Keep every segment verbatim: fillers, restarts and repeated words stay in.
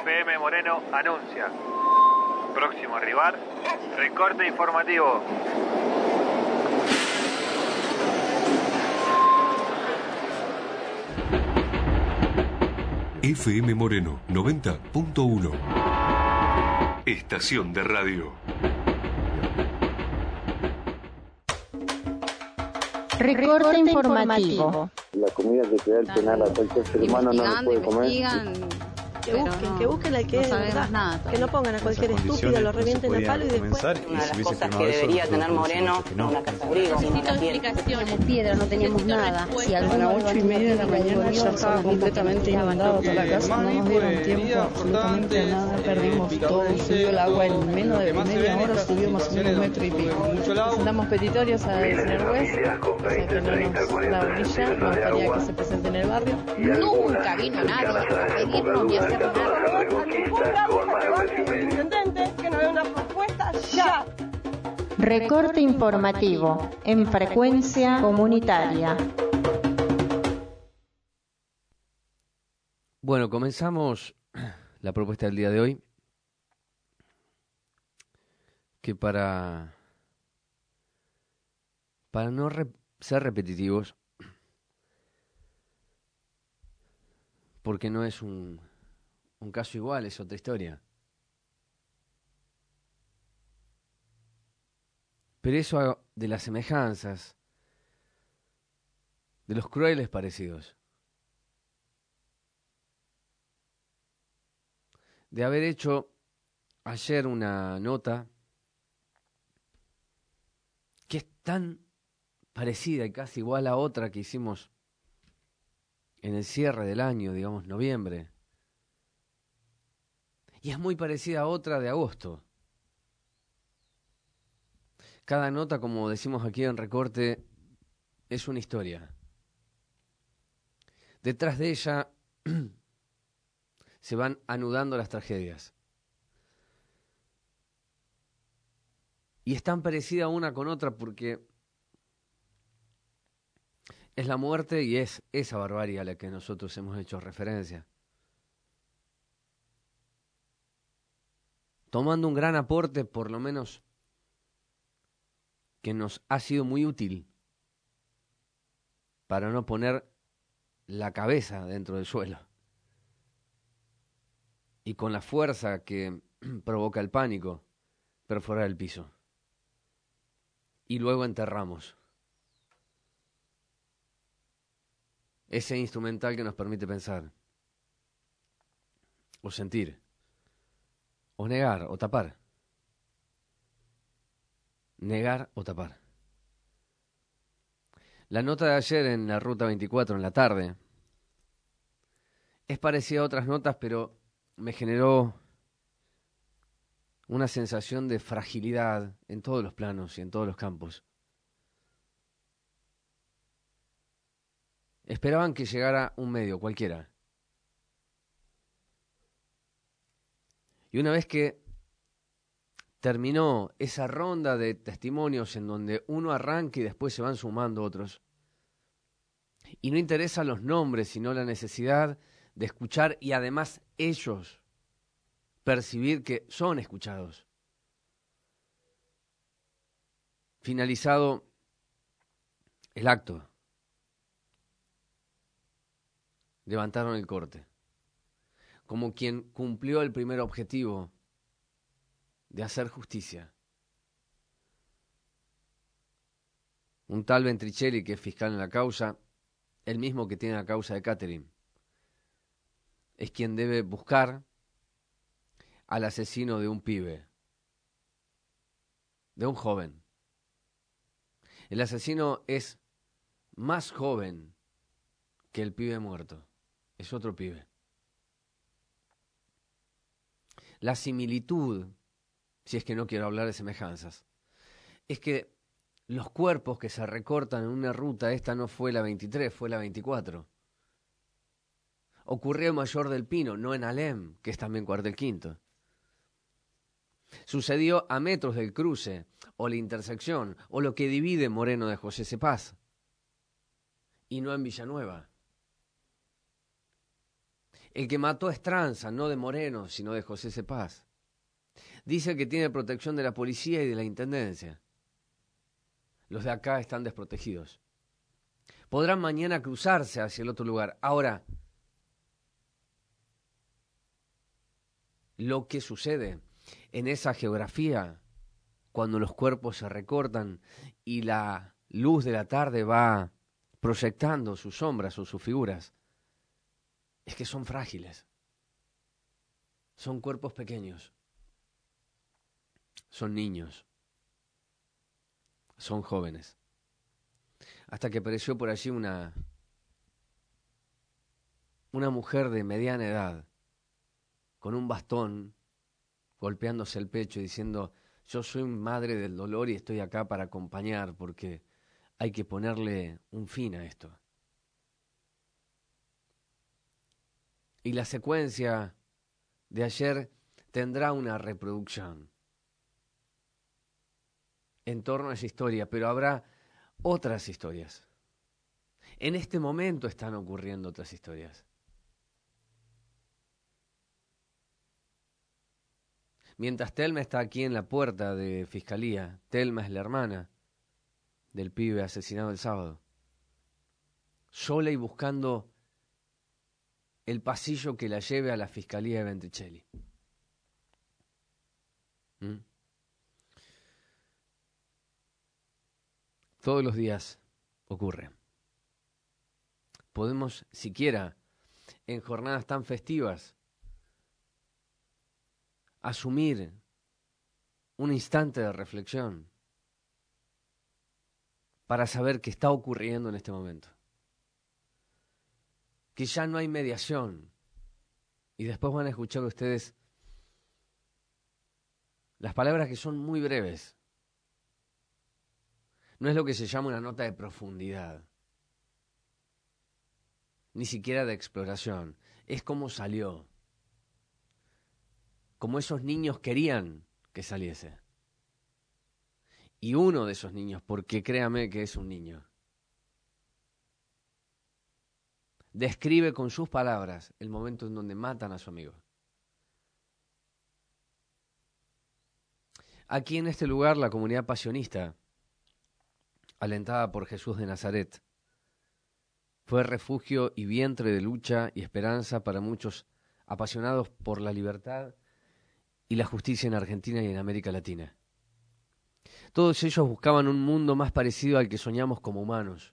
F M Moreno anuncia. Próximo a arribar, recorte informativo. F M Moreno noventa punto uno. Estación de radio. Recorte informativo. La comida que te da el penal a cualquier ser humano no lo puede comer. Que busquen, no, que busquen al que no es verdad, nada, que no pongan a cualquier estúpido, lo revienten a palo y después... Una de las cosas que debería tener Moreno, no una casa abrigo. Necesito explicaciones. Piedra, no teníamos nada. Si a las ocho y media de la mañana ya estaba completamente inundado toda la casa, no nos dieron tiempo absolutamente a nada, perdimos todo, subió el agua en menos de media hora, subió más o menos un metro y pico. Presentamos petitorios al señor juez, o sea que no nos da brilla, nos gustaría que se presente en el barrio. Nunca vino nadie a pedirnos ni a hacer nada. Intendente, que nos dé una propuesta ya. Recorte informativo en frecuencia comunitaria. Bueno, comenzamos la propuesta del día de hoy, que para, para no re, ser repetitivos, porque no es un, un caso igual, es otra historia. Pero eso de las semejanzas, de los crueles parecidos, de haber hecho ayer una nota que es tan parecida y casi igual a otra que hicimos en el cierre del año, digamos, noviembre. Y es muy parecida a otra de agosto. Cada nota, como decimos aquí en Recorte, es una historia. Detrás de ella se van anudando las tragedias. Y es tan parecida una con otra porque es la muerte y es esa barbarie a la que nosotros hemos hecho referencia. Tomando un gran aporte, por lo menos, que nos ha sido muy útil para no poner la cabeza dentro del suelo. Y con la fuerza que provoca el pánico, perforar el piso. Y luego enterramos. Ese instrumental que nos permite pensar, o sentir, o negar, o tapar. Negar o tapar. La nota de ayer en la Ruta veinticuatro en la tarde es parecida a otras notas, pero me generó una sensación de fragilidad en todos los planos y en todos los campos. Esperaban que llegara un medio, cualquiera. Y una vez que terminó esa ronda de testimonios en donde uno arranca y después se van sumando otros, y no interesan los nombres, sino la necesidad de escuchar y además ellos percibir que son escuchados. Finalizado el acto, levantaron el corte, como quien cumplió el primer objetivo de hacer justicia. Un tal Ventricelli, que es fiscal en la causa, el mismo que tiene la causa de Catherine, es quien debe buscar al asesino de un pibe, de un joven. El asesino es más joven que el pibe muerto, es otro pibe. La similitud, si es que no quiero hablar de semejanzas, es que los cuerpos que se recortan en una ruta, esta no fue la veintitrés, fue la veinticuatro. Ocurrió en Mayor del Pino, no en Alem, que es también Cuartel Quinto. Sucedió a metros del cruce, o la intersección, o lo que divide Moreno de José Cepaz, y no en Villanueva. El que mató a Estranza, no de Moreno, sino de José Cepaz. Dice que tiene protección de la policía y de la intendencia. Los de acá están desprotegidos. Podrán mañana cruzarse hacia el otro lugar. Ahora, lo que sucede en esa geografía, cuando los cuerpos se recortan y la luz de la tarde va proyectando sus sombras o sus figuras, es que son frágiles. Son cuerpos pequeños. Son niños. Son jóvenes. Hasta que apareció por allí una, una mujer de mediana edad, con un bastón, golpeándose el pecho y diciendo: yo soy madre del dolor y estoy acá para acompañar porque hay que ponerle un fin a esto. Y la secuencia de ayer tendrá una reproducción en torno a esa historia, pero habrá otras historias. En este momento están ocurriendo otras historias. Mientras Telma está aquí en la puerta de Fiscalía, Telma es la hermana del pibe asesinado el sábado, sola y buscando el pasillo que la lleve a la Fiscalía de Ventricelli. ¿Mm? Todos los días ocurre. Podemos, siquiera en jornadas tan festivas, asumir un instante de reflexión para saber qué está ocurriendo en este momento. Que ya no hay mediación. Y después van a escuchar ustedes las palabras que son muy breves. No es lo que se llama una nota de profundidad, ni siquiera de exploración. Es como salió, como esos niños querían que saliese. Y uno de esos niños, porque créame que es un niño, describe con sus palabras el momento en donde matan a su amigo. Aquí en este lugar, la comunidad pasionista, alentada por Jesús de Nazaret, fue refugio y vientre de lucha y esperanza para muchos apasionados por la libertad y la justicia en Argentina y en América Latina. Todos ellos buscaban un mundo más parecido al que soñamos como humanos.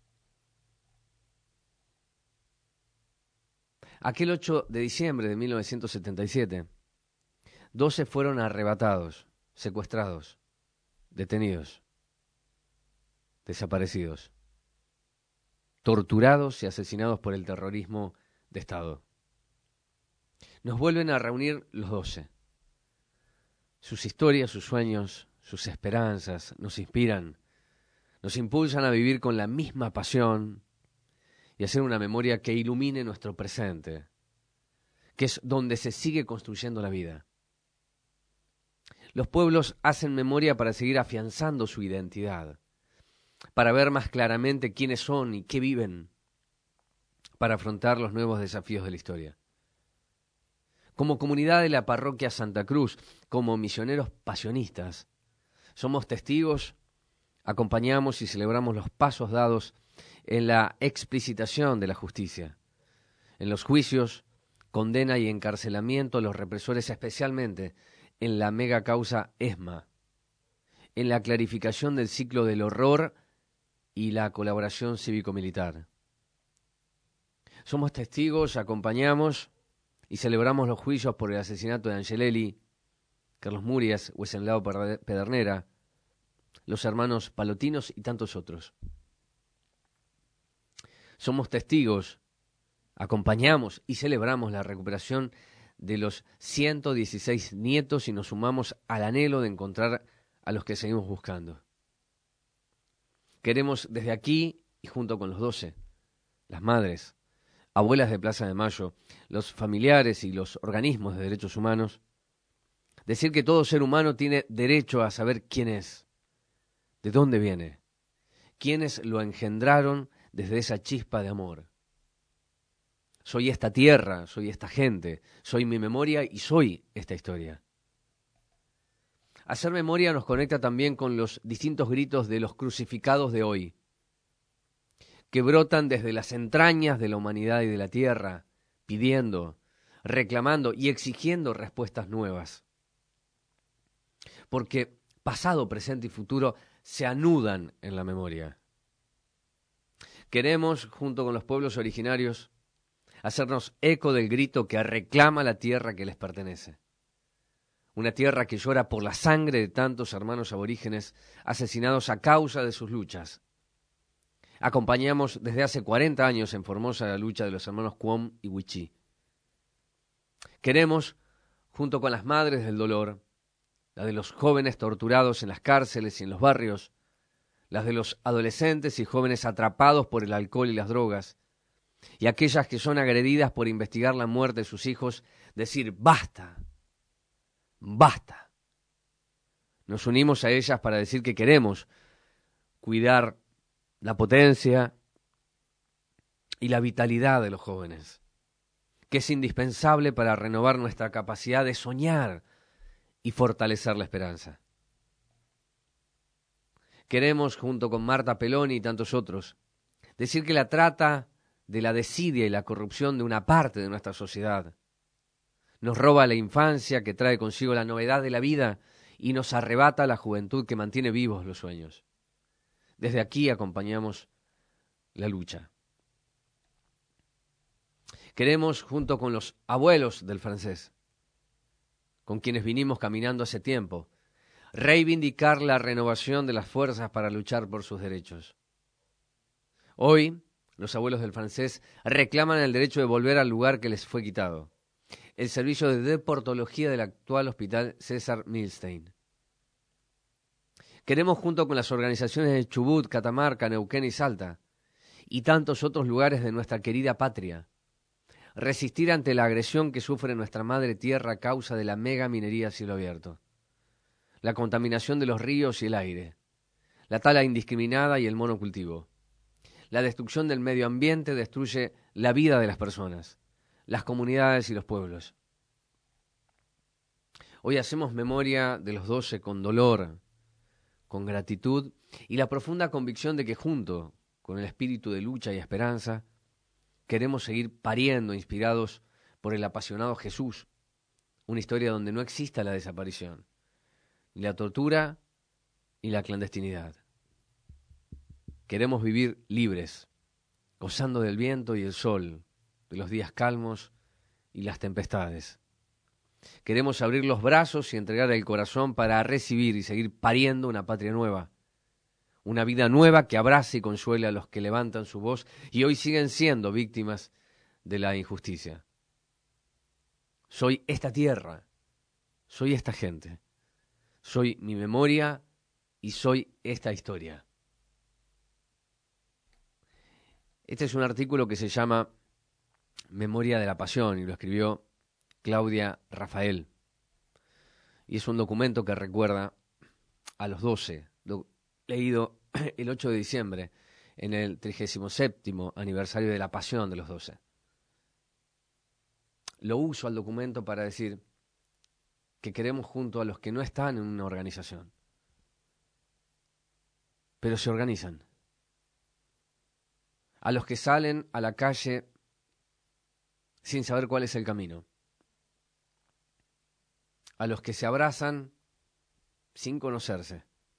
Aquel ocho de diciembre de mil novecientos setenta y siete, doce fueron arrebatados, secuestrados, detenidos, desaparecidos, torturados y asesinados por el terrorismo de Estado. Nos vuelven a reunir los doce. Sus historias, sus sueños, sus esperanzas nos inspiran, nos impulsan a vivir con la misma pasión y hacer una memoria que ilumine nuestro presente, que es donde se sigue construyendo la vida. Los pueblos hacen memoria para seguir afianzando su identidad, para ver más claramente quiénes son y qué viven, para afrontar los nuevos desafíos de la historia. Como comunidad de la parroquia Santa Cruz, como misioneros pasionistas, somos testigos, acompañamos y celebramos los pasos dados en la explicitación de la justicia, en los juicios, condena y encarcelamiento a los represores, especialmente en la mega causa ESMA, en la clarificación del ciclo del horror y la colaboración cívico-militar. Somos testigos, acompañamos y celebramos los juicios por el asesinato de Angelelli, Carlos Murias, Wenceslao Pedernera, los hermanos Palotinos y tantos otros. Somos testigos, acompañamos y celebramos la recuperación de los ciento dieciséis nietos y nos sumamos al anhelo de encontrar a los que seguimos buscando. Queremos desde aquí, y junto con los doce, las madres, abuelas de Plaza de Mayo, los familiares y los organismos de derechos humanos, decir que todo ser humano tiene derecho a saber quién es, de dónde viene, quiénes lo engendraron desde esa chispa de amor. Soy esta tierra, soy esta gente, soy mi memoria y soy esta historia. Hacer memoria nos conecta también con los distintos gritos de los crucificados de hoy, que brotan desde las entrañas de la humanidad y de la tierra, pidiendo, reclamando y exigiendo respuestas nuevas. Porque pasado, presente y futuro se anudan en la memoria. Queremos, junto con los pueblos originarios, hacernos eco del grito que reclama la tierra que les pertenece. Una tierra que llora por la sangre de tantos hermanos aborígenes asesinados a causa de sus luchas. Acompañamos desde hace cuarenta años en Formosa la lucha de los hermanos Cuom y Wichí. Queremos, junto con las madres del dolor, la de los jóvenes torturados en las cárceles y en los barrios, las de los adolescentes y jóvenes atrapados por el alcohol y las drogas, y aquellas que son agredidas por investigar la muerte de sus hijos, decir basta, basta. Nos unimos a ellas para decir que queremos cuidar la potencia y la vitalidad de los jóvenes, que es indispensable para renovar nuestra capacidad de soñar y fortalecer la esperanza. Queremos, junto con Marta Peloni y tantos otros, decir que la trata de la desidia y la corrupción de una parte de nuestra sociedad nos roba la infancia que trae consigo la novedad de la vida y nos arrebata la juventud que mantiene vivos los sueños. Desde aquí acompañamos la lucha. Queremos, junto con los abuelos del francés, con quienes vinimos caminando hace tiempo, reivindicar la renovación de las fuerzas para luchar por sus derechos. Hoy, los abuelos del francés reclaman el derecho de volver al lugar que les fue quitado, el servicio de deportología del actual hospital César Milstein. Queremos, junto con las organizaciones de Chubut, Catamarca, Neuquén y Salta, y tantos otros lugares de nuestra querida patria, resistir ante la agresión que sufre nuestra madre tierra a causa de la mega minería a cielo abierto, la contaminación de los ríos y el aire, la tala indiscriminada y el monocultivo. La destrucción del medio ambiente destruye la vida de las personas, las comunidades y los pueblos. Hoy hacemos memoria de los doce con dolor, con gratitud y la profunda convicción de que junto con el espíritu de lucha y esperanza queremos seguir pariendo inspirados por el apasionado Jesús, una historia donde no exista la desaparición, ni la tortura, ni la clandestinidad. Queremos vivir libres, gozando del viento y el sol, de los días calmos y las tempestades. Queremos abrir los brazos y entregar el corazón para recibir y seguir pariendo una patria nueva, una vida nueva que abrace y consuele a los que levantan su voz y hoy siguen siendo víctimas de la injusticia. Soy esta tierra, soy esta gente, soy mi memoria y soy esta historia. Este es un artículo que se llama Memoria de la Pasión y lo escribió Claudia Rafael. Y es un documento que recuerda a los doce, do, leído el ocho de diciembre en el trigésimo séptimo aniversario de la Pasión de los doce. Lo uso al documento para decir que queremos junto a los que no están en una organización, pero se organizan. A los que salen a la calle sin saber cuál es el camino. A los que se abrazan sin conocerse.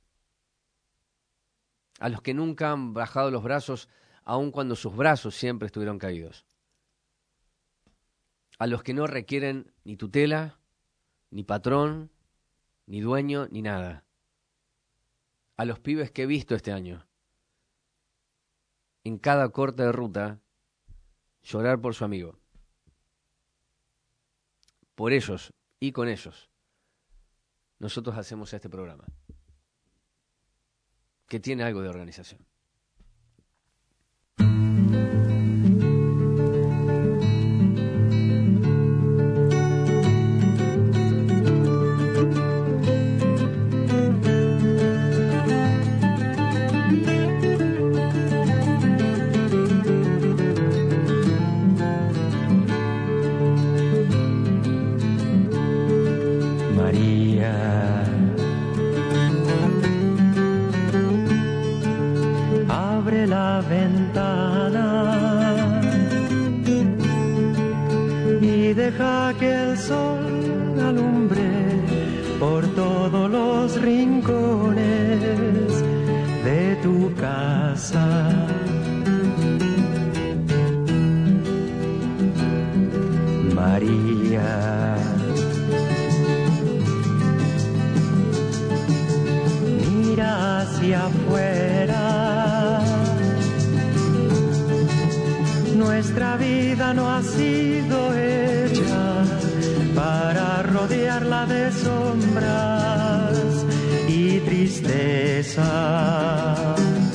A los que nunca han bajado los brazos, aun cuando sus brazos siempre estuvieron caídos. A los que no requieren ni tutela, ni patrón, ni dueño, ni nada. A los pibes que he visto este año. En cada corte de ruta, llorar por su amigo. Por ellos y con ellos, nosotros hacemos este programa, que tiene algo de organización. y deja que el sol alumbre por todos los rincones de tu casa. María, mira hacia afuera. Nuestra vida no ha sido hecha para rodearla de sombras y tristeza.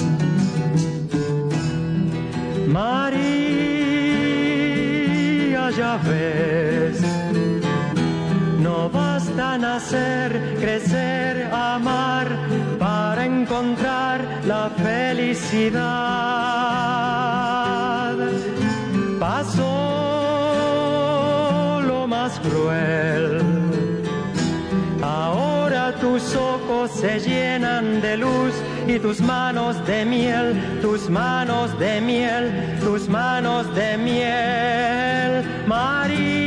María, ya ves, no basta nacer, crecer, amar para encontrar la felicidad. Pasó lo más cruel, ahora tus ojos se llenan de luz y tus manos de miel, tus manos de miel, tus manos de miel, María.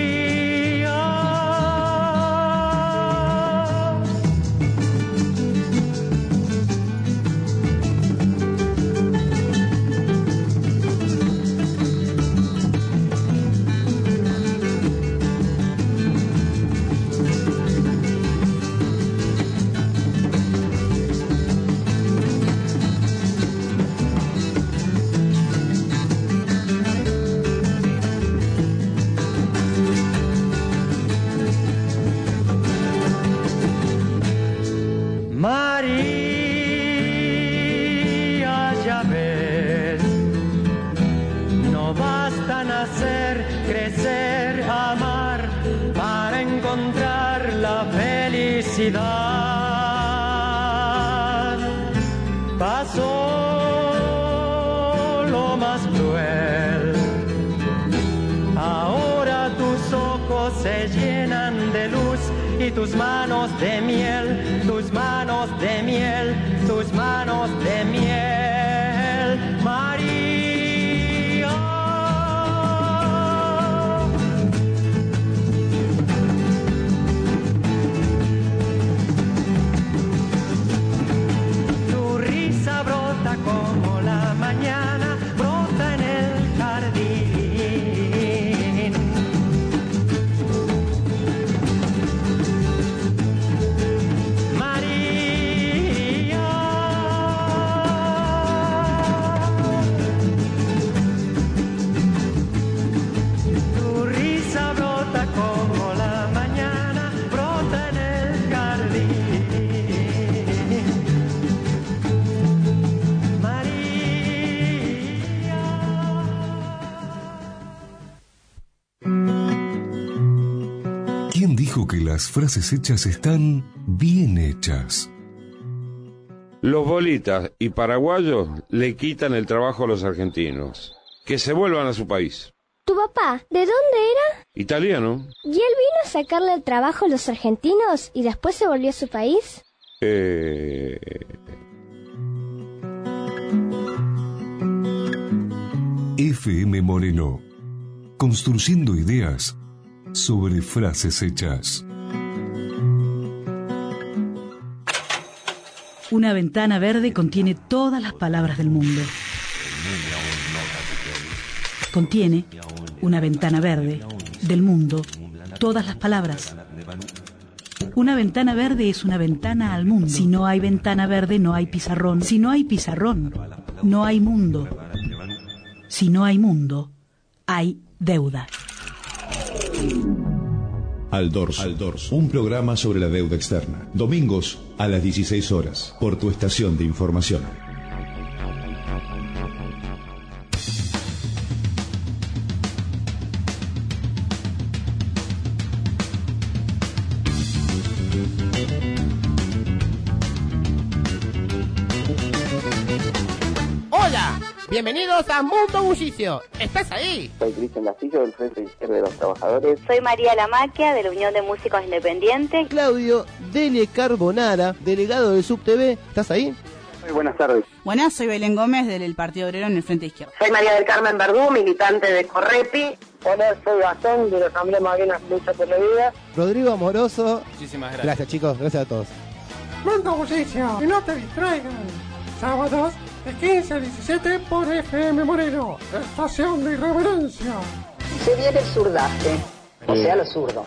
María, ya ves, no basta nacer, crecer, amar para encontrar la felicidad. Pasó lo más cruel, ahora tus ojos se llenan de luz y tus manos de miel, tus manos de miel, tus manos de miel, María. Tu risa brota como la mañana, brota en el jardín. ¿Quién dijo que las frases hechas están bien hechas? Los bolitas y paraguayos le quitan el trabajo a los argentinos. Que se vuelvan a su país. ¿Tu papá, de dónde era? Italiano. ¿Y él vino a sacarle el trabajo a los argentinos y después se volvió a su país? Eh... F M Moreno. Construyendo ideas sobre frases hechas. Una ventana verde contiene todas las palabras del mundo. Contiene una ventana verde del mundo, todas las palabras. Una ventana verde es una ventana al mundo. Si no hay ventana verde, no hay pizarrón. Si no hay pizarrón, no hay mundo. Si no hay mundo, hay deuda. Aldors, Aldors, un programa sobre la deuda externa. Domingos a las dieciséis horas, por tu estación de información. Hola, bienvenidos a Mundo Bullicio. ¿Estás ahí? Soy Cristian Castillo del Frente Izquierdo de los Trabajadores. Soy María Lamaquia de la Unión de Músicos Independientes. Claudio Dele Carbonara, delegado de SubTV. ¿Estás ahí? Muy buenas tardes. Buenas, soy Belén Gómez del Partido Obrero en el Frente Izquierdo. Soy María del Carmen Verdú, militante de Correpi. Hola, soy Gastón de la Asamblea Mariana Lucha por la Vida. Rodrigo Amoroso. Muchísimas gracias. Gracias, chicos. Gracias a todos. Manda bullicio y no te distraigan. Sábados de quince a diecisiete por F M Moreno, estación de irreverencia. Se viene el zurdaje, o sea, lo zurdo.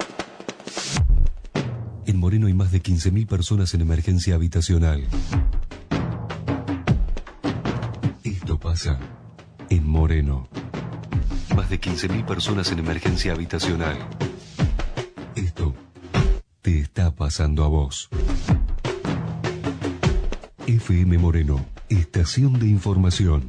En Moreno hay más de quince mil personas en emergencia habitacional. Esto pasa en Moreno. Más de quince mil personas en emergencia habitacional. Esto te está pasando a vos. F M Moreno, estación de información.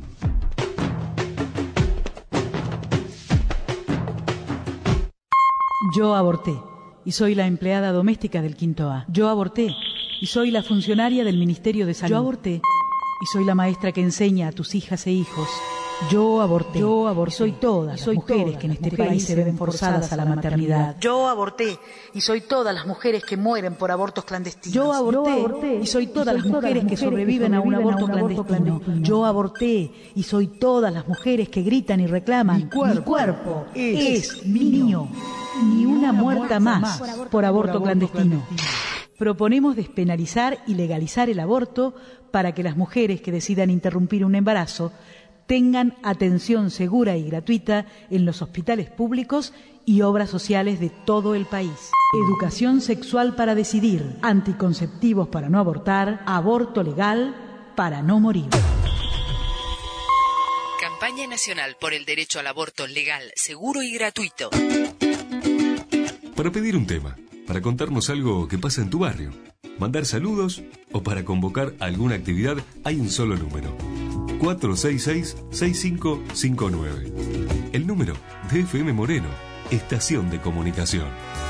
Yo aborté y soy la empleada doméstica del Quinto A. Yo aborté y soy la funcionaria del Ministerio de Salud. Yo aborté y soy la maestra que enseña a tus hijas e hijos. Yo aborté. Yo aborté. Y soy todas las mujeres que en este país se ven forzadas a la maternidad. Yo aborté y soy todas las mujeres que mueren por abortos clandestinos. Yo aborté y soy todas las mujeres que sobreviven a un aborto clandestino. Yo aborté y soy todas las mujeres que gritan y reclaman. Mi cuerpo, mi cuerpo es, es mío. Ni una muerta más por aborto clandestino. Proponemos despenalizar y legalizar el aborto para que las mujeres que decidan interrumpir un embarazo tengan atención segura y gratuita en los hospitales públicos y obras sociales de todo el país. Educación sexual para decidir, anticonceptivos para no abortar, aborto legal para no morir. Campaña Nacional por el Derecho al Aborto Legal, Seguro y Gratuito. Para pedir un tema, para contarnos algo que pasa en tu barrio, mandar saludos o para convocar alguna actividad, hay un solo número. cuatro seis seis, seis cinco cinco nueve. El número de F M Moreno, estación de comunicación.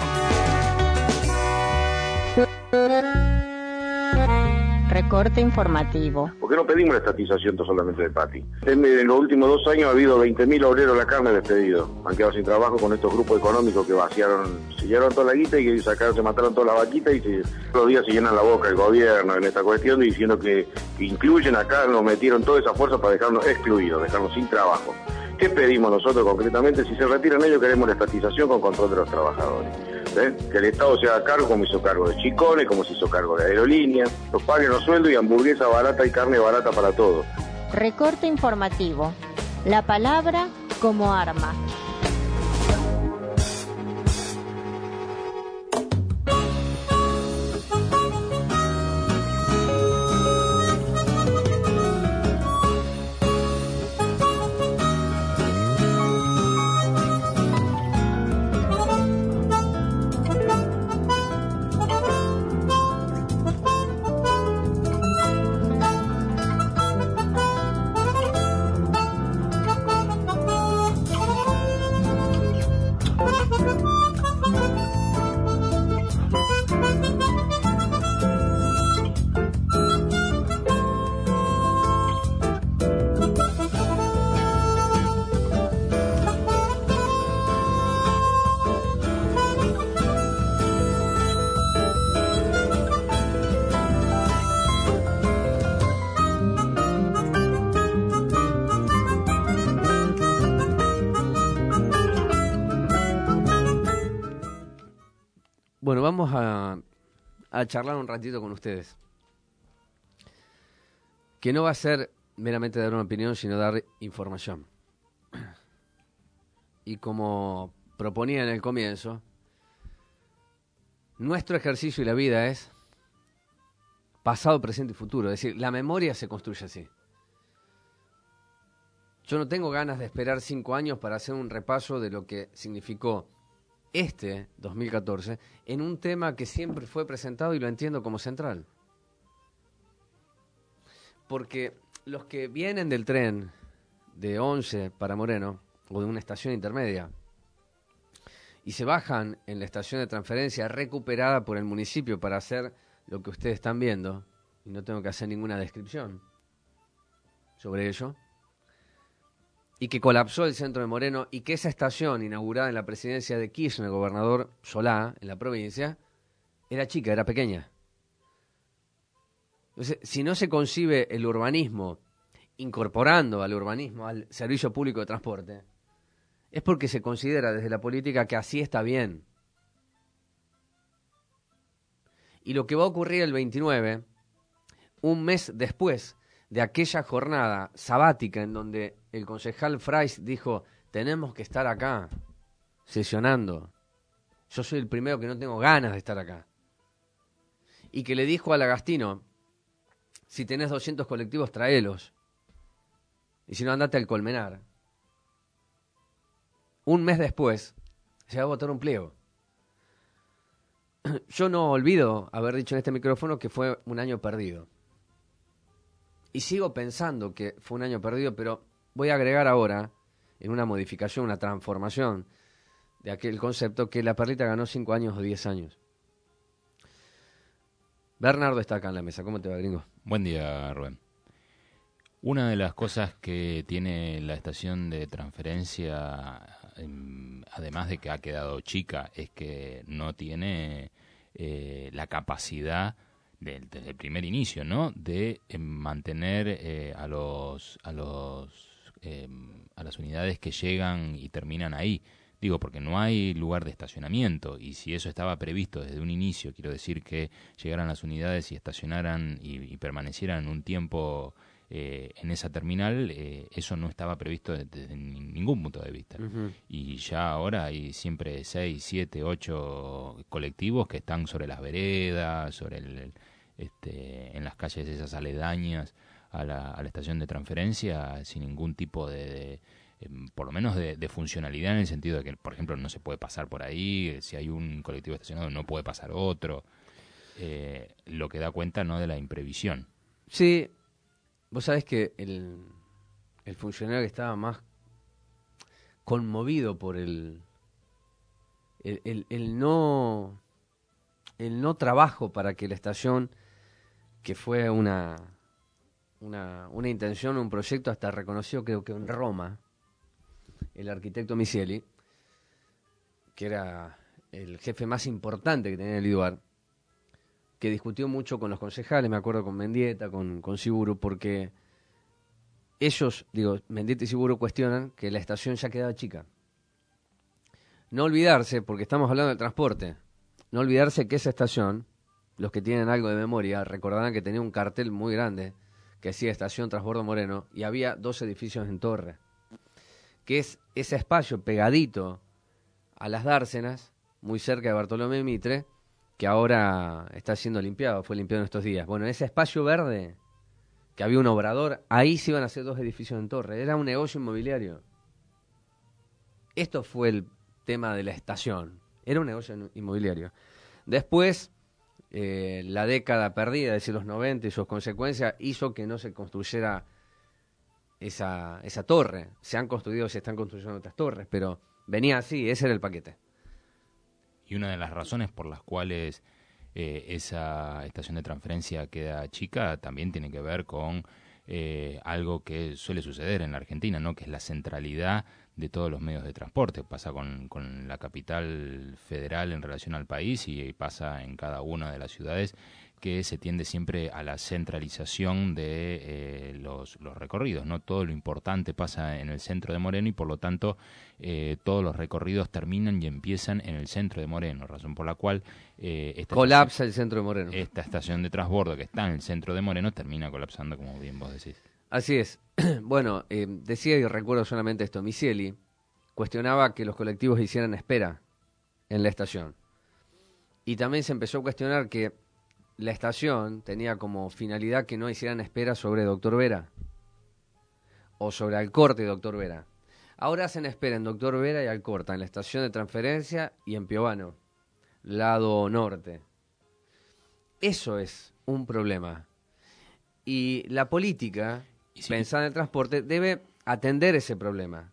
Recorte informativo. ¿Por qué no pedimos la estatización solamente de Pati? En, en los últimos dos años ha habido veinte mil obreros de la carne despedidos. Han quedado sin trabajo con estos grupos económicos que vaciaron, se llevaron toda la guita y sacaron, se mataron todas las vaquitas y se, todos los días se llenan la boca el gobierno en esta cuestión diciendo que, que incluyen acá, nos metieron toda esa fuerza para dejarnos excluidos, dejarnos sin trabajo. ¿Qué pedimos nosotros concretamente? Si se retiran ellos, queremos la estatización con control de los trabajadores. ¿Eh? Que el Estado se haga cargo como hizo cargo de Chicones, como se hizo cargo de Aerolíneas, los paguen los sueldos y hamburguesa barata y carne barata para todos. Recorte informativo. La palabra como arma. Bueno, vamos a, a charlar un ratito con ustedes. Que no va a ser meramente dar una opinión, sino dar información. Y como proponía en el comienzo, nuestro ejercicio y la vida es pasado, presente y futuro. Es decir, la memoria se construye así. Yo no tengo ganas de esperar cinco años para hacer un repaso de lo que significó este dos mil catorce en un tema que siempre fue presentado y lo entiendo como central. Porque los que vienen del tren de Once para Moreno o de una estación intermedia y se bajan en la estación de transferencia recuperada por el municipio para hacer lo que ustedes están viendo, y no tengo que hacer ninguna descripción sobre ello, y que colapsó el centro de Moreno, y que esa estación, inaugurada en la presidencia de Kirchner, gobernador Solá, en la provincia, era chica, era pequeña. Entonces, si no se concibe el urbanismo incorporando al urbanismo al servicio público de transporte, es porque se considera desde la política que así está bien. Y lo que va a ocurrir el veintinueve, un mes después de aquella jornada sabática en donde el concejal Frais dijo, tenemos que estar acá, sesionando. Yo soy el primero que no tengo ganas de estar acá. Y que le dijo al Agastino, si tenés doscientos colectivos, tráelos. Y si no, andate al Colmenar. Un mes después, se va a votar un pliego. Yo no olvido haber dicho en este micrófono que fue un año perdido. Y sigo pensando que fue un año perdido, pero voy a agregar ahora, en una modificación, una transformación de aquel concepto, que la Perlita ganó cinco años o diez años. Bernardo está acá en la mesa. ¿Cómo te va, gringo? Buen día, Rubén. Una de las cosas que tiene la estación de transferencia, además de que ha quedado chica, es que no tiene eh, la capacidad de, desde el primer inicio, ¿no?, de eh, mantener eh, a los a los eh, a las unidades que llegan y terminan ahí. Digo, porque no hay lugar de estacionamiento, y si eso estaba previsto desde un inicio, quiero decir que llegaran las unidades y estacionaran y, y permanecieran un tiempo eh, en esa terminal, eh, eso no estaba previsto desde, desde ningún punto de vista. Uh-huh. Y ya ahora hay siempre seis, siete, ocho colectivos que están sobre las veredas, sobre el, el, este, en las calles esas aledañas a la, a la estación de transferencia, sin ningún tipo de... de por lo menos de, de funcionalidad, en el sentido de que, por ejemplo, no se puede pasar por ahí, si hay un colectivo estacionado no puede pasar otro, eh, lo que da cuenta, ¿no?, de la imprevisión. Sí, vos sabés que el, el funcionario que estaba más conmovido por el, el, el, el no el no trabajo para que la estación, que fue una, una, una intención, un proyecto hasta reconocido creo que en Roma, el arquitecto Misieli, que era el jefe más importante que tenía el IDUAR, que discutió mucho con los concejales, me acuerdo con Mendieta, con, con Siburu, porque ellos, digo, Mendieta y Siburu cuestionan que la estación ya quedaba chica. No olvidarse, porque estamos hablando del transporte, no olvidarse que esa estación, los que tienen algo de memoria, recordarán que tenía un cartel muy grande que decía Estación Transbordo Moreno, y había dos edificios en torre, que es ese espacio pegadito a las dársenas, muy cerca de Bartolomé Mitre, que ahora está siendo limpiado, fue limpiado en estos días. Bueno, ese espacio verde, que había un obrador, ahí se iban a hacer dos edificios en torre, era un negocio inmobiliario. Esto fue el tema de la estación, era un negocio inmobiliario. Después, eh, la década perdida, es decir, los noventa y sus consecuencias, hizo que no se construyera esa, esa torre. Se han construido, se están construyendo otras torres, pero venía así, ese era el paquete. Y una de las razones por las cuales eh, esa estación de transferencia queda chica también tiene que ver con eh, algo que suele suceder en la Argentina, ¿no?, que es la centralidad de todos los medios de transporte. Pasa con, con la capital federal en relación al país y pasa en cada una de las ciudades, que se tiende siempre a la centralización de eh, los, los recorridos, ¿no? Todo lo importante pasa en el centro de Moreno y por lo tanto eh, todos los recorridos terminan y empiezan en el centro de Moreno, razón por la cual eh, esta colapsa estación, el centro de Moreno. Esta estación de transbordo que está en el centro de Moreno termina colapsando, como bien vos decís. Así es. Bueno, eh, decía y recuerdo solamente esto, Misieli cuestionaba que los colectivos hicieran espera en la estación. Y también se empezó a cuestionar que la estación tenía como finalidad que no hicieran espera sobre Doctor Vera o sobre Alcorta y Doctor Vera. Ahora hacen espera en Doctor Vera y Alcorta, en la estación de transferencia y en Piovano, lado norte. Eso es un problema. Y la política, sí, pensada en el transporte, debe atender ese problema.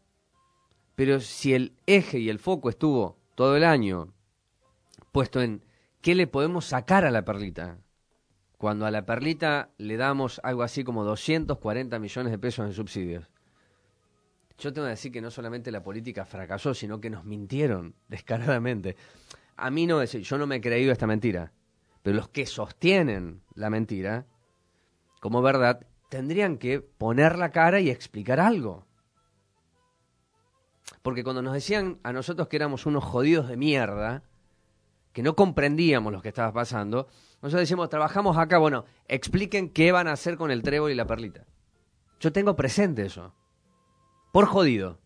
Pero si el eje y el foco estuvo todo el año puesto en ¿qué le podemos sacar a la Perlita? Cuando a la Perlita le damos algo así como doscientos cuarenta millones de pesos en subsidios. Yo tengo que decir que no solamente la política fracasó, sino que nos mintieron descaradamente. A mí no, yo no me he creído esta mentira, pero los que sostienen la mentira como verdad tendrían que poner la cara y explicar algo. Porque cuando nos decían a nosotros que éramos unos jodidos de mierda, que no comprendíamos lo que estaba pasando, nosotros decíamos, trabajamos acá, bueno, expliquen qué van a hacer con el trébol y la perlita. Yo tengo presente eso. Por jodido.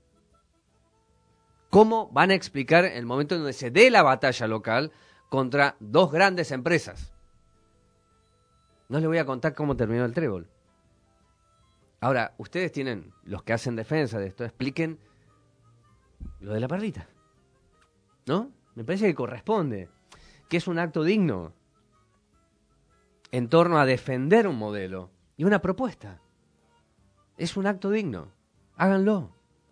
¿Cómo van a explicar el momento en donde se dé la batalla local contra dos grandes empresas? No les voy a contar cómo terminó el trébol. Ahora, ustedes tienen, los que hacen defensa de esto, expliquen lo de la perlita. ¿No? Me parece que corresponde. Que es un acto digno en torno a defender un modelo y una propuesta. Es un acto digno. Háganlo.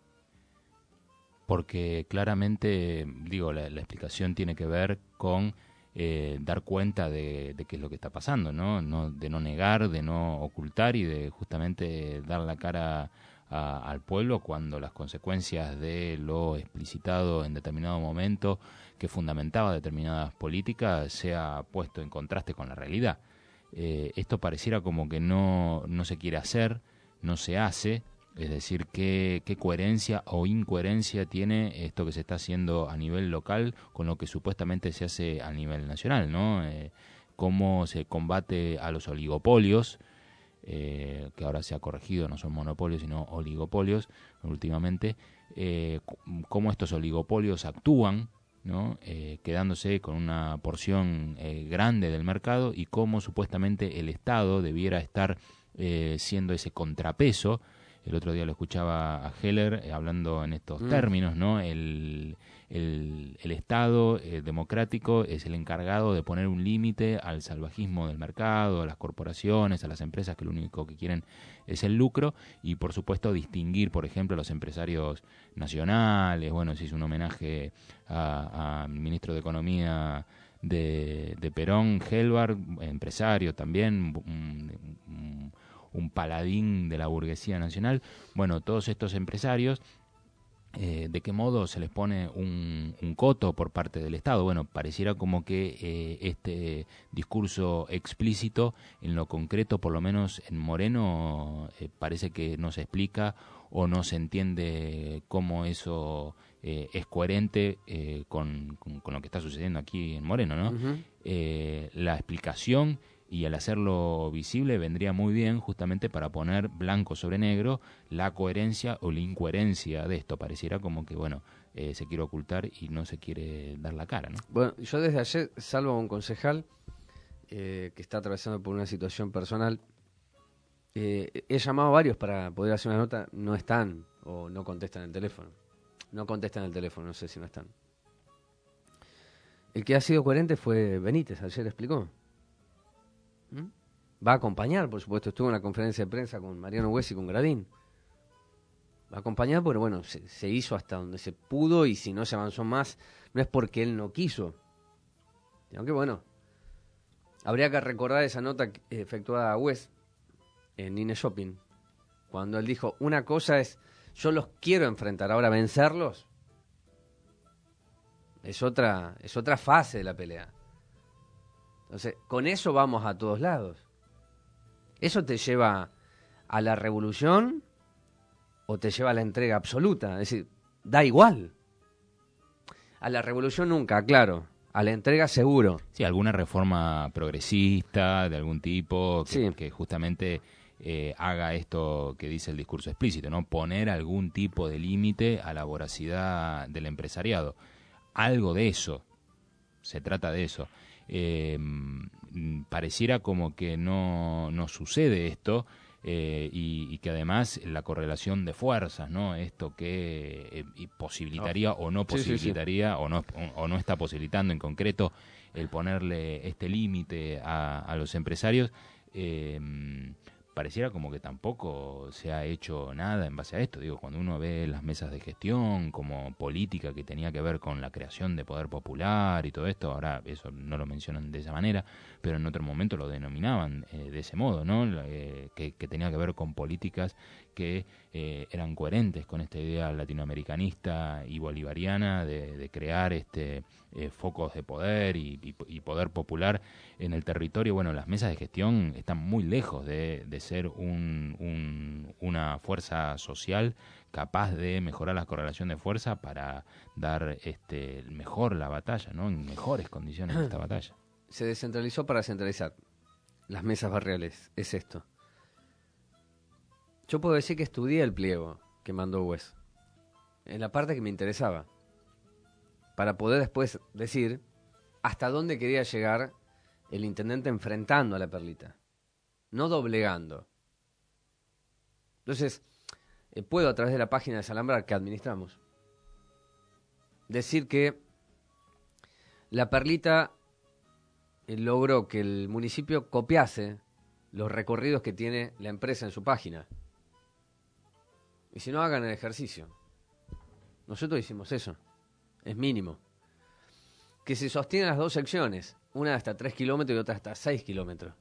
Porque claramente, digo, la, la explicación tiene que ver con eh, dar cuenta de, de qué es lo que está pasando, ¿no? No, de no negar, de no ocultar y de justamente dar la cara a, al pueblo cuando las consecuencias de lo explicitado en determinado momento que fundamentaba determinadas políticas sea puesto en contraste con la realidad. Eh, esto pareciera como que no, no se quiere hacer, no se hace. Es decir, ¿qué, qué coherencia o incoherencia tiene esto que se está haciendo a nivel local con lo que supuestamente se hace a nivel nacional, ¿no? Eh, cómo se combate a los oligopolios, eh, que ahora se ha corregido, no son monopolios sino oligopolios últimamente, eh, cómo estos oligopolios actúan, ¿no? Eh, quedándose con una porción eh, grande del mercado y cómo supuestamente el Estado debiera estar eh, siendo ese contrapeso. El otro día lo escuchaba a Heller eh, hablando en estos mm. términos, ¿no? El, el, el Estado eh, democrático es el encargado de poner un límite al salvajismo del mercado, a las corporaciones, a las empresas que lo único que quieren es el lucro y, por supuesto, distinguir, por ejemplo, a los empresarios nacionales. Bueno, se hizo un homenaje al ministro de Economía de, de Perón, Helvar, empresario también, un, un, un paladín de la burguesía nacional. Bueno, todos estos empresarios, eh, ¿de qué modo se les pone un, un coto por parte del Estado? Bueno, pareciera como que eh, este discurso explícito, en lo concreto, por lo menos en Moreno, eh, parece que no se explica o no se entiende cómo eso eh, es coherente eh, con, con, con lo que está sucediendo aquí en Moreno, ¿no? Uh-huh. Eh, la explicación y al hacerlo visible vendría muy bien justamente para poner blanco sobre negro la coherencia o la incoherencia de esto. Pareciera como que, bueno, eh, se quiere ocultar y no se quiere dar la cara, ¿no? Bueno, yo desde ayer salvo a un concejal eh, que está atravesando por una situación personal. Eh, he llamado a varios para poder hacer una nota, no están o no contestan el teléfono. No contestan el teléfono, no sé si no están. El que ha sido coherente fue Benítez, ayer explicó. Va a acompañar, por supuesto, estuvo en la conferencia de prensa con Mariano Hues y con Gradín. Va a acompañar, pero bueno, se, se hizo hasta donde se pudo y si no se avanzó más, no es porque él no quiso. Sino que bueno, habría que recordar esa nota efectuada a Hues en Ine Shopping, cuando él dijo, una cosa es, yo los quiero enfrentar, ahora vencerlos es otra, es otra fase de la pelea. Entonces, con eso vamos a todos lados. ¿Eso te lleva a la revolución o te lleva a la entrega absoluta? Es decir, da igual. A la revolución nunca, claro. A la entrega seguro. Sí, alguna reforma progresista de algún tipo que, sí. que justamente eh, haga esto que dice el discurso explícito, ¿no? Poner algún tipo de límite a la voracidad del empresariado. Algo de eso. Se trata de eso. Eh, pareciera como que no, no sucede esto eh, y, y que además la correlación de fuerzas, ¿no? Esto que eh, posibilitaría oh. o no posibilitaría sí, sí, sí. O, no, o, o no está posibilitando en concreto el ponerle este límite a, a los empresarios, eh, pareciera como que tampoco se ha hecho nada en base a esto. Digo, cuando uno ve las mesas de gestión como política que tenía que ver con la creación de poder popular y todo esto, ahora eso no lo mencionan de esa manera, pero en otro momento lo denominaban eh, de ese modo, ¿no? Eh, que, que tenía que ver con políticas que eh, eran coherentes con esta idea latinoamericanista y bolivariana de, de crear este eh, focos de poder y, y, y poder popular en el territorio. Bueno, las mesas de gestión están muy lejos de, de ser un, un, una fuerza social capaz de mejorar la correlación de fuerza para dar este mejor la batalla, ¿no? En mejores condiciones de esta batalla. Se descentralizó para centralizar. Las mesas barriales, es esto. Yo puedo decir que estudié el pliego que mandó Wes, en la parte que me interesaba, para poder después decir hasta dónde quería llegar el intendente enfrentando a la perlita, no doblegando. Entonces, eh, puedo a través de la página de Salambrar que administramos, decir que la perlita eh, logró que el municipio copiase los recorridos que tiene la empresa en su página. Y si no, hagan el ejercicio. Nosotros hicimos eso. Es mínimo. Que se sostienen las dos secciones. Una hasta tres kilómetros y otra hasta seis kilómetros.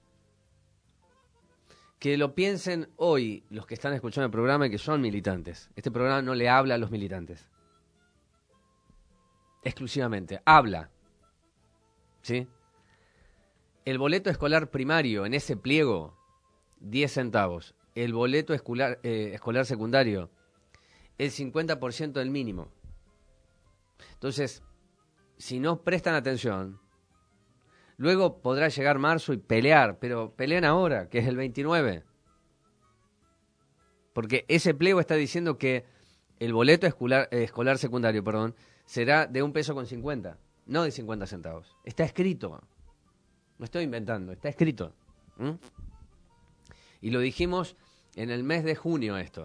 Que lo piensen hoy los que están escuchando el programa y que son militantes. Este programa no le habla a los militantes. Exclusivamente. Habla. ¿Sí? El boleto escolar primario en ese pliego, diez centavos. El boleto escolar, eh, escolar secundario, el cincuenta por ciento del mínimo. Entonces, si no prestan atención, luego podrá llegar marzo y pelear, pero peleen ahora, que es el veintinueve. Porque ese pliego está diciendo que el boleto escolar, eh, escolar secundario, perdón, será de un peso con cincuenta, no de cincuenta centavos. Está escrito. No estoy inventando, está escrito. ¿Mm? Y lo dijimos en el mes de junio esto.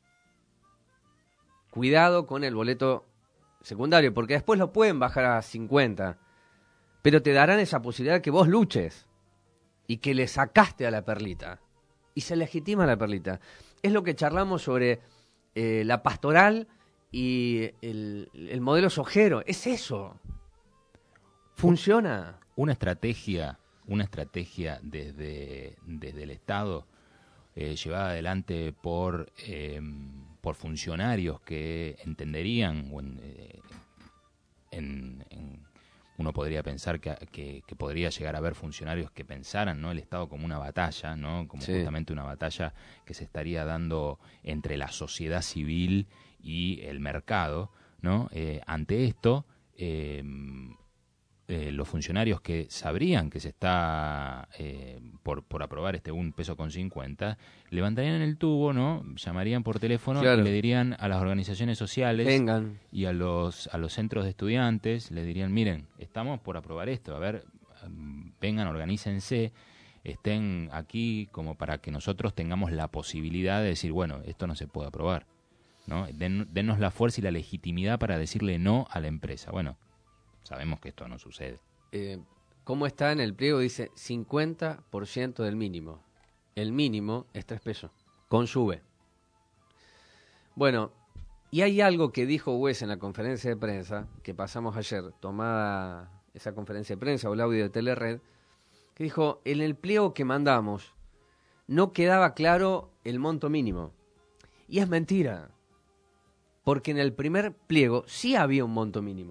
Cuidado con el boleto secundario, porque después lo pueden bajar a cincuenta, pero te darán esa posibilidad que vos luches y que le sacaste a la perlita. Y se legitima la perlita. Es lo que charlamos sobre eh, la pastoral y el, el modelo sojero. Es eso. Funciona. Una estrategia, una estrategia desde, desde el Estado, Eh, llevada adelante por eh, por funcionarios que entenderían, o en, eh, en, en, uno podría pensar que, que, que podría llegar a haber funcionarios que pensaran, ¿no?, el Estado como una batalla, ¿no?, como sí. justamente una batalla que se estaría dando entre la sociedad civil y el mercado, ¿no? Eh, ante esto, eh, Eh, los funcionarios que sabrían que se está eh, por, por aprobar este un peso con cincuenta, levantarían el tubo, ¿no? Llamarían por teléfono claro. y le dirían a las organizaciones sociales Vengan. y a los a los centros de estudiantes, le dirían, miren, estamos por aprobar esto, a ver, vengan, organícense, estén aquí como para que nosotros tengamos la posibilidad de decir, bueno, esto no se puede aprobar, ¿no? Den, dennos la fuerza y la legitimidad para decirle no a la empresa. Bueno, sabemos que esto no sucede. Eh, ¿Cómo está en el pliego? Dice cincuenta por ciento del mínimo. El mínimo es tres pesos, con sube. Bueno, y hay algo que dijo Wes en la conferencia de prensa, que pasamos ayer, tomada esa conferencia de prensa o el audio de Telered, que dijo, en el pliego que mandamos no quedaba claro el monto mínimo. Y es mentira, porque en el primer pliego sí había un monto mínimo.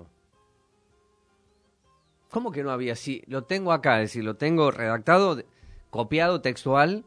¿Cómo que no había? Sí, lo tengo acá, es decir, lo tengo redactado, copiado textual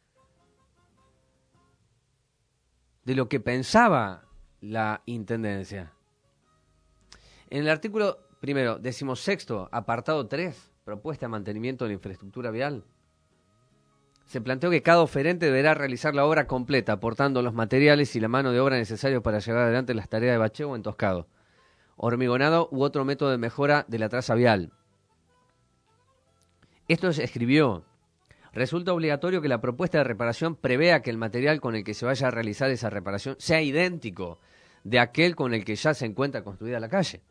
de lo que pensaba la Intendencia. En el artículo, primero, decimosexto, apartado tres, propuesta de mantenimiento de la infraestructura vial, se planteó que cada oferente deberá realizar la obra completa, aportando los materiales y la mano de obra necesarios para llevar adelante las tareas de bacheo o entoscado, hormigonado u otro método de mejora de la traza vial. Esto se escribió. Resulta obligatorio que la propuesta de reparación prevea que el material con el que se vaya a realizar esa reparación sea idéntico de aquel con el que ya se encuentra construida la calle.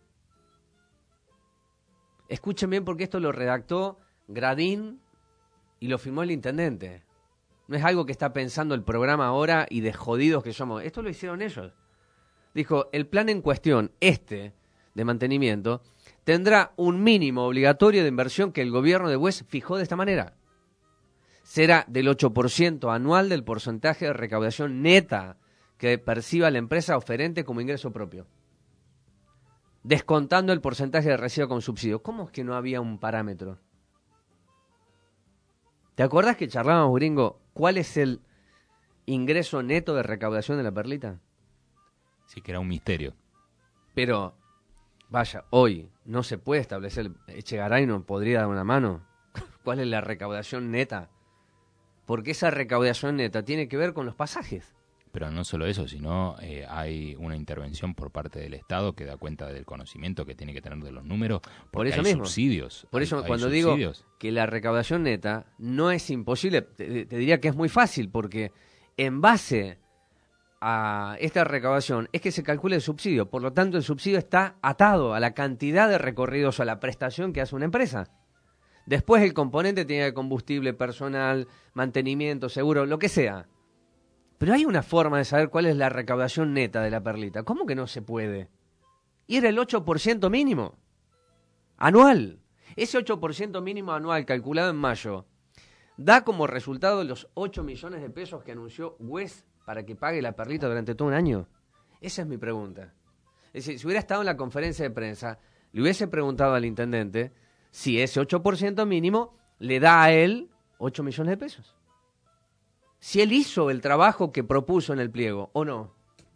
Escuchen bien porque esto lo redactó Gradín y lo firmó el intendente. No es algo que está pensando el programa ahora y de jodidos que somos. Esto lo hicieron ellos. Dijo, el plan en cuestión, este, de mantenimiento, tendrá un mínimo obligatorio de inversión que el gobierno de Wes fijó de esta manera. será del ocho por ciento anual del porcentaje de recaudación neta que perciba la empresa oferente como ingreso propio, descontando el porcentaje de recibo con subsidio. ¿Cómo es que no había un parámetro? ¿Te acordás que charlábamos, gringo, cuál es el ingreso neto de recaudación de la perlita? Sí, que era un misterio. Pero, vaya, hoy no se puede establecer, Echegaray no podría dar una mano. ¿Cuál es la recaudación neta? Porque esa recaudación neta tiene que ver con los pasajes. Pero no solo eso, sino eh, hay una intervención por parte del Estado que da cuenta del conocimiento que tiene que tener de los números, porque por eso hay mismo. subsidios. Por eso hay, hay cuando subsidios. digo que la recaudación neta no es imposible, te, te diría que es muy fácil, porque en base a esta recaudación es que se calcula el subsidio. Por lo tanto, el subsidio está atado a la cantidad de recorridos o a la prestación que hace una empresa. Después el componente tiene de combustible, personal, mantenimiento, seguro, lo que sea. Pero hay una forma de saber cuál es la recaudación neta de la perlita. ¿Cómo que no se puede? Y era el ocho por ciento mínimo anual. Ese ocho por ciento mínimo anual calculado en mayo da como resultado los ocho millones de pesos que anunció W E S para que pague la perlita durante todo un año. Esa es mi pregunta. Es decir, si hubiera estado en la conferencia de prensa, le hubiese preguntado al intendente si ese ocho por ciento mínimo le da a él ocho millones de pesos. Si él hizo el trabajo que propuso en el pliego, ¿o no?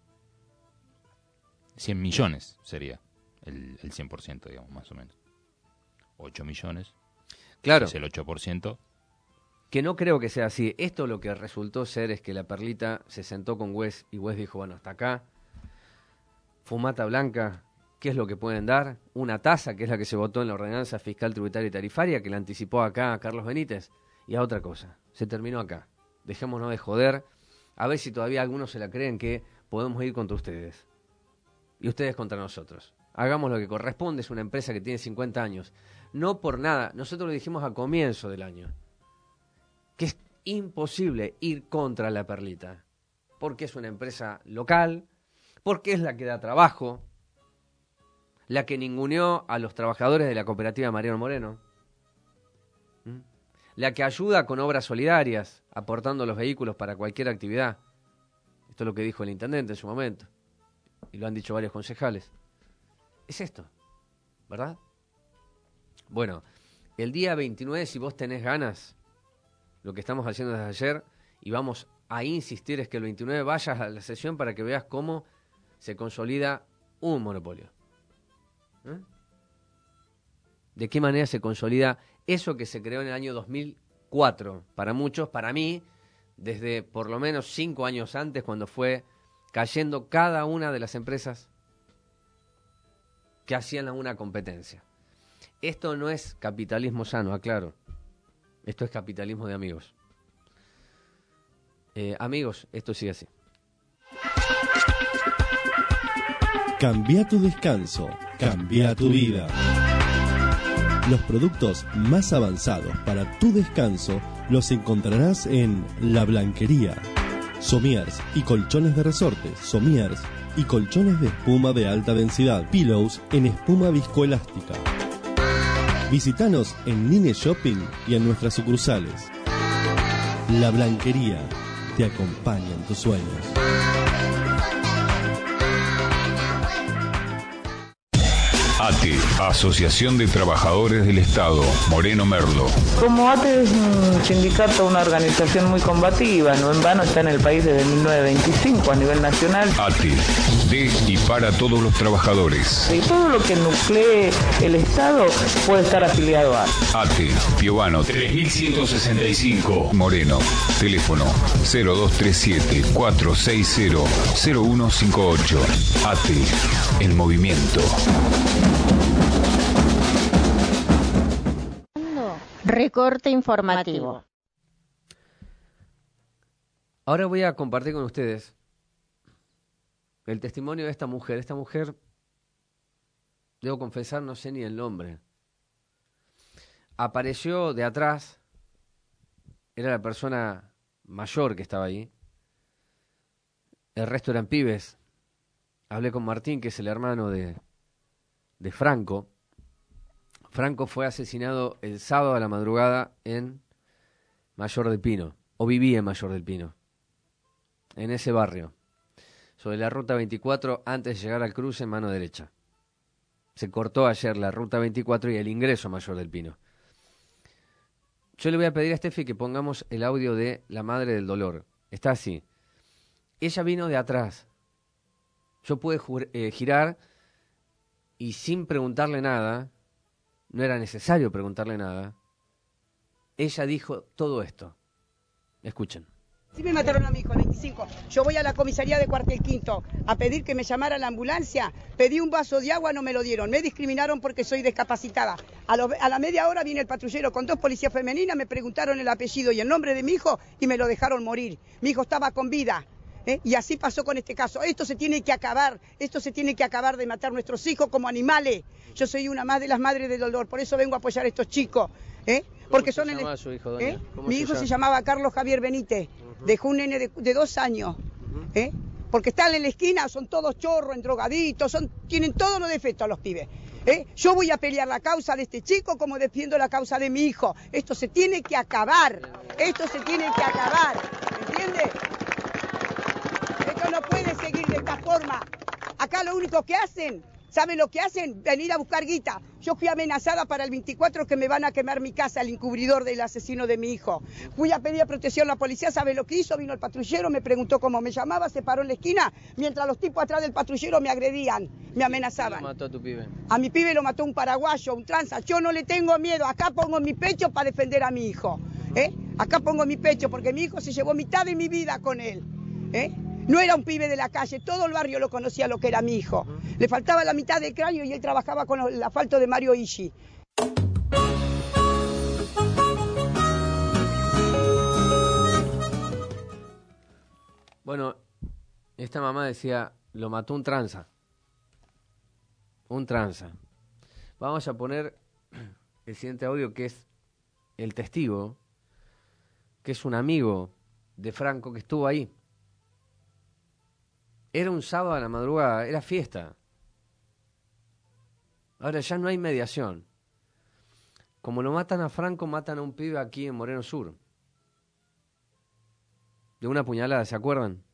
cien millones sería el, el cien por ciento, digamos, más o menos. ocho millones. Claro. Es el ocho por ciento. Que no creo que sea así. Esto lo que resultó ser es que la perlita se sentó con W E S y W E S dijo, bueno, hasta acá, fumata blanca, ¿qué es lo que pueden dar? Una tasa, que es la que se votó en la ordenanza fiscal tributaria y tarifaria, que la anticipó acá a Carlos Benítez, y a otra cosa. Se terminó acá. Dejémonos de joder, a ver si todavía algunos se la creen que podemos ir contra ustedes. Y ustedes contra nosotros. Hagamos lo que corresponde, es una empresa que tiene cincuenta años. No por nada, nosotros lo dijimos a comienzo del año, que es imposible ir contra la perlita, porque es una empresa local, porque es la que da trabajo, la que ninguneó a los trabajadores de la cooperativa Mariano Moreno, ¿Mm? la que ayuda con obras solidarias, aportando los vehículos para cualquier actividad. Esto es lo que dijo el intendente en su momento, y lo han dicho varios concejales. Es esto, ¿verdad? Bueno, el día veintinueve, si vos tenés ganas, lo que estamos haciendo desde ayer, y vamos a insistir, es que el veintinueve vayas a la sesión para que veas cómo se consolida un monopolio. ¿Eh? ¿De qué manera se consolida eso que se creó en el año dos mil cuatro? Para muchos, para mí, desde por lo menos cinco años antes, cuando fue cayendo cada una de las empresas que hacían una competencia. Esto no es capitalismo sano, aclaro. Esto es capitalismo de amigos. Eh, amigos, esto sigue así. Cambia tu descanso, cambia tu vida. Los productos más avanzados para tu descanso los encontrarás en La Blanquería. Somiers y colchones de resortes, somiers y colchones de espuma de alta densidad, pillows en espuma viscoelástica. Visítanos en Nine Shopping y en nuestras sucursales. La Blanquería te acompaña en tus sueños. A T E, Asociación de Trabajadores del Estado, Moreno Merlo. Como A T E es un sindicato, una organización muy combativa, no en vano está en el país desde mil novecientos veinticinco a nivel nacional. A T E, de y para todos los trabajadores. Y todo lo que nuclee el Estado puede estar afiliado a A T E, Piovano tres mil ciento sesenta y cinco, Moreno. Teléfono cero dos tres siete, cuatro seis cero, cero uno cinco ocho. A T E, el movimiento. Recorte informativo. Ahora voy a compartir con ustedes el testimonio de esta mujer. Esta mujer, debo confesar, no sé ni el nombre. Apareció de atrás, era la persona mayor que estaba ahí. El resto eran pibes. Hablé con Martín, que es el hermano de, de Franco. Franco fue asesinado el sábado a la madrugada en Mayor del Pino, o vivía en Mayor del Pino, en ese barrio, sobre la ruta veinticuatro, antes de llegar al cruce en mano derecha. Se cortó ayer la ruta veinticuatro y el ingreso a Mayor del Pino. Yo le voy a pedir a Steffi que pongamos el audio de la madre del dolor. Está así. Ella vino de atrás. Yo pude jur- eh, girar y sin preguntarle nada, no era necesario preguntarle nada, ella dijo todo esto. Escuchen. Sí me mataron a mi hijo, el veinticinco. Yo voy a la comisaría de Cuartel Quinto a pedir que me llamara la ambulancia. Pedí un vaso de agua, no me lo dieron. Me discriminaron porque soy discapacitada. A, lo, a la media hora viene el patrullero con dos policías femeninas, me preguntaron el apellido y el nombre de mi hijo y me lo dejaron morir. Mi hijo estaba con vida. ¿Eh? Y así pasó con este caso. Esto se tiene que acabar, esto se tiene que acabar de matar nuestros hijos como animales. Yo soy una más de las madres del dolor, por eso vengo a apoyar a estos chicos. ¿Eh? Porque son se el... llama su hijo, doña? ¿Eh? ¿Cómo Mi se hijo llama? se llamaba Carlos Javier Benítez, uh-huh. Dejó un nene de, de dos años. Uh-huh. ¿Eh? Porque están en la esquina, son todos chorros, endrogaditos, son, tienen todos los defectos los pibes. ¿Eh? Yo voy a pelear la causa de este chico como defiendo la causa de mi hijo. Esto se tiene que acabar, esto se tiene que acabar, ¿entiendes? Esto no puede seguir de esta forma. Acá lo único que hacen, ¿saben lo que hacen? Venir a buscar guita. Yo fui amenazada para el veinticuatro que me van a quemar mi casa, el encubridor del asesino de mi hijo. Fui a pedir protección a la policía, ¿sabe lo que hizo? Vino el patrullero, me preguntó cómo me llamaba, se paró en la esquina, mientras los tipos atrás del patrullero me agredían, me amenazaban. ¿Quién mató a tu pibe? A mi pibe lo mató un paraguayo, un tranza. Yo no le tengo miedo, acá pongo mi pecho para defender a mi hijo. ¿Eh? Acá pongo mi pecho porque mi hijo se llevó mitad de mi vida con él. ¿Eh? No era un pibe de la calle, todo el barrio lo conocía lo que era mi hijo. Le faltaba la mitad del cráneo y él trabajaba con el asfalto de Mario Ishi. Bueno, esta mamá decía, lo mató un tranza. Un tranza. Vamos a poner el siguiente audio que es el testigo, que es un amigo de Franco que estuvo ahí. Era un sábado a la madrugada, era fiesta. Ahora ya no hay mediación. Como lo matan a Franco, matan a un pibe aquí en Moreno Sur. De una puñalada, ¿se acuerdan?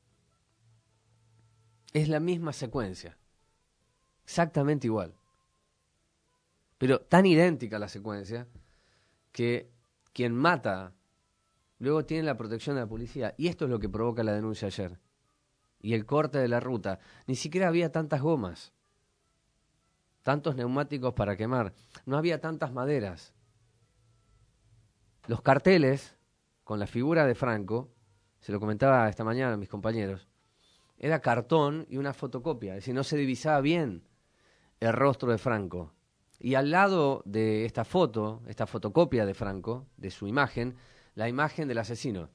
Es la misma secuencia. Exactamente igual. Pero tan idéntica la secuencia que quien mata luego tiene la protección de la policía. Y esto es lo que provoca la denuncia ayer. Y el corte de la ruta. Ni siquiera había tantas gomas, tantos neumáticos para quemar, no había tantas maderas. Los carteles con la figura de Franco, se lo comentaba esta mañana a mis compañeros, era cartón y una fotocopia, es decir, no se divisaba bien el rostro de Franco. Y al lado de esta foto, esta fotocopia de Franco, de su imagen, la imagen del asesino.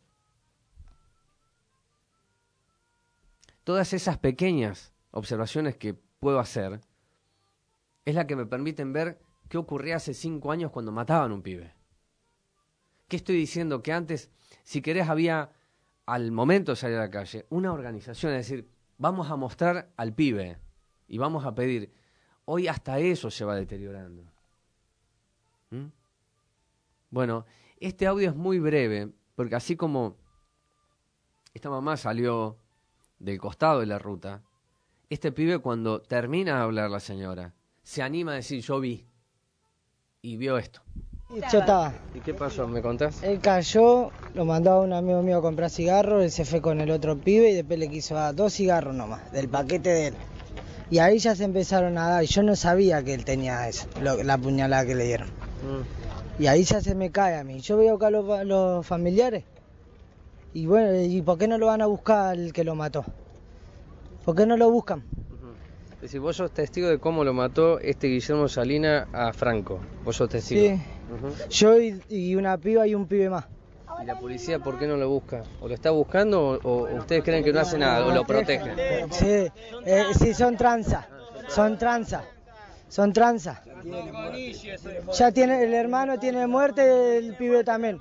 Todas esas pequeñas observaciones que puedo hacer es la que me permiten ver qué ocurría hace cinco años cuando mataban a un pibe. ¿Qué estoy diciendo? Que antes, si querés, había, al momento de salir a la calle, una organización, es decir, vamos a mostrar al pibe y vamos a pedir. Hoy hasta eso se va deteriorando. ¿Mm? Bueno, este audio es muy breve, porque así como esta mamá salió del costado de la ruta, este pibe cuando termina de hablar la señora, se anima a decir yo vi, y vio esto. Yo estaba. ¿Y qué pasó? ¿Me contás? Él cayó, lo mandó a un amigo mío a comprar cigarros, él se fue con el otro pibe y después le quiso dar dos cigarros nomás, del paquete de él. Y ahí ya se empezaron a dar, y yo no sabía que él tenía eso, lo, la puñalada que le dieron. Mm. Y ahí ya se me cae a mí. Yo voy a buscar a los, los familiares. Y bueno, ¿y por qué no lo van a buscar al que lo mató? ¿Por qué no lo buscan? Uh-huh. Es decir, vos sos testigo de cómo lo mató este Guillermo Salina a Franco. Vos sos testigo. Sí. Uh-huh. Yo y, y una piba y un pibe más. ¿Y la policía por qué no lo busca? ¿O lo está buscando o, o ustedes creen que no hace nada o lo protegen? Sí, eh, sí son tranza, son tranza, son tranza. Ya tiene, el hermano tiene muerte, el pibe también.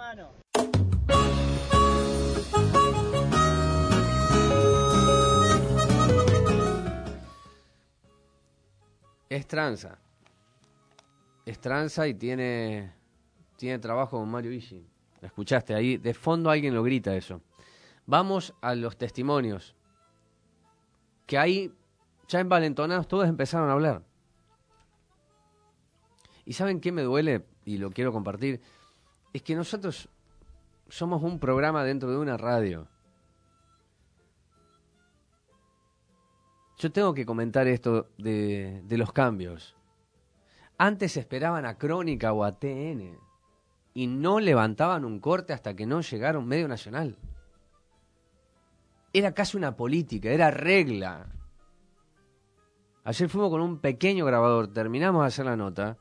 Es tranza. Es tranza y tiene, tiene trabajo con Mario Ishi. escuchaste ahí, de fondo alguien lo grita eso. Vamos a los testimonios, que ahí, ya envalentonados, todos empezaron a hablar. ¿Y saben qué me duele? Y lo quiero compartir. Es que nosotros somos un programa dentro de una radio. Yo tengo que comentar esto de, de los cambios. Antes esperaban a Crónica o a T N y no levantaban un corte hasta que no llegara un medio nacional. Era casi una política, era regla. Ayer fuimos con un pequeño grabador, terminamos de hacer la nota,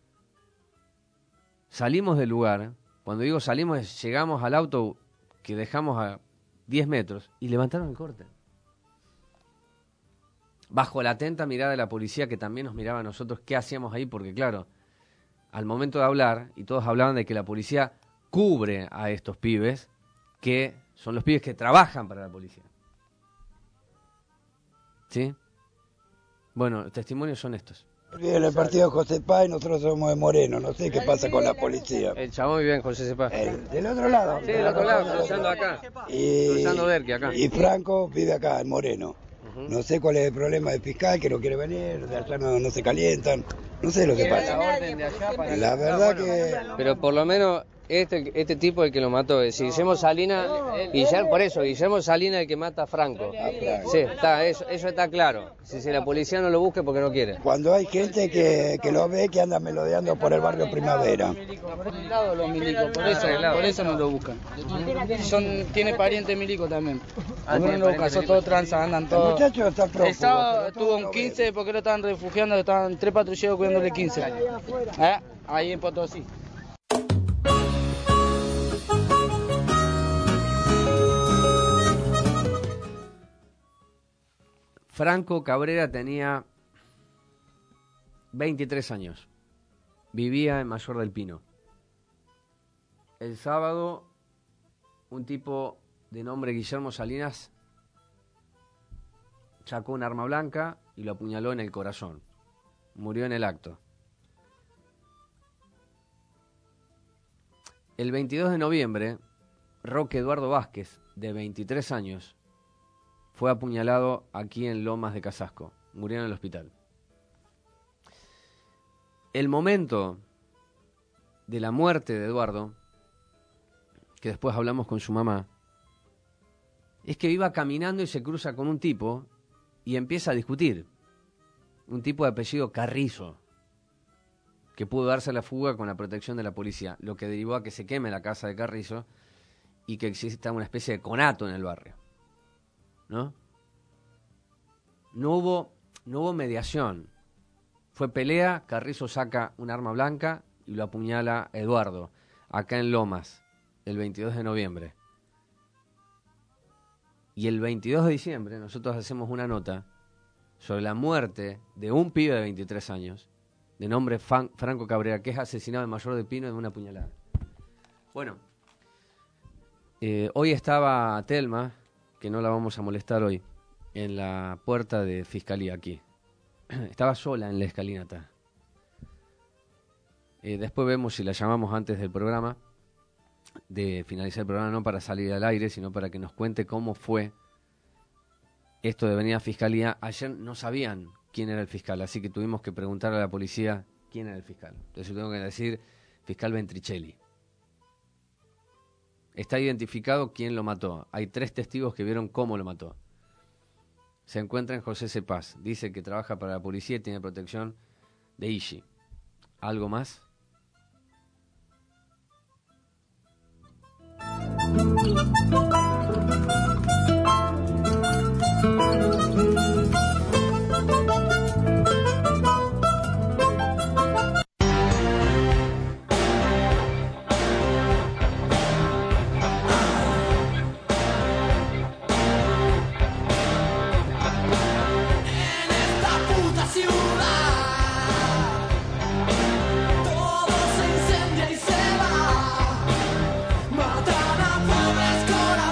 salimos del lugar, cuando digo salimos, llegamos al auto que dejamos a diez metros y levantaron el corte. Bajo la atenta mirada de la policía, que también nos miraba a nosotros qué hacíamos ahí, porque claro, al momento de hablar, y todos hablaban de que la policía cubre a estos pibes, que son los pibes que trabajan para la policía. ¿Sí? Bueno, los testimonios son estos. Vive el partido José Paz y nosotros somos de Moreno, no sé qué pasa con la policía. El chabón vive en José Paz. El, del otro lado. Sí, del otro lado, cruzando acá. Y, cruzando Derqui acá. Y Franco vive acá, en Moreno. Uh-huh. No sé cuál es el problema del fiscal, que no quiere venir, de allá no, no se calientan, no sé lo que pasa. La verdad que... Pero por lo menos este, este tipo es el que lo mató, es Guillermo Salinas, Guillermo, por eso, Guillermo Salinas es el que mata a Franco. A Franco. Sí, está, eso, eso está claro. Si, si la policía no lo busca porque no quiere. Cuando hay gente que, que lo ve, que anda melodeando por el barrio Primavera. Los milicos, por eso, por eso no lo buscan. Son, tiene pariente milico también. Ah, no lo buscan, son todos tranzas, andan todos. El muchacho está prófugo. El sábado tuvo un quince porque lo estaban refugiando, estaban tres patrulleros cuidándole quince. ¿Eh? Ahí en Potosí. Franco Cabrera tenía veintitrés años. Vivía en Mayor del Pino. El sábado, un tipo de nombre Guillermo Salinas sacó un arma blanca y lo apuñaló en el corazón. Murió en el acto. El veintidós de noviembre, Roque Eduardo Vázquez, de veintitrés años, fue apuñalado aquí en Lomas de Casasco. Murió en el hospital. El momento de la muerte de Eduardo, que después hablamos con su mamá, es que iba caminando y se cruza con un tipo y empieza a discutir. Un tipo de apellido Carrizo, que pudo darse la fuga con la protección de la policía, lo que derivó a que se queme la casa de Carrizo y que exista una especie de conato en el barrio. ¿No? No hubo, no hubo mediación. Fue pelea, Carrizo saca un arma blanca y lo apuñala a Eduardo, acá en Lomas, el veintidós de noviembre. Y el veintidós de diciembre nosotros hacemos una nota sobre la muerte de un pibe de veintitrés años, de nombre Fan, Franco Cabrera, que es asesinado en Mayor del Pino de una puñalada. Bueno, eh, hoy estaba Telma, que no la vamos a molestar hoy, en la puerta de Fiscalía aquí. Estaba sola en la escalinata. Eh, después vemos si la llamamos antes del programa, de finalizar el programa, no para salir al aire, sino para que nos cuente cómo fue esto de venir a Fiscalía. Ayer no sabían quién era el fiscal, así que tuvimos que preguntar a la policía quién era el fiscal. Entonces yo tengo que decir fiscal Ventricelli. Está identificado quién lo mató. Hay tres testigos que vieron cómo lo mató. Se encuentra en José Cepaz. Dice que trabaja para la policía y tiene protección de I G I. ¿Algo más? Todo se incendia y se va. Matan a pobres corazones.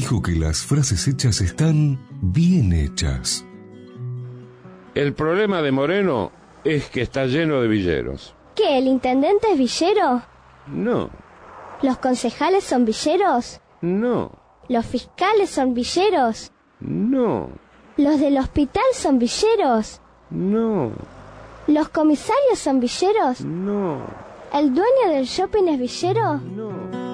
dijo que las frases hechas están bien hechas. El problema de Moreno es que está lleno de villeros. ¿Qué, el intendente es villero? No. ¿Los concejales son villeros? No. ¿Los fiscales son villeros? No. ¿Los del hospital son villeros? No. ¿Los comisarios son villeros? No. ¿El dueño del shopping es villero? No.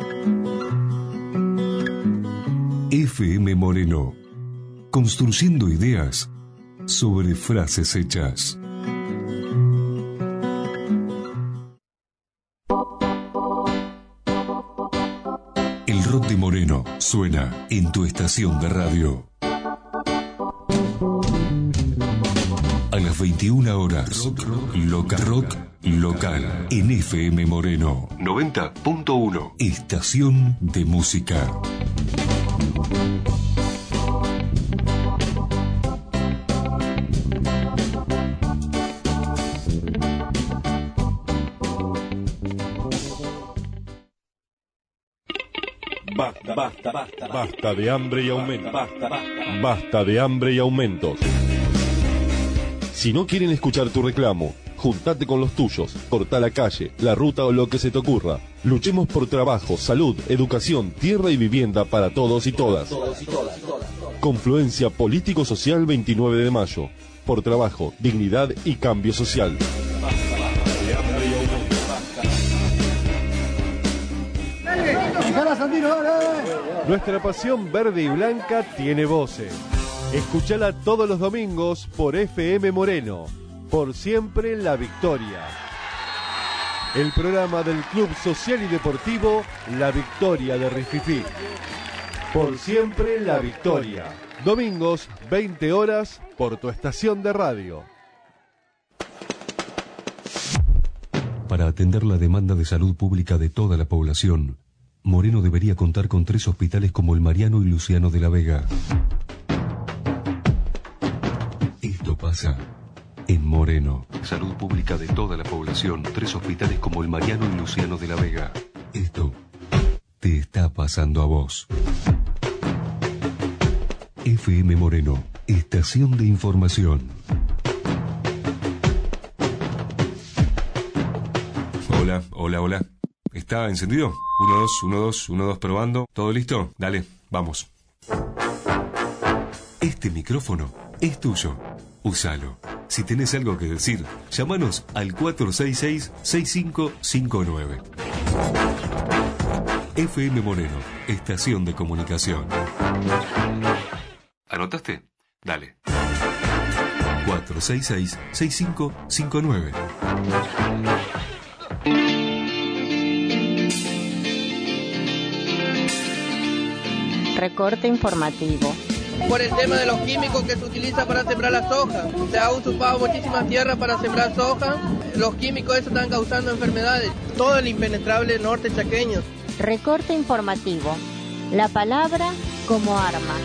F M Moreno, construyendo ideas sobre frases hechas. El rock de Moreno suena en tu estación de radio. A las veintiuna horas, rock, rock, loca, rock local en F M Moreno noventa punto uno, estación de música. Basta, basta, basta, basta de hambre y aumentos. Basta, basta, basta de hambre y aumentos. Si no quieren escuchar tu reclamo, juntate con los tuyos, corta la calle, la ruta o lo que se te ocurra. Luchemos por trabajo, salud, educación, tierra y vivienda para todos y todas. Confluencia Político-Social veintinueve de mayo. Por trabajo, dignidad y cambio social. Nuestra pasión verde y blanca tiene voces. Escúchala todos los domingos por F M Moreno. Por siempre la victoria. El programa del Club Social y Deportivo La Victoria de Rififí. Por siempre la victoria. Domingos, veinte horas, por tu estación de radio. Para atender la demanda de salud pública de toda la población, Moreno debería contar con tres hospitales como el Mariano y Luciano de la Vega. Esto pasa en Moreno. Salud pública de toda la población, tres hospitales como el Mariano y Luciano de la Vega. Esto te está pasando a vos. F M Moreno, estación de información. Hola, hola, hola. ¿Está encendido? uno, dos, uno, dos, uno, dos, probando. ¿Todo listo? Dale, vamos. Este micrófono es tuyo. Úsalo. Si tenés algo que decir, llámanos al cuatro seis seis, seis cinco cinco nueve. F M Moreno, estación de comunicación. ¿Anotaste? Dale. cuatro seis seis, seis cinco cinco nueve. Recorte informativo. Por el tema de los químicos que se utiliza para sembrar la soja. Se ha usurpado muchísimas tierras para sembrar soja. Los químicos esos están causando enfermedades. Todo el impenetrable norte chaqueño. Recorte informativo. La palabra como arma.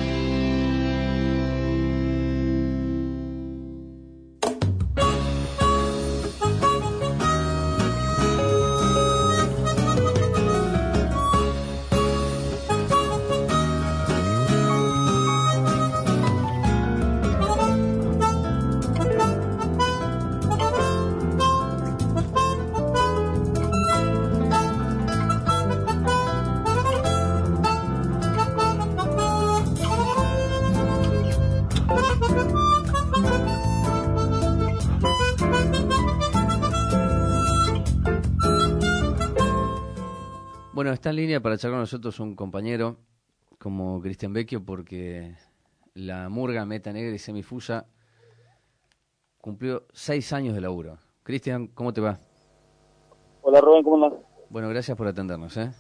Bueno, está en línea para charlar con nosotros un compañero como Cristian Vecchio, porque la murga Meta Negra y Semifusa cumplió seis años de laburo. Cristian, ¿cómo te va? Hola Rubén, ¿cómo andás? Bueno, gracias por atendernos. ¿eh?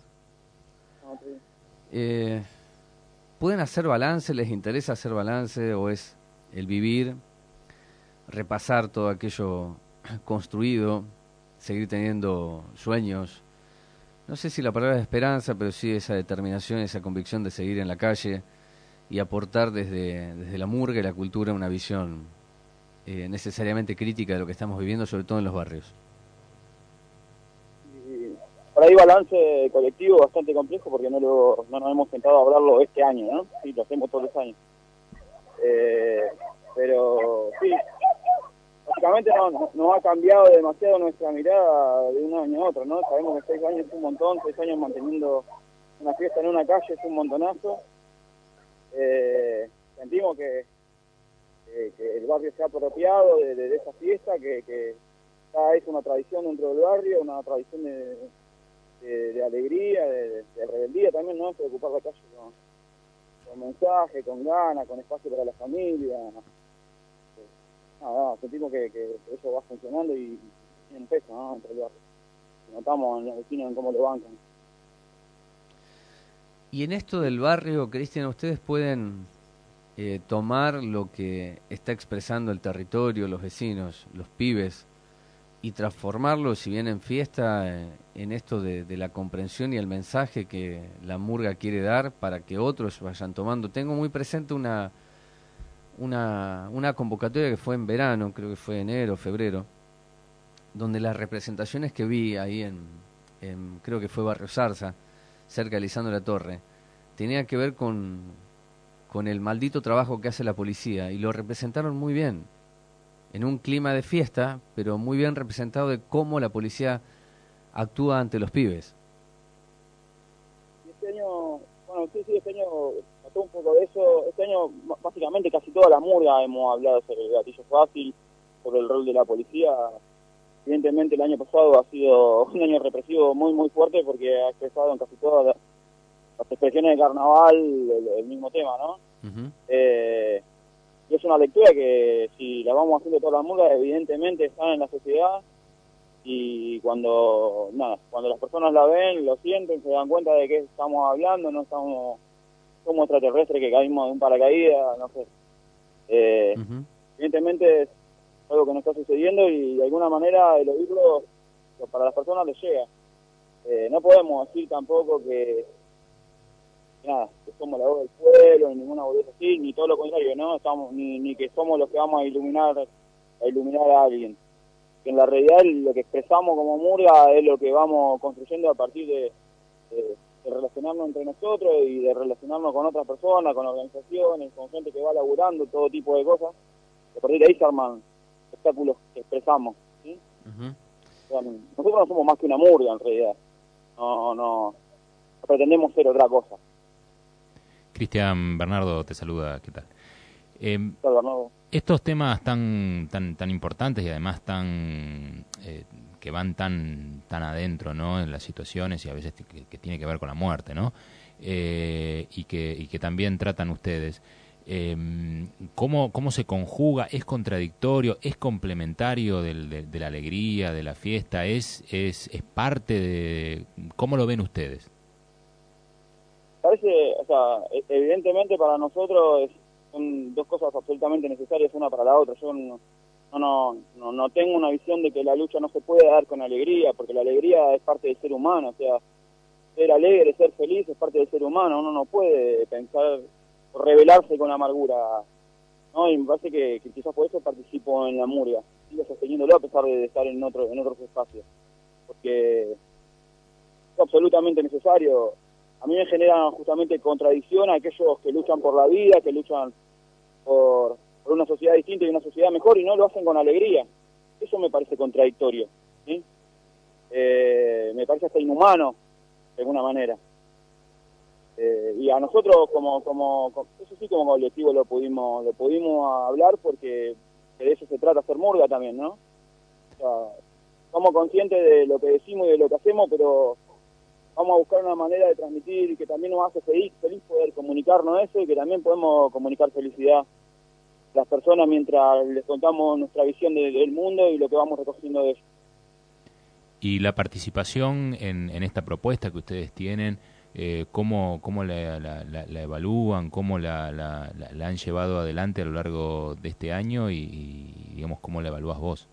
Eh, ¿Pueden hacer balance? ¿Les interesa hacer balance o es el vivir, repasar todo aquello construido, seguir teniendo sueños? No sé si la palabra es esperanza, pero sí esa determinación, esa convicción de seguir en la calle y aportar desde, desde la murga y la cultura una visión eh, necesariamente crítica de lo que estamos viviendo, sobre todo en los barrios. Por ahí balance colectivo bastante complejo porque no lo no nos hemos sentado a hablarlo este año, ¿no? Sí, lo hacemos todos los años. Eh, pero sí, básicamente no, no, no ha cambiado demasiado nuestra mirada de un año a otro, ¿no? Sabemos que seis años es un montón, seis años manteniendo una fiesta en una calle es un montonazo. Eh, sentimos que, que, que el barrio se ha apropiado de, de, de esa fiesta, que, que ya es una tradición dentro del barrio, una tradición de, de, de alegría, de, de rebeldía también, ¿no? De ocupar la calle con, con mensaje, con ganas, con espacio para la familia. Nada, sentimos que, que eso va funcionando y tiene un peso, ¿no? Entre el barrio. Notamos en los vecinos en cómo lo bancan. Y en esto del barrio, Cristian, ustedes pueden eh, tomar lo que está expresando el territorio, los vecinos, los pibes, y transformarlo, si bien en fiesta, eh, en esto de, de la comprensión y el mensaje que la murga quiere dar para que otros vayan tomando. Tengo muy presente una, una, una convocatoria que fue en verano, creo que fue enero, febrero, donde las representaciones que vi ahí en, en creo que fue Barrio Zarza, cerca de Lisandro de la Torre, tenía que ver con, con el maldito trabajo que hace la policía, y lo representaron muy bien, en un clima de fiesta, pero muy bien representado de cómo la policía actúa ante los pibes. Este año, bueno, sí, sí, este año trató un poco de eso. Este año, básicamente, casi toda la murga hemos hablado sobre el gatillo fácil, sobre el rol de la policía. Evidentemente el año pasado ha sido un año represivo muy muy fuerte porque ha expresado en casi todas las expresiones de carnaval el, el mismo tema, ¿no? Uh-huh. Eh, y es una lectura que si la vamos haciendo todas las murgas, evidentemente están en la sociedad, y cuando nada, cuando las personas la ven, lo sienten, se dan cuenta de qué estamos hablando, no estamos como extraterrestres que caímos de un paracaídas, no sé. Eh, uh-huh. Evidentemente es algo que nos está sucediendo y de alguna manera el oírlo para las personas les llega. Eh, no podemos decir tampoco que, que nada, que somos la voz del pueblo, ni ninguna boludez así, ni todo lo contrario, ¿no? Estamos, ni, ni que somos los que vamos a iluminar a iluminar a alguien. Que en la realidad lo que expresamos como murga es lo que vamos construyendo a partir de, de, de relacionarnos entre nosotros y de relacionarnos con otras personas, con organizaciones, con gente que va laburando, todo tipo de cosas. A partir de ahí se arman espectáculos que expresamos, ¿sí? Uh-huh. O sea, nosotros no somos más que una murga en realidad, no, no, no pretendemos ser otra cosa. Cristian, Bernardo te saluda, ¿qué tal? Eh, ¿Qué tal, Bernardo? Estos temas tan tan tan importantes y además tan eh, que van tan tan adentro, ¿no? En las situaciones y a veces que, que tiene que ver con la muerte, ¿no? Eh, y que y que también tratan ustedes. Eh, ¿cómo, ¿Cómo se conjuga? ¿Es contradictorio? ¿Es complementario del, de, de la alegría, de la fiesta? ¿Es, es, es parte de...? ¿Cómo lo ven ustedes? Parece, o sea, evidentemente para nosotros es, son dos cosas absolutamente necesarias una para la otra. Yo no, no, no, no tengo una visión de que la lucha no se puede dar con alegría, porque la alegría es parte del ser humano. O sea, ser alegre, ser feliz es parte del ser humano. Uno no puede pensar... rebelarse con amargura, ¿no? Y me parece que, que quizás por eso participo en la murga, sigo sosteniéndolo a pesar de estar en otro en otros espacios, porque es absolutamente necesario. A mí me genera justamente contradicción a aquellos que luchan por la vida, que luchan por, por una sociedad distinta y una sociedad mejor, y no lo hacen con alegría. Eso me parece contradictorio, ¿sí? Eh, me parece hasta inhumano, de alguna manera. Eh, y a nosotros como, como como eso sí como colectivo lo pudimos lo pudimos hablar porque de eso se trata, hacer murga también, ¿no? O sea, somos conscientes de lo que decimos y de lo que hacemos, pero vamos a buscar una manera de transmitir que también nos hace feliz, feliz poder comunicarnos eso, y que también podemos comunicar felicidad a las personas mientras les contamos nuestra visión de, del mundo y lo que vamos recogiendo de ellos. Y la participación en, en esta propuesta que ustedes tienen, Eh, ¿Cómo, cómo la, la, la, la evalúan? ¿Cómo la, la, la, la han llevado adelante a lo largo de este año? Y, y digamos, ¿cómo la evalúas vos?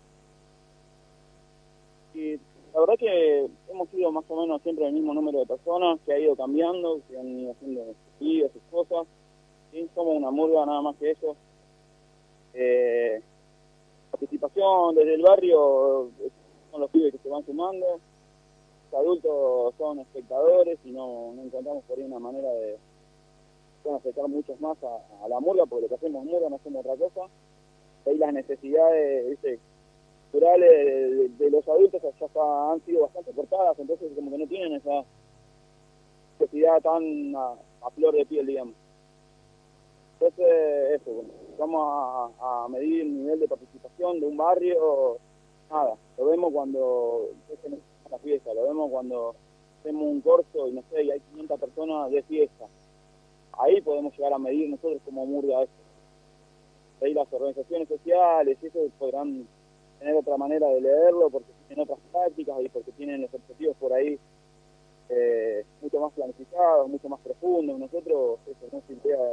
Y la verdad que hemos sido más o menos siempre el mismo número de personas, que ha ido cambiando, que han ido haciendo sus vidas, sus cosas. ¿Sí? Somos una murga, nada más que eso. Eh, participación desde el barrio, son los pibes que se van sumando. adultos son espectadores y no, no encontramos por ahí una manera de bueno, acercar muchos más a, a la murga, porque lo que hacemos es murga, no hacemos otra cosa. Ahí las necesidades, ¿viste? culturales de, de, de los adultos ya está, han sido bastante cortadas, entonces como que no tienen esa necesidad tan a, a flor de piel, digamos. Entonces, eso, bueno, vamos a, a medir el nivel de participación de un barrio, nada, lo vemos cuando es una fiesta, lo vemos cuando hacemos un corso y no sé, y hay quinientas personas de fiesta. Ahí podemos llegar a medir nosotros como murga esto. Ahí las organizaciones sociales y eso podrán tener otra manera de leerlo porque tienen otras prácticas y porque tienen los objetivos por ahí eh, mucho más planificados, mucho más profundos. Nosotros, eso, no se idea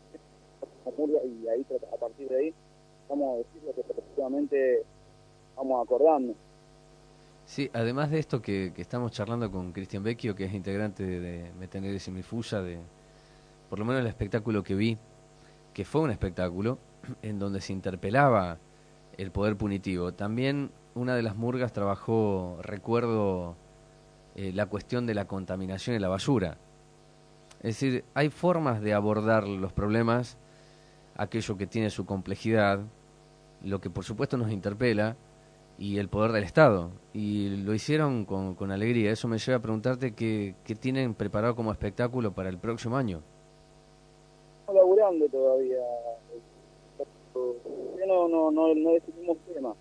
y ahí a partir de ahí vamos a decir lo que efectivamente vamos acordando. Sí, además de esto que, que estamos charlando con Cristian Vecchio, que es integrante de, de Metanegra y Semifusa, de por lo menos el espectáculo que vi, que fue un espectáculo en donde se interpelaba el poder punitivo. También una de las murgas trabajó, recuerdo, eh, la cuestión de la contaminación y la basura. Es decir, hay formas de abordar los problemas, aquello que tiene su complejidad, lo que por supuesto nos interpela, y el poder del Estado. Y lo hicieron con, con alegría. Eso me lleva a preguntarte qué, qué tienen preparado como espectáculo para el próximo año. Estamos laburando todavía. No, no, no, no decidimos tema.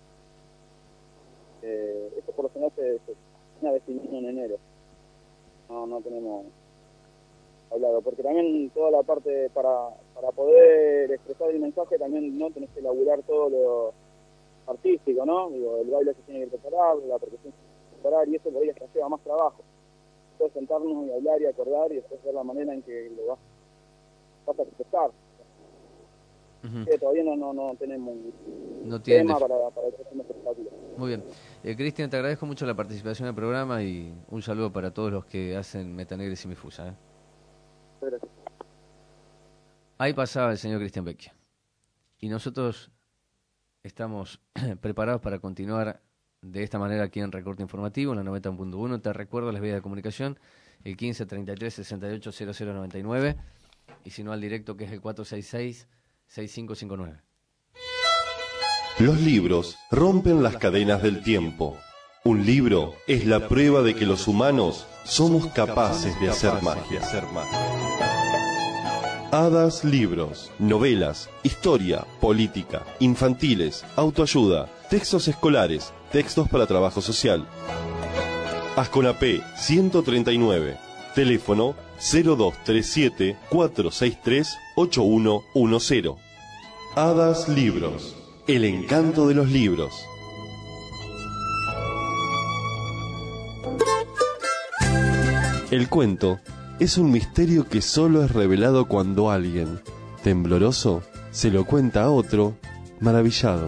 Eh, esto por lo general se, se viene a definir en enero. No, no tenemos hablado, porque también toda la parte para, para poder expresar el mensaje también no tenés que laburar todo lo artístico, ¿no? Digo, el baile se tiene que preparar, la percusión se tiene que preparar y eso por ahí hasta lleva más trabajo. Entonces sentarnos y hablar y acordar y después ver la manera en que lo vas, vas a expresar. Uh-huh. Que todavía no, no, no tenemos un no tema para, para el próximo espectáculo. Muy bien. Eh, Cristian, te agradezco mucho la participación en el programa y un saludo para todos los que hacen Metanegra y Semifusa. ¿eh? Gracias. Ahí pasaba el señor Cristian Vecchio. Y nosotros estamos preparados para continuar de esta manera aquí en Recorte Informativo, en la noventa punto uno. Te recuerdo las vías de comunicación, el quince treinta y tres sesenta y ocho cero cero noventa y nueve, y si no al directo, que es el cuatro seis seis seis cinco cinco nueve. Los libros rompen las cadenas del tiempo. Un libro es la prueba de que los humanos somos capaces de hacer magia. Hadas Libros, novelas, historia, política, infantiles, autoayuda, textos escolares, textos para trabajo social. Asconapé ciento treinta y nueve, teléfono cero dos tres siete cuatro seis tres ocho uno uno cero. Hadas Libros, el encanto de los libros. El cuento es un misterio que solo es revelado cuando alguien, tembloroso, se lo cuenta a otro, maravillado.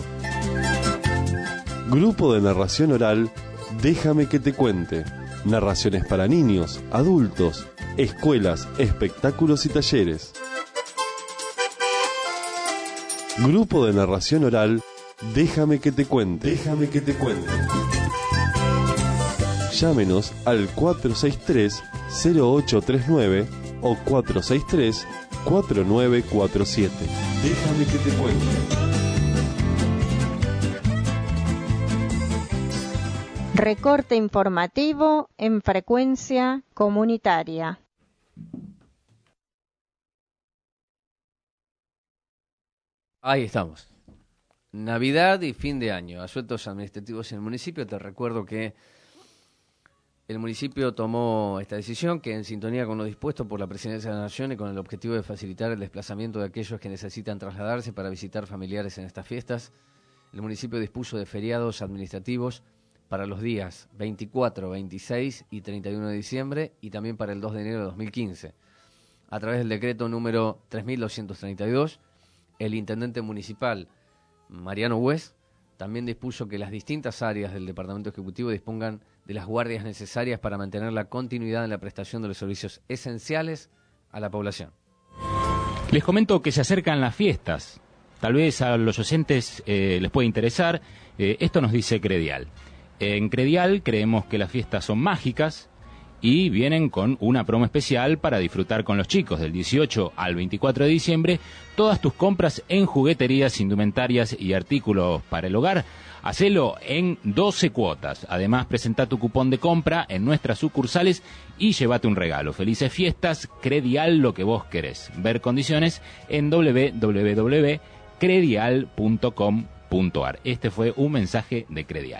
Grupo de narración oral, Déjame que te cuente. Narraciones para niños, adultos, escuelas, espectáculos y talleres. Grupo de narración oral, Déjame que te cuente. Déjame que te cuente. Llámenos al cuatro seis tres cero ocho tres nueve o cuatro seis tres cuatro nueve cuatro siete. Déjame que te cuente. Recorte informativo en frecuencia comunitaria. Ahí estamos. Navidad y fin de año. Asuetos administrativos en el municipio. Te recuerdo que el municipio tomó esta decisión que, en sintonía con lo dispuesto por la Presidencia de la Nación y con el objetivo de facilitar el desplazamiento de aquellos que necesitan trasladarse para visitar familiares en estas fiestas, el municipio dispuso de feriados administrativos para los días veinticuatro, veintiséis y treinta y uno de diciembre y también para el dos de enero de dos mil quince. A través del decreto número tres mil doscientos treinta y dos, el intendente municipal Mariano Hues también dispuso que las distintas áreas del Departamento Ejecutivo dispongan de las guardias necesarias para mantener la continuidad en la prestación de los servicios esenciales a la población. Les comento que se acercan las fiestas. Tal vez a los oyentes eh, les pueda interesar. Eh, esto nos dice Credial. En Credial creemos que las fiestas son mágicas y vienen con una promo especial para disfrutar con los chicos del dieciocho al veinticuatro de diciembre. Todas tus compras en jugueterías, indumentarias y artículos para el hogar, hacelo en doce cuotas. Además, presenta tu cupón de compra en nuestras sucursales y llévate un regalo. Felices fiestas, Credial, lo que vos querés. Ver condiciones en doble u doble u doble punto credial punto com punto a r. Este fue un mensaje de Credial.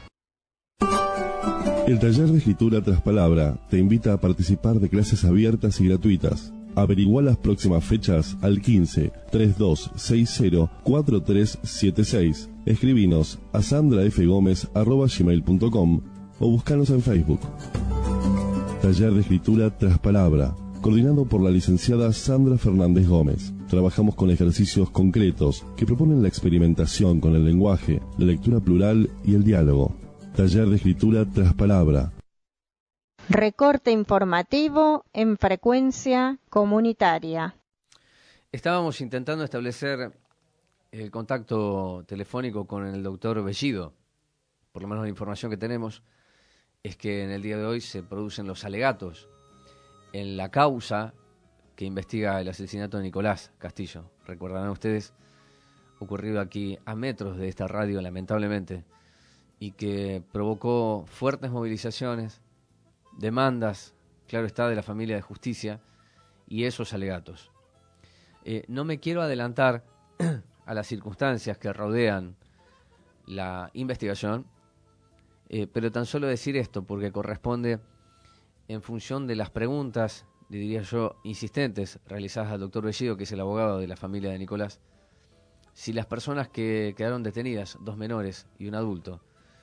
El taller de escritura tras palabra te invita a participar de clases abiertas y gratuitas. Averigua las próximas fechas al quince, treinta y dos sesenta, cuarenta y tres setenta y seis. Escribinos a sandrafgomez arroba gmail punto com o buscanos en Facebook. Taller de escritura tras palabra, coordinado por la licenciada Sandra Fernández Gómez. Trabajamos con ejercicios concretos que proponen la experimentación con el lenguaje, la lectura plural y el diálogo. Taller de escritura tras palabra. Recorte informativo en frecuencia comunitaria. Estábamos intentando establecer el contacto telefónico con el doctor Bellido. Por lo menos la información que tenemos es que en el día de hoy se producen los alegatos en la causa que investiga el asesinato de Nicolás Castillo. Recordarán ustedes, ocurrido aquí a metros de esta radio, lamentablemente, y que provocó fuertes movilizaciones, demandas, claro está, de la familia de justicia y esos alegatos. Eh, no me quiero adelantar a las circunstancias que rodean la investigación, eh, pero tan solo decir esto porque corresponde en función de las preguntas, le diría yo, insistentes, realizadas al doctor Bellido, que es el abogado de la familia de Nicolás, si las personas que quedaron detenidas, dos menores y un adulto,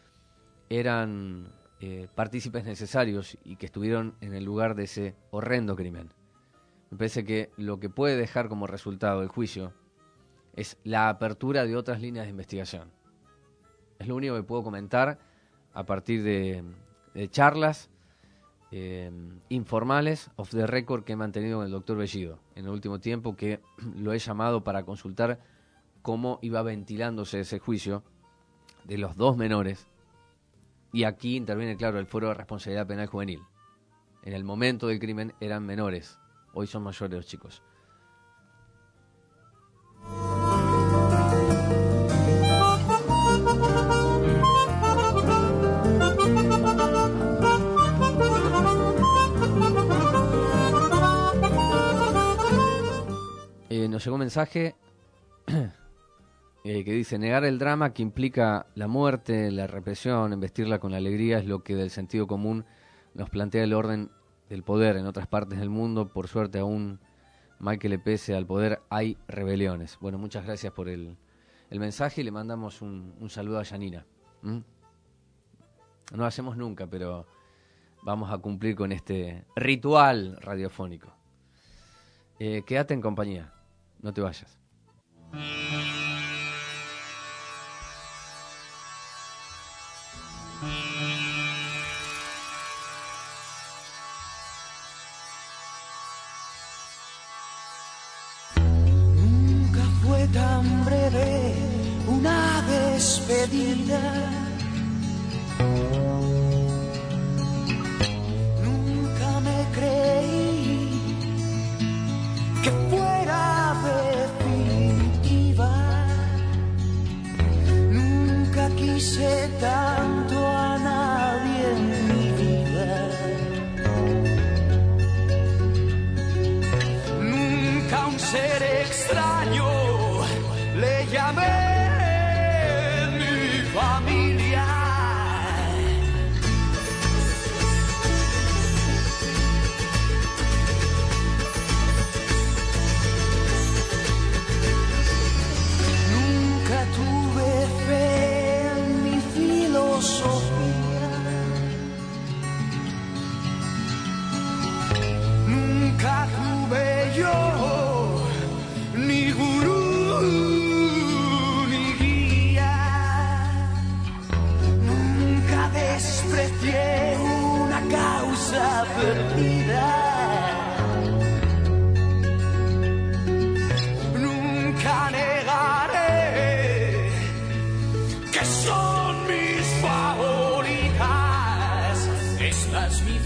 eran eh, partícipes necesarios y que estuvieron en el lugar de ese horrendo crimen. Me parece que lo que puede dejar como resultado el juicio es la apertura de otras líneas de investigación. Es lo único que puedo comentar a partir de, de charlas eh, informales, off the record, que he mantenido con el doctor Bellido en el último tiempo, que lo he llamado para consultar cómo iba ventilándose ese juicio de los dos menores. Y aquí interviene, claro, el Foro de Responsabilidad Penal Juvenil. En el momento del crimen eran menores, hoy son mayores los chicos. Eh, nos llegó un mensaje Eh, que dice: negar el drama que implica la muerte, la represión, investirla con la alegría es lo que del sentido común nos plantea el orden del poder en otras partes del mundo. Por suerte, aún mal que le pese al poder, hay rebeliones. Bueno, muchas gracias por el, el mensaje y le mandamos un, un saludo a Yanina. ¿Mm? No lo hacemos nunca, pero vamos a cumplir con este ritual radiofónico. Eh, quédate en compañía, no te vayas. Nunca fue tan breve una despedida. Nunca me creí que fuera definitiva. Nunca quise tanto a nadie en mi vida. Nunca a un ser extraño le llamé mi familia. Nunca tuve fe en mi filosofía.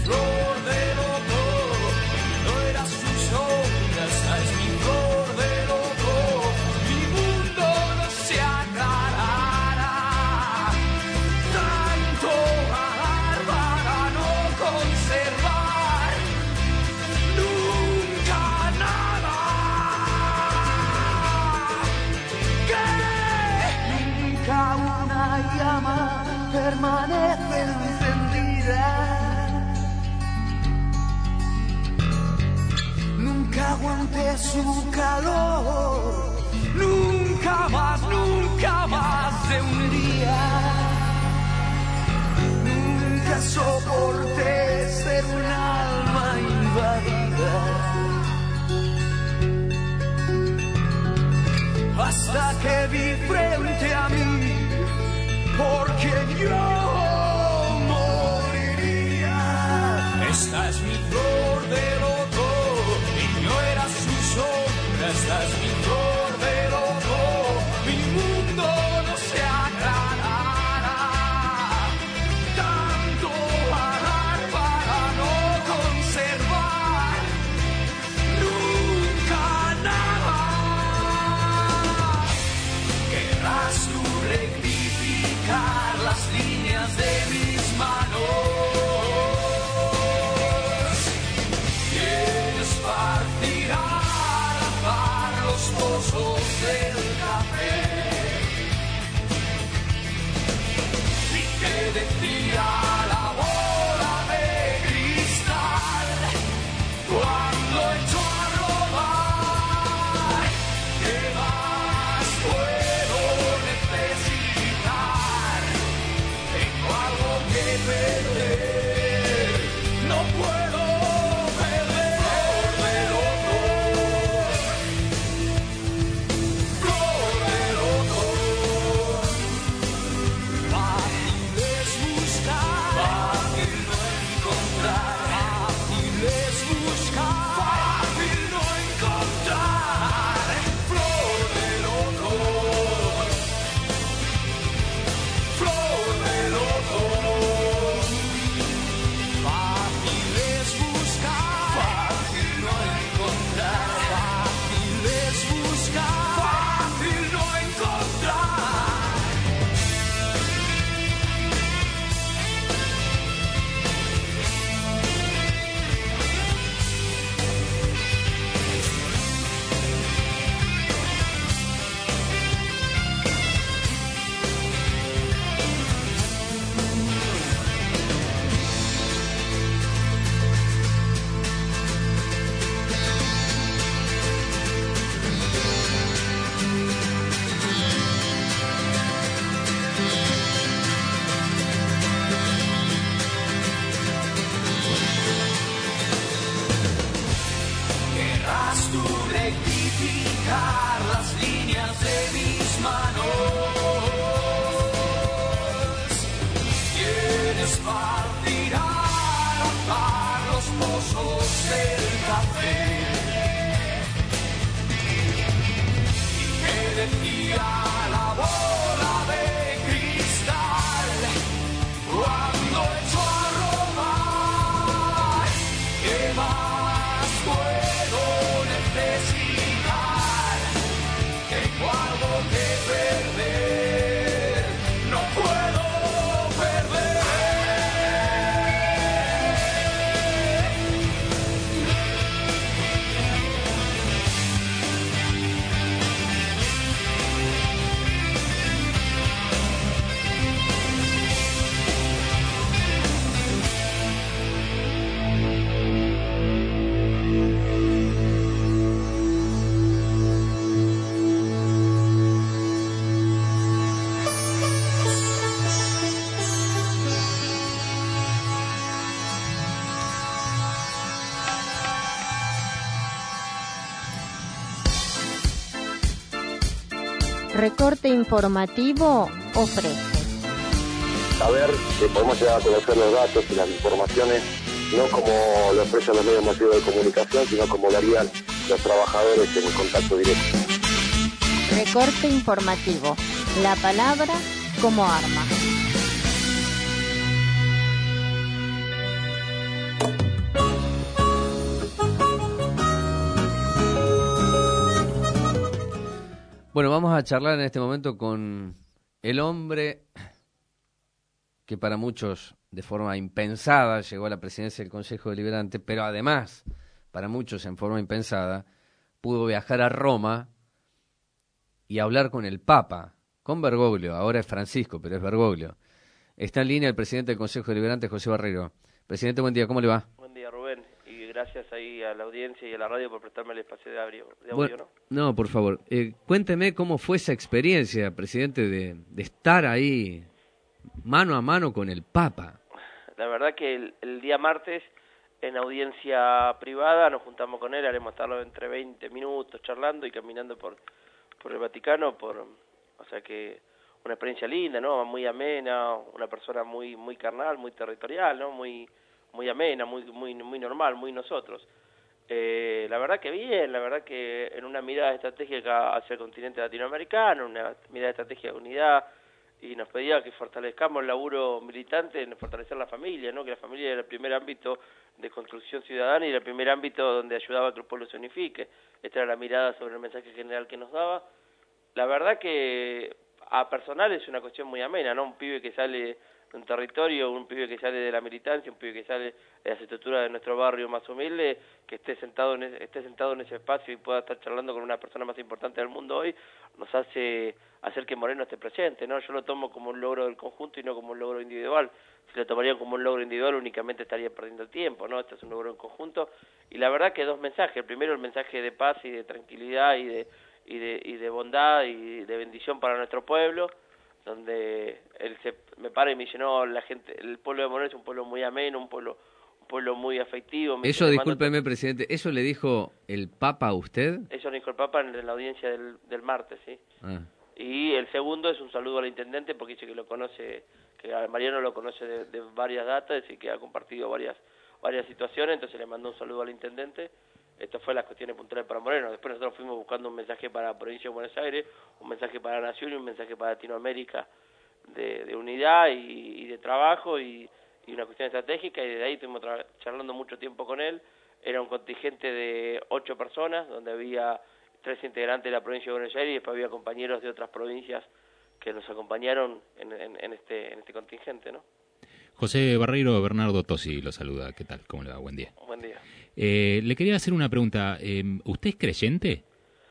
flor de loto, no era su sombra, esta es mi flor de loto, mi mundo no se aclarará, tanto bajar para no conservar nunca nada, que nunca una llama permanece encendida, nunca aguante su calor, nunca más, nunca más de un día, nunca soporté ser un alma invadida, hasta que vi frente a mí, porque yo moriría. Esta es mi flor de loto y no era su sombra, esta es mi flor de loto, mi mundo no se aclarará, tanto bajar para no conservar nunca nada. Querrás tú rectificar las líneas de mis manos, quieres partir a lavar los pozos del café, y que decía la bola de cristal cuando echó a robar, ¿qué más puedo necesitar? Tengo algo que perder, no puedo perder. Flor de loto, fácil es buscar, fácil no encontrar, fácil es buscar, fácil no encontrar. Flor de loto, flor de loto, fácil es buscar, fácil no encontrar, fácil es buscar, fácil no encontrar. Querrás tú rectificar las líneas de mis manos, quieres partir a lavar los pozos del café, y que decía la bola de cristal cuando echó a robar, ¿qué más puedo necesitar? Tengo algo que perder, no puedo perder. Recorte informativo ofrece. Saber que podemos llegar a conocer los datos y las informaciones, no como lo expresan los medios masivos de comunicación, sino como lo harían los trabajadores en contacto directo. Recorte informativo. La palabra como arma. Bueno, vamos a charlar en este momento con el hombre que para muchos de forma impensada llegó a la presidencia del Consejo Deliberante, pero además, para muchos en forma impensada, pudo viajar a Roma y hablar con el Papa, con Bergoglio. Ahora es Francisco, pero es Bergoglio. Está en línea el presidente del Consejo Deliberante, José Barreiro. Presidente, buen día, ¿cómo le va? Buen día, Rubén, y gracias ahí a la audiencia y a la radio por prestarme el espacio de audio, de audio Bueno, ¿no? No, por favor, eh, cuénteme cómo fue esa experiencia, presidente, de, de estar ahí mano a mano con el Papa. La verdad que el, el día martes, en audiencia privada, nos juntamos con él, haremos estarlo entre veinte minutos charlando y caminando por, por el Vaticano, por, o sea que una experiencia linda, ¿no? Muy amena, una persona muy muy carnal, muy territorial, ¿no? Muy muy amena, muy muy muy normal, muy nosotros. Eh, la verdad que bien, la verdad que en una mirada estratégica hacia el continente latinoamericano, una mirada estratégica de unidad, y nos pedía que fortalezcamos el laburo militante en fortalecer la familia, ¿no? Que la familia era el primer ámbito de construcción ciudadana y el primer ámbito donde ayudaba a que el pueblo se unifique. Esta era la mirada sobre el mensaje general que nos daba. La verdad que a personal es una cuestión muy amena, ¿no? Un pibe que sale de un territorio, un pibe que sale de la militancia, un pibe que sale de las estructuras de nuestro barrio más humilde, que esté sentado en ese, esté sentado en ese espacio y pueda estar charlando con una persona más importante del mundo hoy, nos hace hacer que Moreno esté presente, ¿no? Yo lo tomo como un logro del conjunto y no como un logro individual. Si lo tomaría como un logro individual, únicamente estaría perdiendo el tiempo, ¿no? Este es un logro en conjunto. Y la verdad que dos mensajes. El primero, el mensaje de paz y de tranquilidad y de y de y de bondad y de bendición para nuestro pueblo, donde él se me para y me dice, no, la gente, el pueblo de Moreno es un pueblo muy ameno, un pueblo un pueblo muy afectivo. Me Eso, dice, discúlpeme, presidente, ¿eso le dijo el Papa a usted? Eso lo dijo el Papa en la audiencia del, del martes, ¿sí? Ah. Y el segundo es un saludo al intendente, porque dice que lo conoce, que a Mariano lo conoce de, de varias datas y que ha compartido varias varias situaciones, entonces le mandó un saludo al intendente. Esto fue las cuestiones puntuales para Moreno. Después nosotros fuimos buscando un mensaje para la provincia de Buenos Aires, un mensaje para la Nación y un mensaje para Latinoamérica de, de unidad y, y de trabajo y, y una cuestión estratégica, y desde ahí estuvimos charlando mucho tiempo con él. Era un contingente de ocho personas, donde había tres integrantes de la provincia de Buenos Aires y después había compañeros de otras provincias que nos acompañaron en, en, en este en este contingente, ¿no? José Barreiro, Bernardo Tosi lo saluda. ¿Qué tal? ¿Cómo le va? Buen día. Buen día. Eh, le quería hacer una pregunta. Eh, ¿Usted es creyente?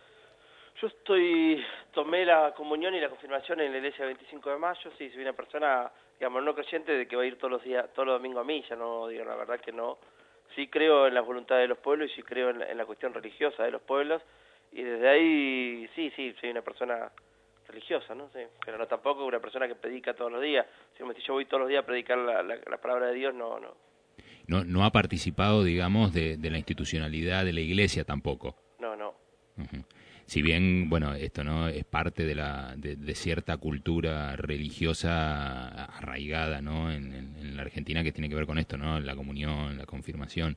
Yo estoy, tomé la comunión y la confirmación en la iglesia del veinticinco de mayo, sí, soy una persona, digamos, no creyente de que va a ir todos los días, todos los domingos a misa, no, digo, la verdad que no. Sí creo en la voluntad de los pueblos y sí creo en la, en la cuestión religiosa de los pueblos, y desde ahí, sí, sí, soy una persona religiosa, ¿no? Sí, pero no tampoco una persona que predica todos los días. Si yo voy todos los días a predicar la, la, la palabra de Dios, no, no. No, no ha participado, digamos, de, de la institucionalidad de la iglesia tampoco. No, no. Uh-huh. Si bien, bueno, esto no es parte de la de, de cierta cultura religiosa arraigada, ¿no? En, en, en la Argentina, que tiene que ver con esto, ¿no? La comunión, la confirmación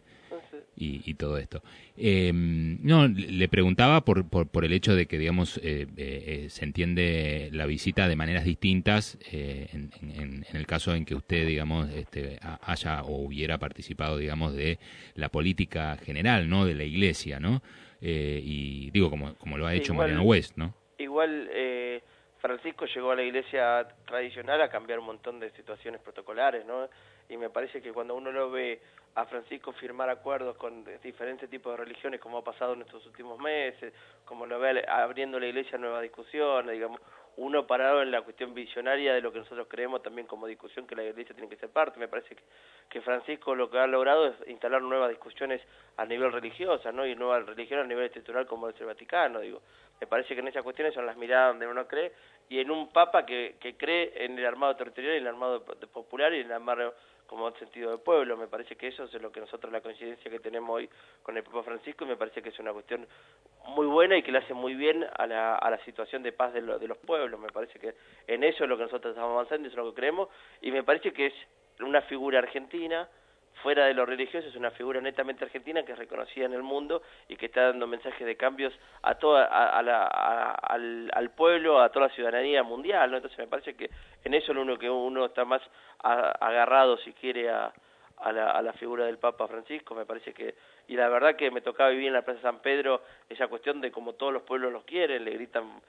y, y todo esto. Eh, no, le preguntaba por, por por el hecho de que, digamos, eh, eh, se entiende la visita de maneras distintas eh, en, en, en el caso en que usted, digamos, este, haya o hubiera participado, digamos, de la política general, ¿no? De la Iglesia, ¿no? Eh, y digo, como como lo ha hecho igual, Mariano West, ¿no? Igual eh, Francisco llegó a la iglesia tradicional a cambiar un montón de situaciones protocolares, ¿no? Y me parece que cuando uno lo ve a Francisco firmar acuerdos con diferentes tipos de religiones, como ha pasado en estos últimos meses, como lo ve abriendo la iglesia a nuevas discusiones, digamos, uno parado en la cuestión visionaria de lo que nosotros creemos también como discusión que la iglesia tiene que ser parte. Me parece que, que Francisco lo que ha logrado es instalar nuevas discusiones a nivel religioso, ¿no? Y nueva religión a nivel estructural como es el Vaticano, digo. Me parece que en esas cuestiones son las miradas donde uno cree, y en un papa que, que cree en el armado territorial y en el armado popular y en el armado como sentido de pueblo. Me parece que eso es lo que nosotros, la coincidencia que tenemos hoy con el Papa Francisco, y me parece que es una cuestión muy buena y que le hace muy bien a la, a la situación de paz de, lo, de los pueblos. Me parece que en eso es lo que nosotros estamos avanzando, eso es lo que creemos, y me parece que es una figura argentina, fuera de lo religioso, es una figura netamente argentina que es reconocida en el mundo y que está dando mensajes de cambios a toda a, a la, a, al, al pueblo, a toda la ciudadanía mundial, ¿no? Entonces me parece que en eso es lo único que uno está más a, agarrado, si quiere, a, a, la, a la figura del Papa Francisco. Me parece que, y la verdad que me tocaba vivir en la Plaza San Pedro esa cuestión de como todos los pueblos los quieren, le gritan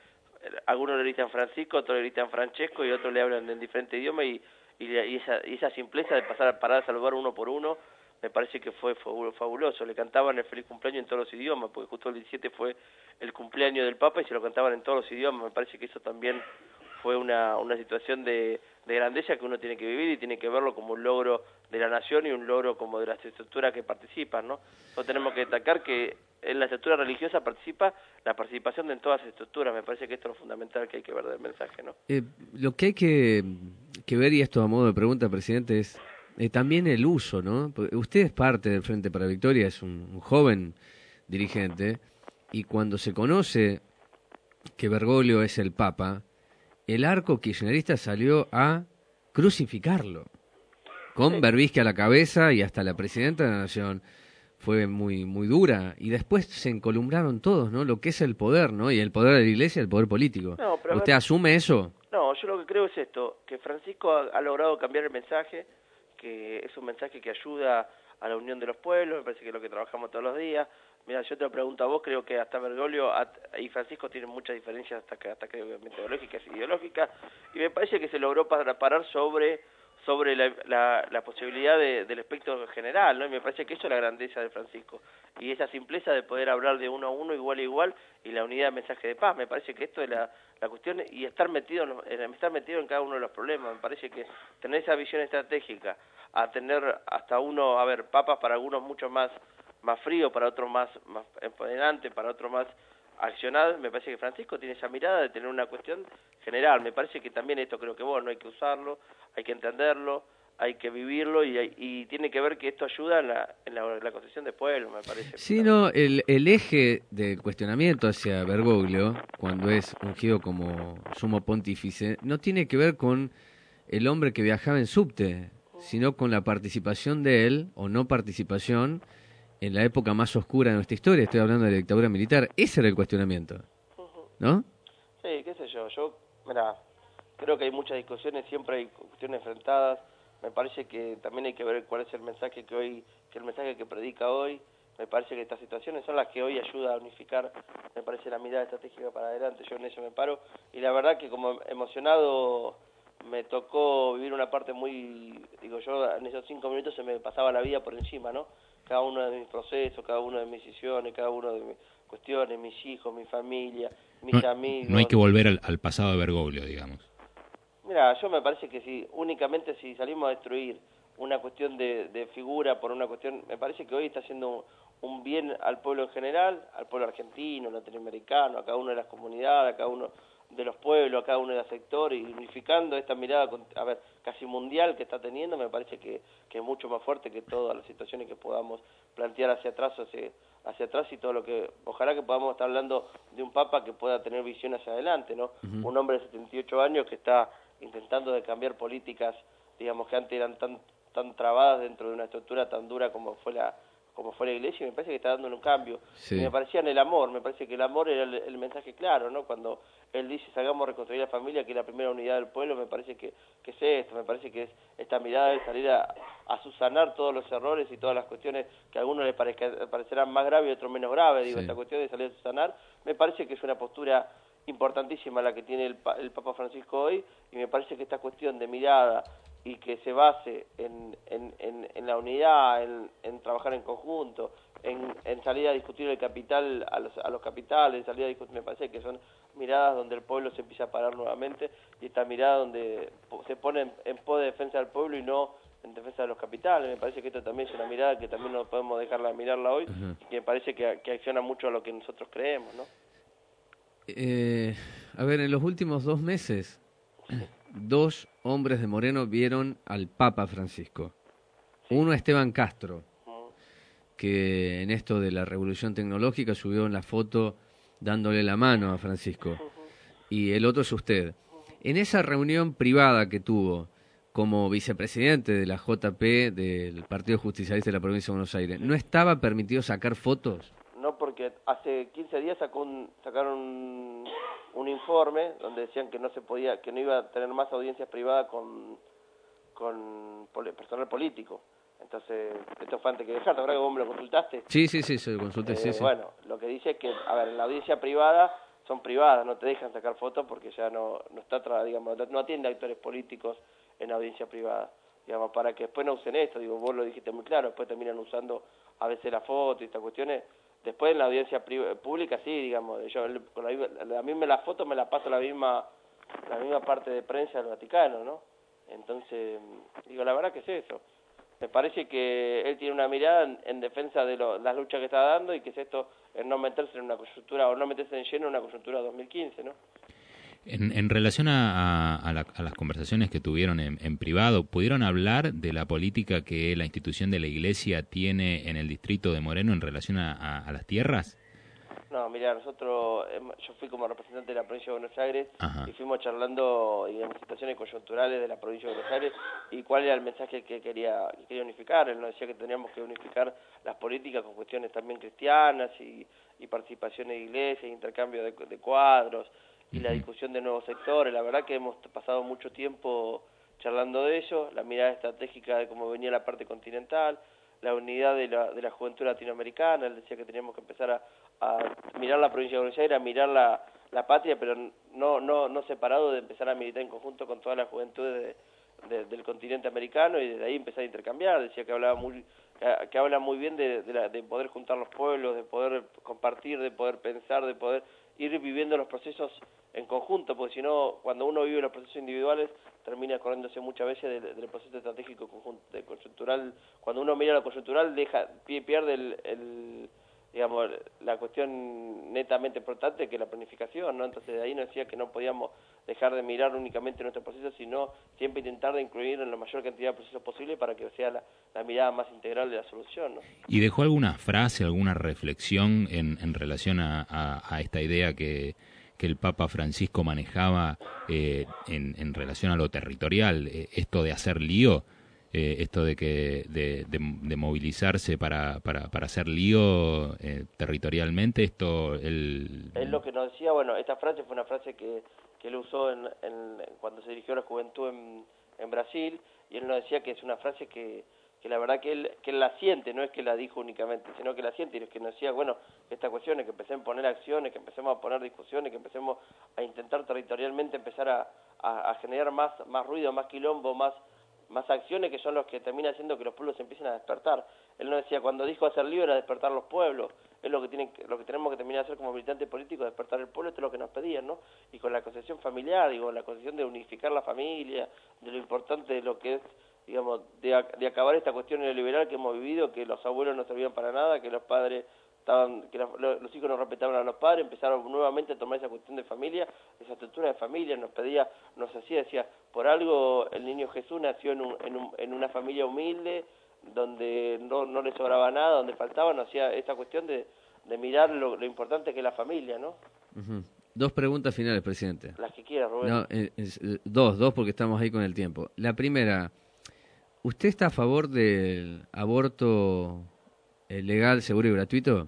algunos le gritan Francisco, otros le gritan Francesco y otros le hablan en diferentes idiomas y, y, y, esa, y esa simpleza de pasar a parar a saludar uno por uno, me parece que fue fabuloso. Le cantaban el feliz cumpleaños en todos los idiomas, porque justo el diecisiete fue el cumpleaños del Papa y se lo cantaban en todos los idiomas. Me parece que eso también fue una, una situación de, de grandeza que uno tiene que vivir y tiene que verlo como un logro de la nación y un logro como de las estructuras que participan, ¿no? Nosotros tenemos que destacar que en la estructura religiosa participa la participación de en todas las estructuras. Me parece que esto es lo fundamental que hay que ver del mensaje, ¿no? Eh, lo que hay que, que ver, y esto a modo de pregunta, presidente, es eh, también el uso, ¿no? Porque usted es parte del Frente para Victoria, es un, un joven dirigente, y cuando se conoce que Bergoglio es el Papa, el arco kirchnerista salió a crucificarlo, con Berbisky a la cabeza, y hasta la presidenta de la Nación fue muy muy dura, y después se encolumbraron todos, ¿no? Lo que es el poder, ¿no? Y el poder de la Iglesia, el poder político. No, pero ¿Usted ver, asume eso? No, yo lo que creo es esto, que Francisco ha, ha logrado cambiar el mensaje, que es un mensaje que ayuda a la unión de los pueblos, me parece que es lo que trabajamos todos los días. Mira, yo te lo pregunto a vos, creo que hasta Bergoglio y Francisco tienen muchas diferencias, hasta que hasta que metodológicas y ideológicas, y me parece que se logró para parar sobre sobre la, la, la posibilidad de, del espectro general, ¿no? Y me parece que eso es la grandeza de Francisco, y esa simpleza de poder hablar de uno a uno, igual a igual, y la unidad de mensaje de paz. Me parece que esto es la, la cuestión, y estar metido, en, en, estar metido en cada uno de los problemas. Me parece que tener esa visión estratégica, a tener hasta uno, a ver, papas para algunos mucho más más frío, para otros más, más empoderante, para otros más accionado, me parece que Francisco tiene esa mirada de tener una cuestión general. Me parece que también esto creo que bueno, hay que usarlo, hay que entenderlo, hay que vivirlo, y, y tiene que ver que esto ayuda en la, en la, la construcción de pueblo, me parece. Sí, no, el, el eje del cuestionamiento hacia Bergoglio, cuando es ungido como sumo pontífice, no tiene que ver con el hombre que viajaba en subte, sino con la participación de él, o no participación, en la época más oscura de nuestra historia. Estoy hablando de la dictadura militar. Ese era el cuestionamiento, ¿no? Sí, qué sé yo. Yo, mira, creo que hay muchas discusiones, siempre hay cuestiones enfrentadas. Me parece que también hay que ver cuál es el mensaje que hoy, que el mensaje que predica hoy. Me parece que estas situaciones son las que hoy ayuda a unificar, me parece, la mirada estratégica para adelante. Yo en eso me paro. Y la verdad que como emocionado me tocó vivir una parte muy, digo yo, en esos cinco minutos se me pasaba la vida por encima, ¿no? Cada uno de mis procesos, cada una de mis decisiones, cada una de mis cuestiones, mis hijos, mi familia, mis no, amigos. No hay que volver al, al pasado de Bergoglio, digamos. Mira, yo me parece que si únicamente si salimos a destruir una cuestión de, de figura por una cuestión, me parece que hoy está haciendo un, un bien al pueblo en general, al pueblo argentino, latinoamericano, a cada una de las comunidades, a cada uno de los pueblos, a cada uno de los sectores, y unificando esta mirada, a ver, casi mundial que está teniendo, me parece que, que es mucho más fuerte que todas las situaciones que podamos plantear hacia atrás, hacia, hacia atrás y todo lo que, ojalá que podamos estar hablando de un Papa que pueda tener visión hacia adelante, ¿no? Uh-huh. Un hombre de setenta y ocho años que está intentando de cambiar políticas, digamos, que antes eran tan, tan trabadas dentro de una estructura tan dura como fue la como fue la Iglesia, y me parece que está dándole un cambio. Sí. Y me parecía en el amor, me parece que el amor era el, el mensaje claro, ¿no? Cuando él dice, salgamos a reconstruir la familia, que es la primera unidad del pueblo, me parece que, que es esto, me parece que es esta mirada de salir a, a subsanar todos los errores y todas las cuestiones que a algunos les parezca, parecerán más graves y a otros menos graves, digo, sí. Esta cuestión de salir a subsanar, me parece que es una postura importantísima la que tiene el, el Papa Francisco hoy, y me parece que esta cuestión de mirada y que se base en, en, en, en la unidad, en, en trabajar en conjunto, en, en salir a discutir el capital a los, a los capitales, salir a discutir, me parece que son miradas donde el pueblo se empieza a parar nuevamente, y esta mirada donde se pone en, en pos de defensa del pueblo y no en defensa de los capitales. Me parece que esto también es una mirada que también no podemos dejarla de mirarla hoy, uh-huh. Y que me parece que, que acciona mucho a lo que nosotros creemos, ¿no? Eh, a ver, en los últimos dos meses, dos hombres de Moreno vieron al Papa Francisco. Uno, Esteban Castro, que en esto de la revolución tecnológica subió en la foto dándole la mano a Francisco. Y el otro es usted. En esa reunión privada que tuvo como vicepresidente de la J P del Partido Justicialista de la Provincia de Buenos Aires, ¿no estaba permitido sacar fotos? No, porque hace quince días sacó un, sacaron un, un informe donde decían que no se podía, que no iba a tener más audiencias privadas con, con personal político. Entonces, esto fue antes que dejar, ¿verdad que vos me lo consultaste? Sí, sí, sí, se lo consulté, eh, sí, sí. Bueno, lo que dice es que, a ver, en la audiencia privada son privadas, no te dejan sacar fotos porque ya no, no está, tra- digamos, no atiende a actores políticos en audiencia privada, digamos, para que después no usen esto, digo, vos lo dijiste muy claro, después terminan usando a veces la foto y estas cuestiones, después en la audiencia pri- pública sí, digamos, yo con la, a mí me la foto me la paso la misma, la misma parte de prensa del Vaticano, ¿no? Entonces, digo, la verdad que es eso. Me parece que él tiene una mirada en, en defensa de lo, las luchas que está dando y que es esto, en no meterse en una coyuntura o no meterse en lleno en una coyuntura dos mil quince, ¿no? En, en relación a, a, a, la, a las conversaciones que tuvieron en, en privado, ¿pudieron hablar de la política que la institución de la Iglesia tiene en el distrito de Moreno en relación a, a, a las tierras? No, mira, nosotros, yo fui como representante de la provincia de Buenos Aires Ajá. y fuimos charlando digamos, situaciones coyunturales de la provincia de Buenos Aires y cuál era el mensaje que quería, que quería unificar. Él nos decía que teníamos que unificar las políticas con cuestiones también cristianas y, y participación de iglesias, intercambio de, de cuadros y la discusión de nuevos sectores. La verdad que hemos pasado mucho tiempo charlando de ello, la mirada estratégica de cómo venía la parte continental, la unidad de la, de la juventud latinoamericana. Él decía que teníamos que empezar a, a mirar la provincia de Buenos Aires, a mirar la, la patria, pero no, no, no separado de empezar a militar en conjunto con toda la juventud de, de, del continente americano y desde ahí empezar a intercambiar. Decía que hablaba muy, que, que habla muy bien de, de, la, de poder juntar los pueblos, de poder compartir, de poder pensar, de poder ir viviendo los procesos en conjunto, porque si no, cuando uno vive los procesos individuales, termina corriéndose muchas veces del, del proceso estratégico conjunto, de coyuntural. Cuando uno mira lo coyuntural, deja pierde el, el digamos, la cuestión netamente importante que es la planificación, ¿no? Entonces de ahí nos decía que no podíamos dejar de mirar únicamente nuestro proceso, sino siempre intentar de incluir en la mayor cantidad de procesos posible para que sea la, la mirada más integral de la solución, ¿no? ¿Y dejó alguna frase, alguna reflexión en, en relación a, a, a esta idea que, que el Papa Francisco manejaba eh, en, en relación a lo territorial, eh, esto de hacer lío? Eh, esto de que de, de, de movilizarse para, para, para hacer lío eh, territorialmente, esto el... Es lo que nos decía, bueno, esta frase fue una frase que, que él usó en, en, cuando se dirigió a la juventud en, en Brasil, y él nos decía que es una frase que, que la verdad que él, que él la siente, no es que la dijo únicamente, sino que la siente, y es que nos decía, bueno, esta cuestión es que empecemos a poner acciones, que empecemos a poner discusiones, que empecemos a intentar territorialmente empezar a, a, a generar más, más ruido, más quilombo, más... más acciones que son los que terminan haciendo que los pueblos empiecen a despertar. Él nos decía, cuando dijo hacer lío era despertar los pueblos, es lo que tienen, lo que tenemos que terminar de hacer como militantes políticos, despertar el pueblo, esto es lo que nos pedían, ¿no? Y con la concepción familiar, digo, la concepción de unificar la familia, de lo importante de lo que es, digamos, de, de acabar esta cuestión neoliberal que hemos vivido, que los abuelos no servían para nada, que los padres estaban, que los, los hijos no respetaban a los padres, empezaron nuevamente a tomar esa cuestión de familia, esa estructura de familia, nos pedía, nos hacía, decía, por algo el niño Jesús nació en, un, en, un, en una familia humilde, donde no, no le sobraba nada, donde faltaba, nos hacía esta cuestión de, de mirar lo, lo importante que es la familia, ¿no? Uh-huh. Dos preguntas finales, presidente. Las que quiera, Rubén. No, eh, eh, dos, dos porque estamos ahí con el tiempo. La primera, ¿usted está a favor del aborto eh, legal, seguro y gratuito?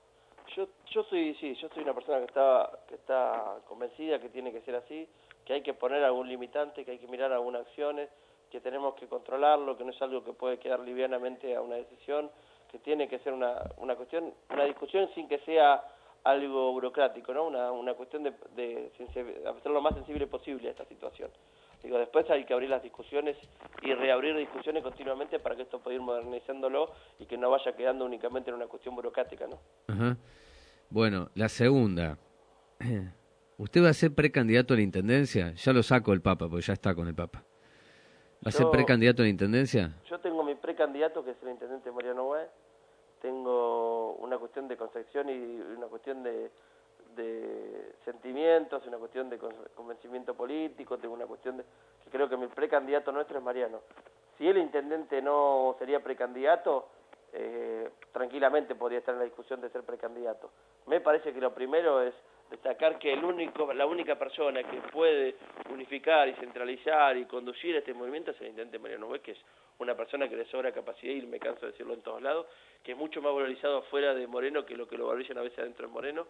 Yo, yo soy, sí, yo soy una persona que está, que está convencida que tiene que ser así, que hay que poner algún limitante, que hay que mirar algunas acciones, que tenemos que controlarlo, que no es algo que puede quedar livianamente a una decisión, que tiene que ser una, una cuestión, una discusión sin que sea algo burocrático, ¿no? Una, una cuestión de, de, de hacer lo más sensible posible a esta situación. Digo, después hay que abrir las discusiones y reabrir discusiones continuamente para que esto pueda ir modernizándolo y que no vaya quedando únicamente en una cuestión burocrática, ¿no? Ajá. Bueno, la segunda. ¿Usted va a ser precandidato a la Intendencia? Ya lo saco el Papa, porque ya está con el Papa. ¿Va a yo, ser precandidato a la Intendencia? Yo tengo mi precandidato, que es el Intendente Mariano Güey. Tengo una cuestión de concepción y una cuestión de, de sentimientos, una cuestión de convencimiento político, tengo una cuestión de... que creo que mi precandidato nuestro es Mariano. Si el Intendente no sería precandidato, eh, tranquilamente podría estar en la discusión de ser precandidato. Me parece que lo primero es destacar que el único, la única persona que puede unificar y centralizar y conducir este movimiento es el Intendente Mariano Güey, que es una persona que le sobra capacidad, y me canso de decirlo en todos lados, que es mucho más valorizado afuera de Moreno que lo que lo valorizan a veces adentro de Moreno,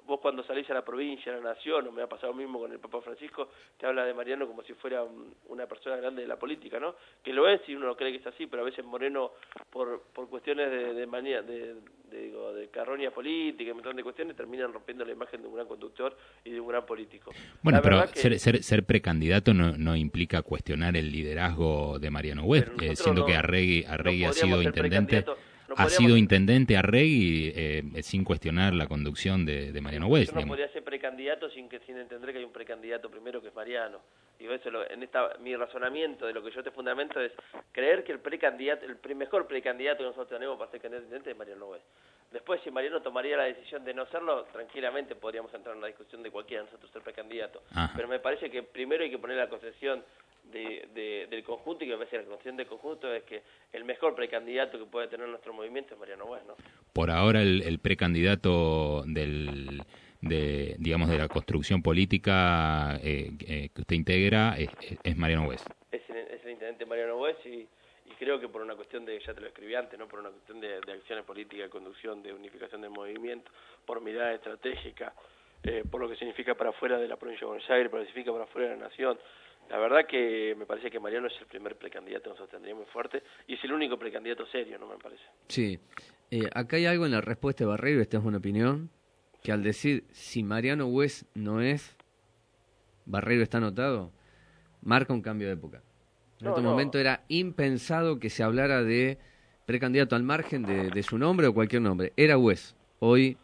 vos cuando salís a la provincia, a la nación, o me ha pasado mismo con el Papa Francisco, te habla de Mariano como si fuera un, una persona grande de la política, ¿no? Que lo es y uno cree que es así, pero a veces Moreno, por por cuestiones de de, manía, de, de, digo, de carroña política, un montón de cuestiones, terminan rompiendo la imagen de un gran conductor y de un gran político. Bueno, la pero que... ser, ser, ser precandidato no, no implica cuestionar el liderazgo de Mariano West, eh, siendo no, que Arregui, Arregui no ha sido intendente... No ha sido intendente Arregui eh, sin cuestionar la conducción de, de Mariano West. Yo no podría ser precandidato sin que sin entender que hay un precandidato primero que es Mariano. Digo, eso lo, en esta mi razonamiento de lo que yo te fundamento es creer que el precandidato, el pre, mejor precandidato que nosotros tenemos para ser candidato a intendente es Mariano West. Después, si Mariano tomaría la decisión de no serlo, tranquilamente podríamos entrar en una discusión de cualquiera de nosotros ser precandidato. Ajá. Pero me parece que primero hay que poner la concesión de, de, del conjunto, y que me parece que la concesión del conjunto es que el mejor precandidato que puede tener nuestro movimiento es Mariano West, ¿no? Por ahora el, el precandidato del... de digamos de la construcción política eh, eh, que usted integra es, es Mariano West. Es el, es el intendente Mariano West y, y creo que por una cuestión de, ya te lo escribí antes, ¿no? Por una cuestión de, de acciones políticas, de conducción, de unificación del movimiento, por mirada estratégica, eh, por lo que significa para afuera de la provincia de Buenos Aires, por lo que significa para afuera de la nación. La verdad que me parece que Mariano es el primer precandidato que nosotros tendríamos muy fuerte y es el único precandidato serio, ¿no? Me parece. Sí. Eh, acá hay algo en la respuesta de Barreiro, esta es una opinión, que al decir si Mariano West no es, Barreiro está anotado, marca un cambio de época. En no, este no. momento era impensado que se hablara de precandidato al margen de, de su nombre o cualquier nombre. Era West. Hoy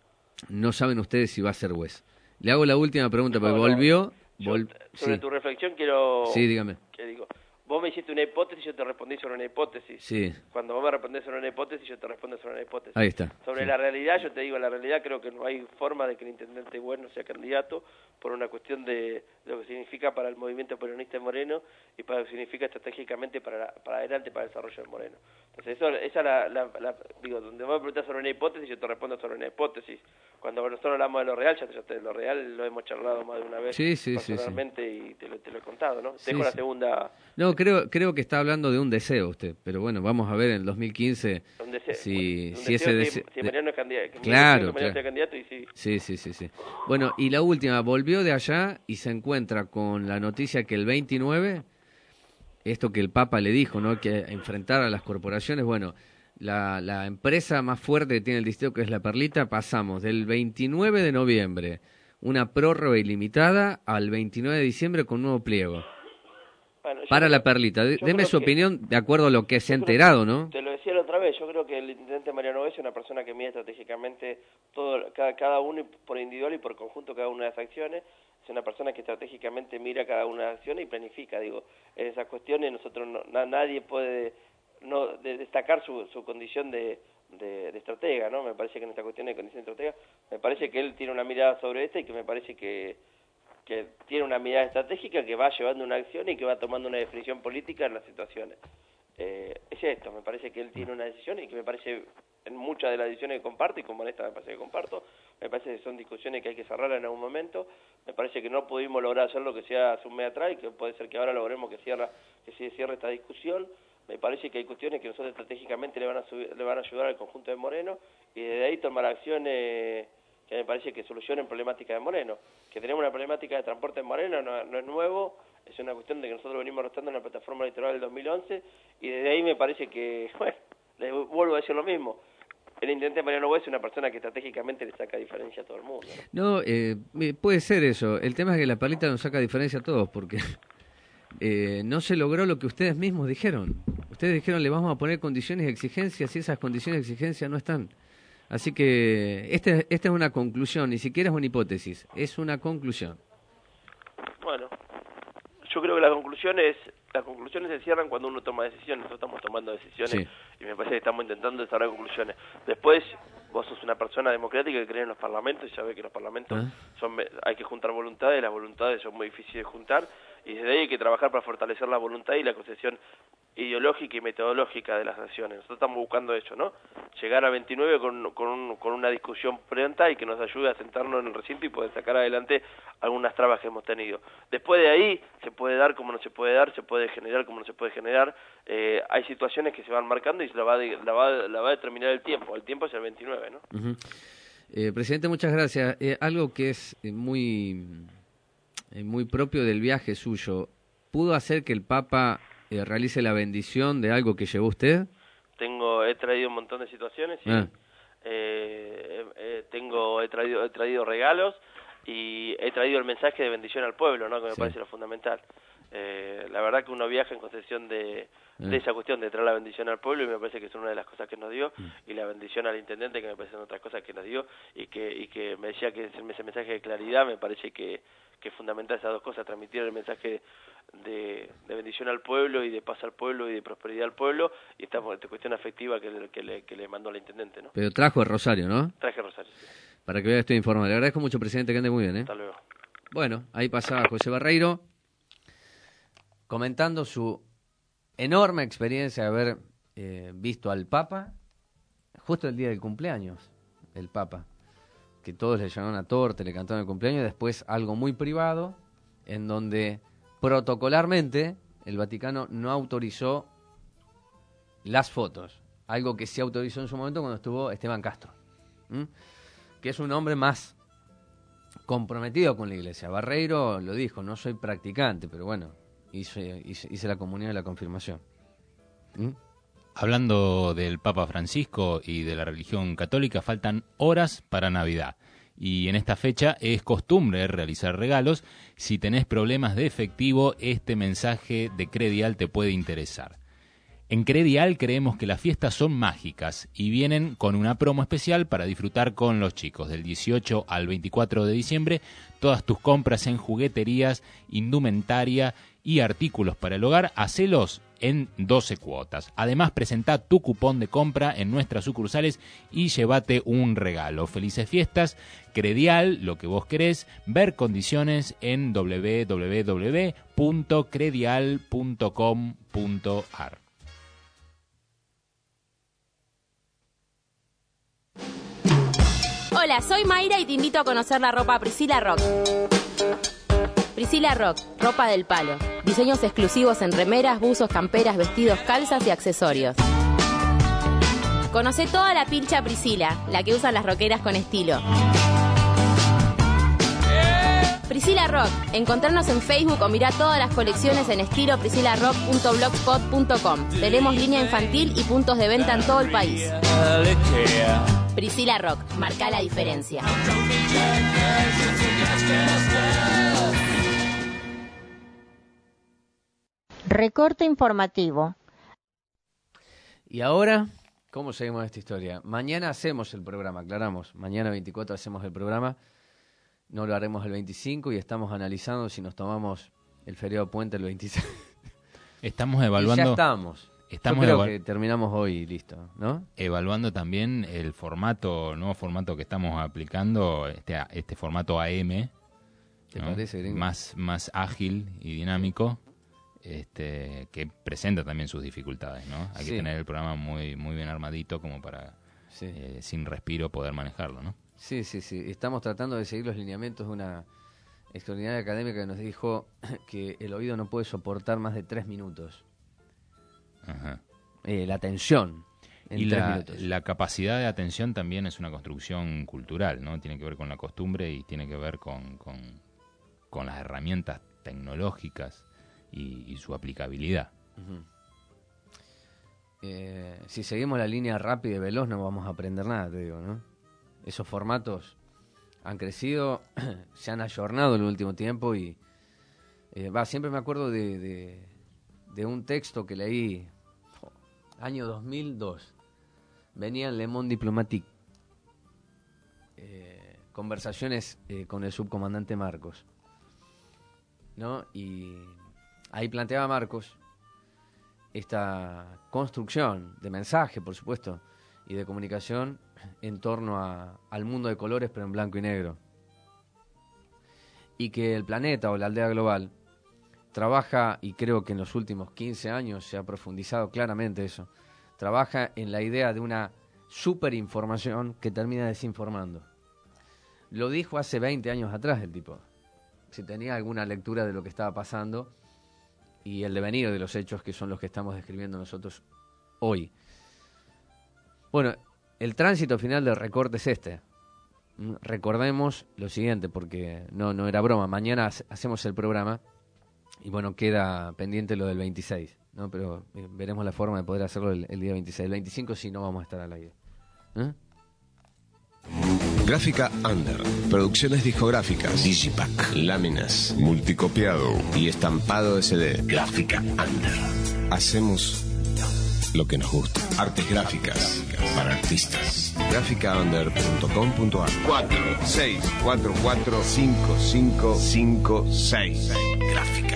no saben ustedes si va a ser West. Le hago la última pregunta, porque no, volvió... Yo, vol sobre sí. tu reflexión quiero... Sí, dígame. Que digo, vos me hiciste una hipótesis, yo te respondí sobre una hipótesis. Sí. Cuando vos me respondés sobre una hipótesis, yo te respondo sobre una hipótesis. Ahí está. Sobre sí. la realidad, yo te digo, la realidad creo que no hay forma de que el intendente bueno sea candidato por una cuestión de, de lo que significa para el movimiento peronista de Moreno y para lo que significa estratégicamente para, la, para adelante, para el desarrollo de Moreno. Entonces, eso, esa es la, la, la... Digo, donde vos me preguntás sobre una hipótesis, yo te respondo sobre una hipótesis. Cuando nosotros hablamos de lo real, ya te, ya te, lo real lo hemos charlado más de una vez sí, sí, personalmente sí, sí. y te lo, te lo he contado, ¿no? Sí, Dejo la sí. segunda... No, creo creo que está hablando de un deseo usted, pero bueno, vamos a ver en el dos mil quince un deseo, si, un si deseo ese deseo... Si, si Mariano es candidato, claro, Mariano claro. sea candidato y sí. Sí, sí, sí, sí. Bueno, y la última, volvió de allá y se encuentra con la noticia que el veintinueve, esto que el Papa le dijo, ¿no? Que enfrentar a las corporaciones, bueno... La, la empresa más fuerte que tiene el distrito, que es La Perlita, pasamos del veintinueve de noviembre, una prórroga ilimitada, al veintinueve de diciembre con un nuevo pliego. Bueno, para creo, La Perlita. Deme su que, opinión de acuerdo a lo que se ha enterado, ¿no? Te lo decía la otra vez, yo creo que el intendente Mariano West es una persona que mide estratégicamente todo, cada, cada uno por individual y por conjunto cada una de las acciones. Es una persona que estratégicamente mira cada una de las acciones y planifica, digo, en esas cuestiones nosotros no, na, nadie puede... no de destacar su, su condición de, de, de estratega, ¿no? Me parece que en esta cuestión de condición de estratega, me parece que él tiene una mirada sobre esta y que me parece que, que tiene una mirada estratégica que va llevando una acción y que va tomando una definición política en las situaciones. Eh, es esto, me parece que él tiene una decisión y que me parece en muchas de las decisiones que comparto, y como en esta me parece que comparto, me parece que son discusiones que hay que cerrar en algún momento. Me parece que no pudimos lograr hacer lo que sea hace un mes atrás y que puede ser que ahora logremos que cierra, que se cierre esta discusión. Me parece que hay cuestiones que nosotros estratégicamente le van a subir, le van a ayudar al conjunto de Moreno y desde ahí tomar acciones que me parece que solucionen problemáticas de Moreno. Que tenemos una problemática de transporte en Moreno, no, no es nuevo, es una cuestión de que nosotros venimos arrastrando en la plataforma electoral del dos mil once y desde ahí me parece que, bueno, les vuelvo a decir lo mismo. El intendente Mariano West es una persona que estratégicamente le saca diferencia a todo el mundo. No, no eh, puede ser eso. El tema es que La Perlita nos saca diferencia a todos porque... Eh, no se logró lo que ustedes mismos dijeron. Ustedes dijeron le vamos a poner condiciones y exigencias y esas condiciones y exigencias no están. Así que esta esta es una conclusión, ni siquiera es una hipótesis, es una conclusión. Bueno, yo creo que las conclusiones las conclusiones se cierran cuando uno toma decisiones. Nosotros estamos tomando decisiones sí. Y me parece que estamos intentando desarrollar conclusiones. Después, vos sos una persona democrática que cree en los parlamentos y sabés que los parlamentos ¿Ah? son hay que juntar voluntades, y las voluntades son muy difíciles de juntar. Y desde ahí hay que trabajar para fortalecer la voluntad y la concesión ideológica y metodológica de las naciones. Nosotros estamos buscando eso, ¿no? Llegar a veintinueve con, con, un, con una discusión pronta y que nos ayude a sentarnos en el recinto y poder sacar adelante algunas trabas que hemos tenido. Después de ahí se puede dar como no se puede dar, se puede generar como no se puede generar. Eh, hay situaciones que se van marcando y la va, de, la, va, la va a determinar el tiempo. El tiempo es el veintinueve, ¿no? Uh-huh. Eh, presidente, muchas gracias. Eh, algo que es eh, muy, eh, muy propio del viaje suyo, ¿pudo hacer que el Papa eh, realice la bendición de algo que llevó usted? Tengo, he traído un montón de situaciones, sí. Ah. Eh, eh, tengo, he traído, he traído regalos y he traído el mensaje de bendición al pueblo, ¿no? Que me Sí. parece lo fundamental. Eh, la verdad que uno viaja en concesión de, de Ah. esa cuestión de traer la bendición al pueblo y me parece que es una de las cosas que nos dio, Mm. y la bendición al intendente que me parecen otras cosas que nos dio, y que y que me decía que ese, ese mensaje de claridad me parece que, que es fundamental esas dos cosas, transmitir el mensaje de, de bendición al pueblo y de paz al pueblo y de prosperidad al pueblo, y esta, esta cuestión afectiva que, le- que, le, que le mandó al intendente, ¿no? Pero trajo el rosario, ¿no? Traje Rosario, sí. Para que vea, estoy informado. Le agradezco mucho, presidente, que ande muy bien, ¿eh? Hasta luego. Bueno, ahí pasaba José Barreiro comentando su enorme experiencia de haber eh, visto al Papa justo el día del cumpleaños del Papa, que todos le llevaron una torta, le cantaron el cumpleaños, y después algo muy privado, en donde protocolarmente el Vaticano no autorizó las fotos, algo que sí autorizó en su momento cuando estuvo Esteban Castro, ¿m? que es un hombre más comprometido con la Iglesia. Barreiro lo dijo, no soy practicante, pero bueno, hice, hice, hice la comunión y la confirmación. ¿Mm? Hablando del Papa Francisco y de la religión católica, faltan horas para Navidad. Y en esta fecha es costumbre realizar regalos. Si tenés problemas de efectivo, este mensaje de Credial te puede interesar. En Credial creemos que las fiestas son mágicas y vienen con una promo especial para disfrutar con los chicos. Del dieciocho al veinticuatro de diciembre, todas tus compras en jugueterías, indumentaria y artículos para el hogar, hacelos en doce cuotas. Además, presentá tu cupón de compra en nuestras sucursales y llévate un regalo. Felices fiestas, Credial, lo que vos querés. Ver condiciones en doble u doble u doble u punto credial punto com punto a r. Hola, soy Mayra y te invito a conocer la ropa Priscilla Rock. Priscilla Rock, ropa del palo. Diseños exclusivos en remeras, buzos, camperas, vestidos, calzas y accesorios. Conoce toda la pilcha Priscilla, la que usan las rockeras con estilo. Priscilla Rock, encontrarnos en Facebook o mirá todas las colecciones en estilo priscilla rock punto blogspot punto com. Tenemos línea infantil y puntos de venta en todo el país. Priscilla Rock, marca la diferencia. Recorte informativo. Y ahora, ¿cómo seguimos esta historia? Mañana hacemos el programa, aclaramos. Mañana veinticuatro hacemos el programa. No lo haremos el veinticinco y estamos analizando si nos tomamos el feriado puente el veintiséis. Estamos evaluando. Y ya estamos. Estamos Yo creo evalu- que terminamos hoy y listo, ¿no? Evaluando también el formato, nuevo formato que estamos aplicando, este, este formato A M, ¿Te ¿no? parece, gringo? más, más ágil y dinámico, este, que presenta también sus dificultades, ¿no? Hay Sí. que tener el programa muy, muy bien armadito como para, Sí. eh, sin respiro, poder manejarlo, ¿no? Sí, sí, sí. Estamos tratando de seguir los lineamientos de una extraordinaria académica que nos dijo que el oído no puede soportar más de tres minutos. Ajá. Eh, la atención en Y tres la, minutos. la capacidad de atención también es una construcción cultural, ¿no? Tiene que ver con la costumbre y tiene que ver con, con, con las herramientas tecnológicas y, y su aplicabilidad. Ujú. Eh, si seguimos la línea rápida y veloz no vamos a aprender nada, te digo, ¿no? Esos formatos han crecido, se han ayornado en el último tiempo y eh, va, siempre me acuerdo de, de, de un texto que leí jo, año dos mil dos. Venía en Le Monde Diplomatique, eh, conversaciones eh, con el subcomandante Marcos, ¿no? Y ahí planteaba Marcos esta construcción de mensaje, por supuesto, y de comunicación en torno a, al mundo de colores, pero en blanco y negro. Y que el planeta o la aldea global trabaja, y creo que en los últimos quince años se ha profundizado claramente eso, trabaja en la idea de una superinformación que termina desinformando. Lo dijo hace veinte años atrás el tipo. Si tenía alguna lectura de lo que estaba pasando y el devenir de los hechos que son los que estamos describiendo nosotros hoy. Bueno, el tránsito final del recorte es este. recordemos lo siguiente, porque no, no era broma. Mañana hacemos el programa y bueno, queda pendiente lo del veintiséis, ¿no? Pero eh, veremos la forma de poder hacerlo el, el día veintiséis. El veinticinco sí no vamos a estar al aire. ¿Eh? Gráfica Under, producciones discográficas, Digipack, láminas, multicopiado y estampado de C D. Gráfica Under. Hacemos lo que nos gusta. Artes gráficas para artistas. gráfica under punto com punto a r. cuatro seis cuatro cuatro cinco cinco cinco seis. Gráfica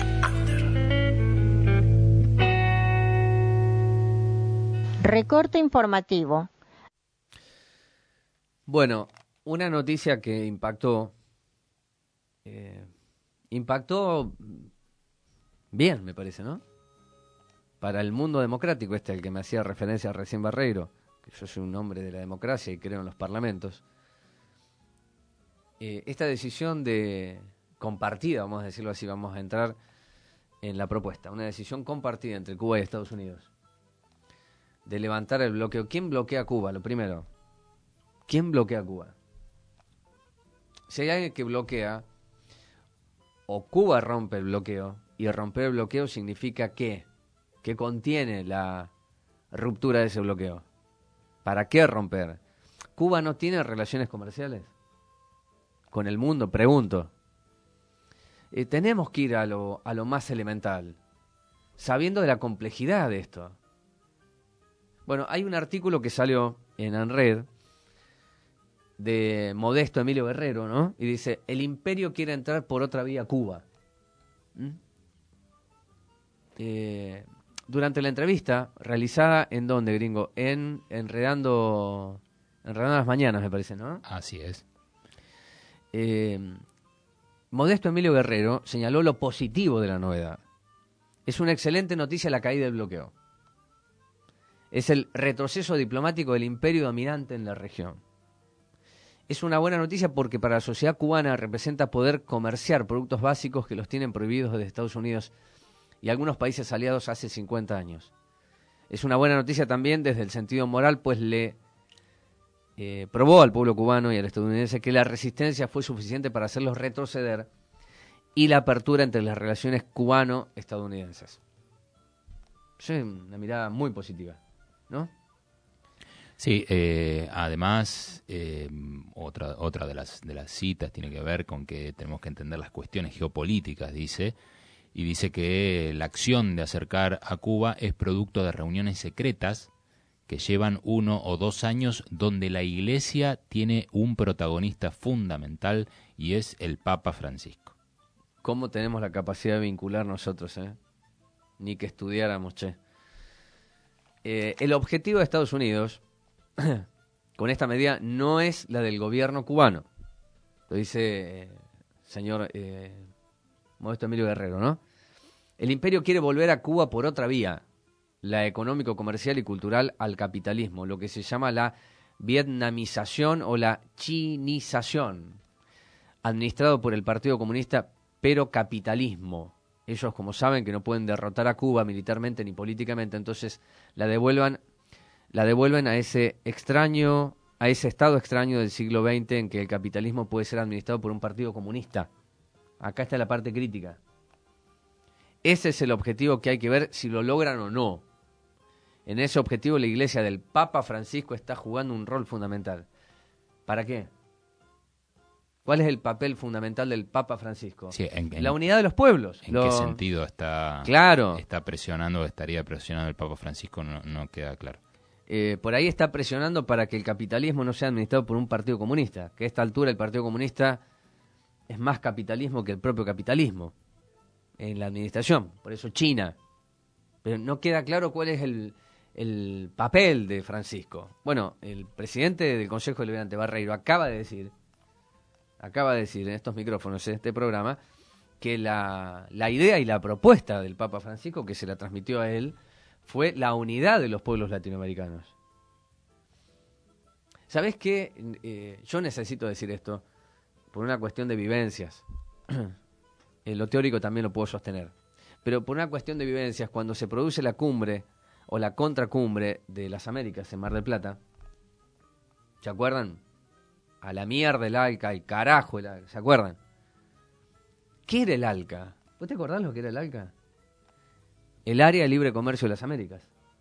Under. Recorte informativo. Bueno, una noticia que impactó, eh, impactó bien, me parece, ¿no? Para el mundo democrático, este al que me hacía referencia recién Barreiro, que yo soy un hombre de la democracia y creo en los parlamentos. Eh, esta decisión de compartida, vamos a decirlo así, vamos a entrar en la propuesta, una decisión compartida entre Cuba y Estados Unidos, de levantar el bloqueo. ¿Quién bloquea a Cuba? Lo primero, ¿quién bloquea a Cuba? Si hay alguien que bloquea, o Cuba rompe el bloqueo, y romper el bloqueo significa ¿qué? Que contiene la ruptura de ese bloqueo. ¿Para qué romper? ¿Cuba no tiene relaciones comerciales con el mundo? Pregunto. Eh, tenemos que ir a lo, a lo más elemental, sabiendo de la complejidad de esto. Bueno, hay un artículo que salió en ANRED de Modesto Emilio Guerrero, ¿no? Y dice, el imperio quiere entrar por otra vía a Cuba. ¿Mm? Eh, durante la entrevista, realizada en dónde, gringo, en Enredando, Enredando las Mañanas, me parece, ¿no? Así es. Eh, Modesto Emilio Guerrero señaló lo positivo de la novedad. Es una excelente noticia la caída del bloqueo. Es el retroceso diplomático del imperio dominante en la región. Es una buena noticia porque para la sociedad cubana representa poder comerciar productos básicos que los tienen prohibidos desde Estados Unidos y algunos países aliados hace cincuenta años. Es una buena noticia también desde el sentido moral, pues le eh, probó al pueblo cubano y al estadounidense que la resistencia fue suficiente para hacerlos retroceder y la apertura entre las relaciones cubano-estadounidenses. Es una mirada muy positiva, ¿no? Sí, eh, además, eh, otra otra de las de las citas tiene que ver con que tenemos que entender las cuestiones geopolíticas, dice, y dice que la acción de acercar a Cuba es producto de reuniones secretas que llevan uno o dos años donde la Iglesia tiene un protagonista fundamental y es el Papa Francisco. ¿Cómo tenemos la capacidad de vincular nosotros, eh? Ni que estudiáramos, che. Eh, el objetivo de Estados Unidos con esta medida no es la del gobierno cubano. Lo dice eh, señor eh, Modesto Emilio Guerrero, ¿no? El imperio quiere volver a Cuba por otra vía, la económico, comercial y cultural al capitalismo, lo que se llama la vietnamización o la chinización, administrado por el Partido Comunista, pero capitalismo. Ellos, como saben que no pueden derrotar a Cuba militarmente ni políticamente, entonces la devuelvan la devuelven a ese extraño, a ese estado extraño del siglo veinte en que el capitalismo puede ser administrado por un partido comunista. Acá está la parte crítica. Ese es el objetivo que hay que ver si lo logran o no. En ese objetivo la Iglesia del Papa Francisco está jugando un rol fundamental. ¿Para qué? ¿Cuál es el papel fundamental del Papa Francisco? Sí, en, en, la unidad de los pueblos. ¿En lo... qué sentido está, claro. está presionando o estaría presionando el Papa Francisco? No, no queda claro. Eh, por ahí está presionando para que el capitalismo no sea administrado por un partido comunista, que a esta altura el Partido Comunista es más capitalismo que el propio capitalismo en la administración, por eso China. Pero no queda claro cuál es el, el papel de Francisco. Bueno, el presidente del Consejo Deliberante, Barreiro, acaba de decir, acaba de decir en estos micrófonos, en este programa, que la, la idea y la propuesta del Papa Francisco, que se la transmitió a él, fue la unidad de los pueblos latinoamericanos. ¿Sabés qué? Eh, yo necesito decir esto por una cuestión de vivencias. En lo teórico también lo puedo sostener. Pero por una cuestión de vivencias, cuando se produce la cumbre o la contracumbre de las Américas en Mar del Plata, ¿se acuerdan? a la mierda el ALCA, el carajo el ALCA, ¿se acuerdan? ¿Qué era el ALCA? ¿Vos te acordás lo que era el ALCA? El Área de Libre Comercio de las Américas.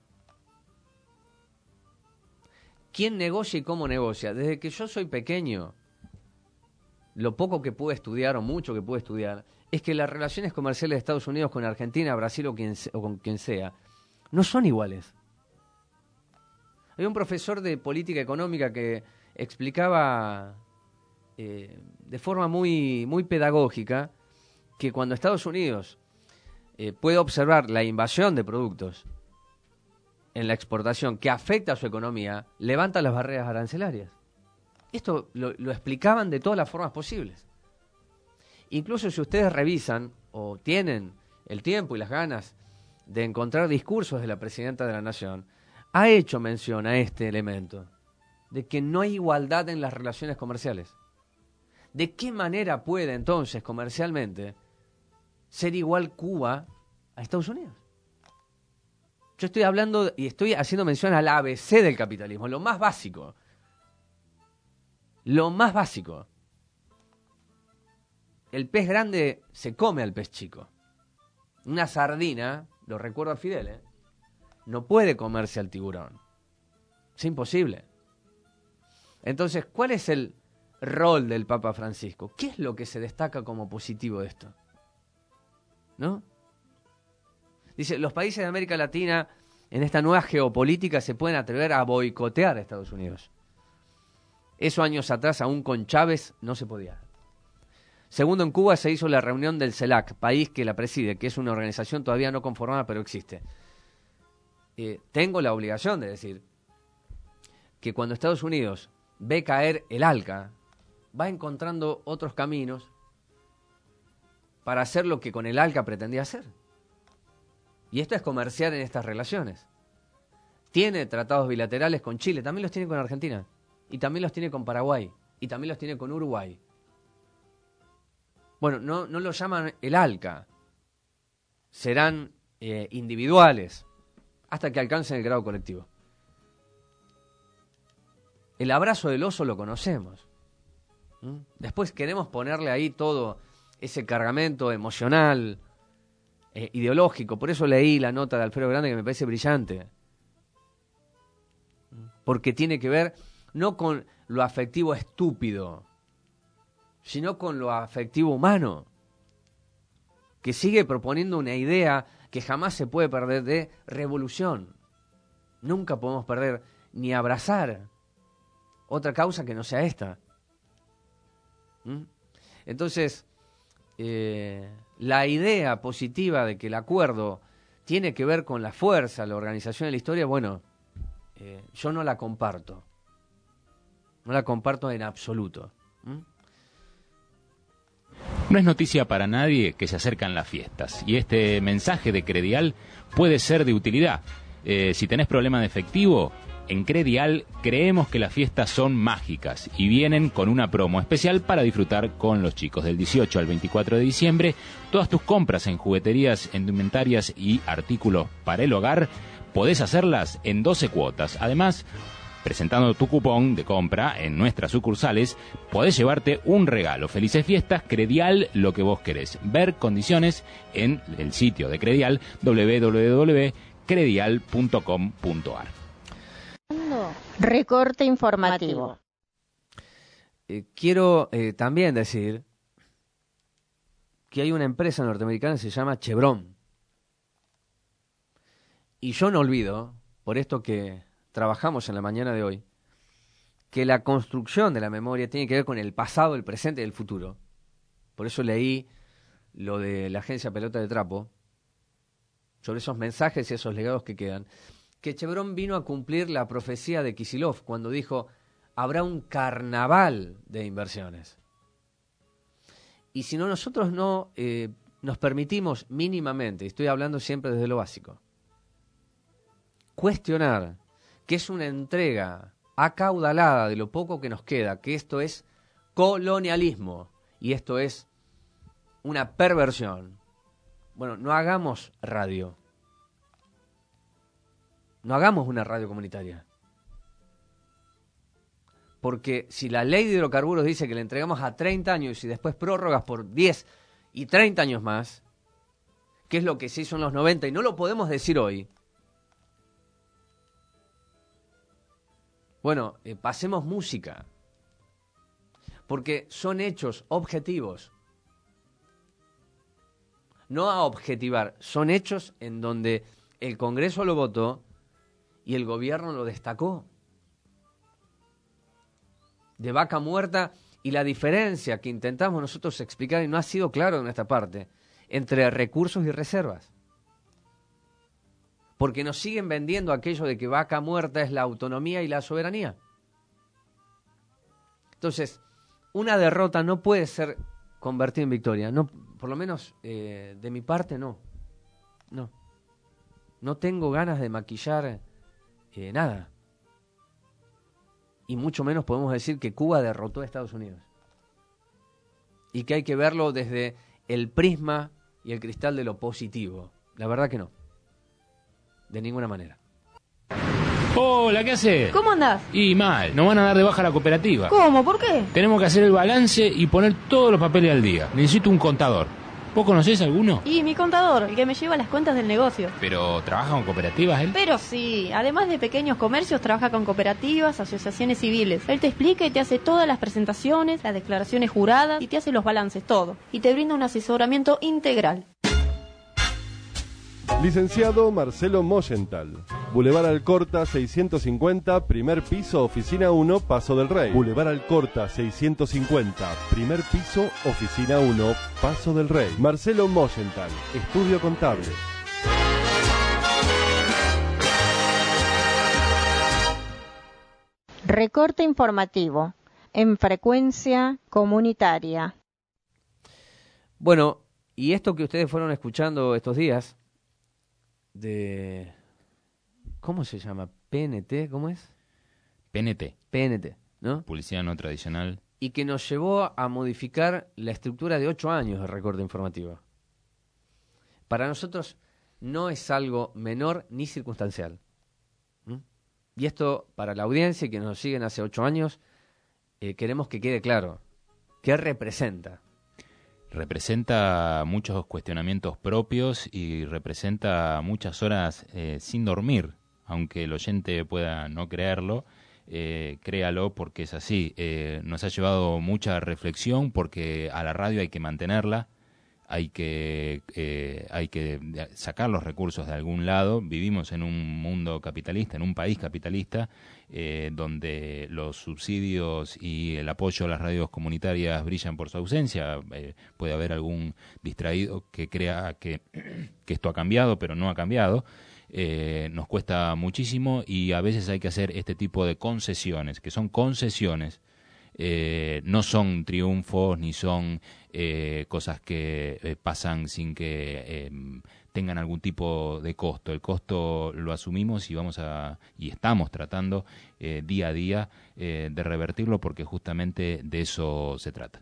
¿Quién negocia y cómo negocia? Desde que yo soy pequeño, lo poco que pude estudiar o mucho que pude estudiar, es que las relaciones comerciales de Estados Unidos con Argentina, Brasil o, quien, o con quien sea, no son iguales. Hay un profesor de política económica que explicaba eh, de forma muy, muy pedagógica que cuando Estados Unidos eh, puede observar la invasión de productos en la exportación que afecta a su economía, levanta las barreras arancelarias. Esto lo, lo explicaban de todas las formas posibles. Incluso si ustedes revisan o tienen el tiempo y las ganas de encontrar discursos de la presidenta de la Nación, ha hecho mención a este elemento, de que no hay igualdad en las relaciones comerciales. ¿De qué manera puede entonces comercialmente ser igual Cuba a Estados Unidos? Yo estoy hablando y estoy haciendo mención al A B C del capitalismo, lo más básico. Lo más básico. El pez grande se come al pez chico. Una sardina, lo recuerdo a Fidel, ¿eh? no puede comerse al tiburón. Es imposible. Entonces, ¿cuál es el rol del Papa Francisco? ¿Qué es lo que se destaca como positivo de esto? ¿No? Dice, los países de América Latina en esta nueva geopolítica se pueden atrever a boicotear a Estados Unidos. Eso años atrás, aún con Chávez, no se podía. Segundo, en Cuba se hizo la reunión del CELAC, país que la preside, que es una organización todavía no conformada, pero existe. Eh, tengo la obligación de decir que cuando Estados Unidos ve caer el ALCA, va encontrando otros caminos para hacer lo que con el ALCA pretendía hacer. Y esto es comerciar en estas relaciones. Tiene tratados bilaterales con Chile, también los tiene con Argentina, y también los tiene con Paraguay, y también los tiene con Uruguay. Bueno, no, no lo llaman el ALCA, serán eh, individuales, hasta que alcancen el grado colectivo. El abrazo del oso lo conocemos. ¿Mm? Después queremos ponerle ahí todo ese cargamento emocional, eh, ideológico. Por eso leí la nota de Alfredo Grande, que me parece brillante. Porque tiene que ver no con lo afectivo estúpido, sino con lo afectivo humano, que sigue proponiendo una idea que jamás se puede perder de revolución. Nunca podemos perder ni abrazar otra causa que no sea esta. ¿Mm? Entonces, eh, la idea positiva de que el acuerdo tiene que ver con la fuerza, la organización de la historia, bueno, eh, yo no la comparto. No la comparto en absoluto. ¿Mm? No es noticia para nadie que se acercan las fiestas y este mensaje de Credial puede ser de utilidad. Eh, si tenés problema de efectivo, en Credial creemos que las fiestas son mágicas y vienen con una promo especial para disfrutar con los chicos. Del dieciocho al veinticuatro de diciembre, todas tus compras en jugueterías, indumentarias y artículos para el hogar podés hacerlas en doce cuotas. Además, presentando tu cupón de compra en nuestras sucursales, podés llevarte un regalo. Felices fiestas, Credial, lo que vos querés. Ver condiciones en el sitio de Credial, doble u doble u doble u punto credial punto com punto a r. Recorte informativo. Eh, quiero eh, también decir que hay una empresa norteamericana que se llama Chevron. Y yo no olvido, por esto que trabajamos en la mañana de hoy, que la construcción de la memoria tiene que ver con el pasado, el presente y el futuro. Por eso leí lo de la agencia Pelota de Trapo, sobre esos mensajes y esos legados que quedan, que Chevron vino a cumplir la profecía de Kicillof cuando dijo, habrá un carnaval de inversiones. Y si no, nosotros no eh, nos permitimos mínimamente, estoy hablando siempre desde lo básico, cuestionar que es una entrega acaudalada de lo poco que nos queda, que esto es colonialismo y esto es una perversión. Bueno, no hagamos radio. No hagamos una radio comunitaria. Porque si la ley de hidrocarburos dice que le entregamos a treinta años y después prórrogas por diez y treinta años más, que es lo que se hizo en los noventa y no lo podemos decir hoy, bueno, eh, pasemos música. Porque son hechos objetivos. No a objetivar, son hechos en donde el Congreso lo votó y el gobierno lo destacó. De vaca muerta, y la diferencia que intentamos nosotros explicar, y no ha sido claro en nuestra parte, entre recursos y reservas. Porque nos siguen vendiendo aquello de que vaca muerta es la autonomía y la soberanía. Entonces, una derrota no puede ser convertida en victoria. No, por lo menos eh, de mi parte no. No. No tengo ganas de maquillar eh, nada. Y mucho menos podemos decir que Cuba derrotó a Estados Unidos. Y que hay que verlo desde el prisma y el cristal de lo positivo. La verdad que no. De ninguna manera. Hola, ¿qué haces? ¿Cómo andás? Y mal, nos van a dar de baja la cooperativa. ¿Cómo? ¿Por qué? Tenemos que hacer el balance y poner todos los papeles al día. Necesito un contador. ¿Vos conocés alguno? Y mi contador, el que me lleva las cuentas del negocio. ¿Pero trabaja con cooperativas él? Pero sí, además de pequeños comercios, trabaja con cooperativas, asociaciones civiles. Él te explica y te hace todas las presentaciones, las declaraciones juradas y te hace los balances, todo. Y te brinda un asesoramiento integral. Licenciado Marcelo Moyental. Boulevard Alcorta seiscientos cincuenta, primer piso, oficina uno, Paso del Rey. Boulevard Alcorta seiscientos cincuenta, primer piso, oficina uno, Paso del Rey. Marcelo Moyental, estudio contable. Recorte informativo en frecuencia comunitaria. Bueno, y esto que ustedes fueron escuchando estos días de... ¿Cómo se llama? ¿P N T? ¿Cómo es? P N T. P N T, ¿no? Publicidad no tradicional. Y que nos llevó a modificar la estructura de ocho años de recorte informativo. Para nosotros no es algo menor ni circunstancial. ¿Mm? Y esto, para la audiencia y que nos siguen hace ocho años, eh, queremos que quede claro. ¿Qué representa? Representa muchos cuestionamientos propios y representa muchas horas eh, sin dormir, aunque el oyente pueda no creerlo, eh, créalo porque es así. Eh, nos ha llevado mucha reflexión porque a la radio hay que mantenerla, hay que, eh, hay que sacar los recursos de algún lado. Vivimos en un mundo capitalista, en un país capitalista, eh, donde los subsidios y el apoyo a las radios comunitarias brillan por su ausencia. Eh, puede haber algún distraído que crea que, que esto ha cambiado, pero no ha cambiado. Eh, nos cuesta muchísimo y a veces hay que hacer este tipo de concesiones, que son concesiones. Eh, no son triunfos ni son eh, cosas que eh, pasan sin que eh, tengan algún tipo de costo. El costo lo asumimos y vamos a y estamos tratando eh, día a día eh, de revertirlo porque justamente de eso se trata.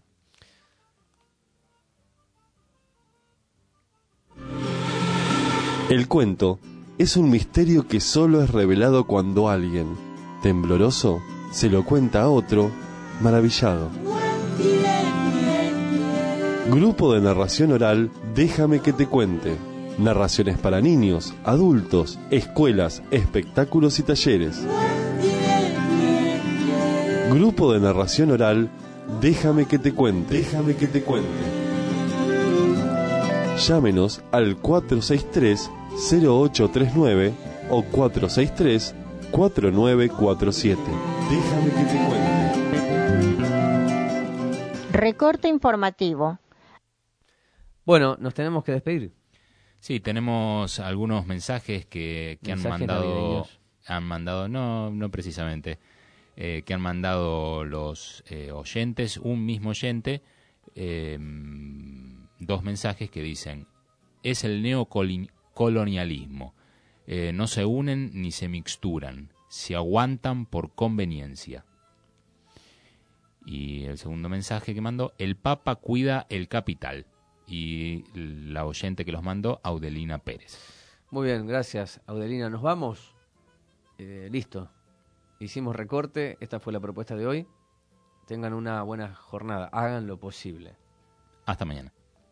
El cuento es un misterio que solo es revelado cuando alguien, tembloroso, se lo cuenta a otro maravillado. Grupo de narración oral Déjame que te cuente. Narraciones para niños, adultos, escuelas, espectáculos y talleres. Grupo de narración oral Déjame que te cuente. Déjame que te cuente. Llámenos al cuatro seis tres, cero ocho tres nueve o cuatro seis tres, cuatro nueve cuatro siete. Déjame que te cuente. Recorte informativo. Bueno, nos tenemos que despedir. Sí, tenemos algunos mensajes que, que han mandado, navideños. han mandado, no, no precisamente, eh, que han mandado los eh, oyentes, un mismo oyente, eh, dos mensajes que dicen: es el neocolonialismo, eh, no se unen ni se mixturan, se aguantan por conveniencia. Y el segundo mensaje que mandó: el Papa cuida el capital. Y la oyente que los mandó, Audelina Pérez. Muy bien, gracias, Audelina. Nos vamos. Eh, listo. hicimos recorte, esta fue la propuesta de hoy. Tengan una buena jornada, hagan lo posible. Hasta mañana.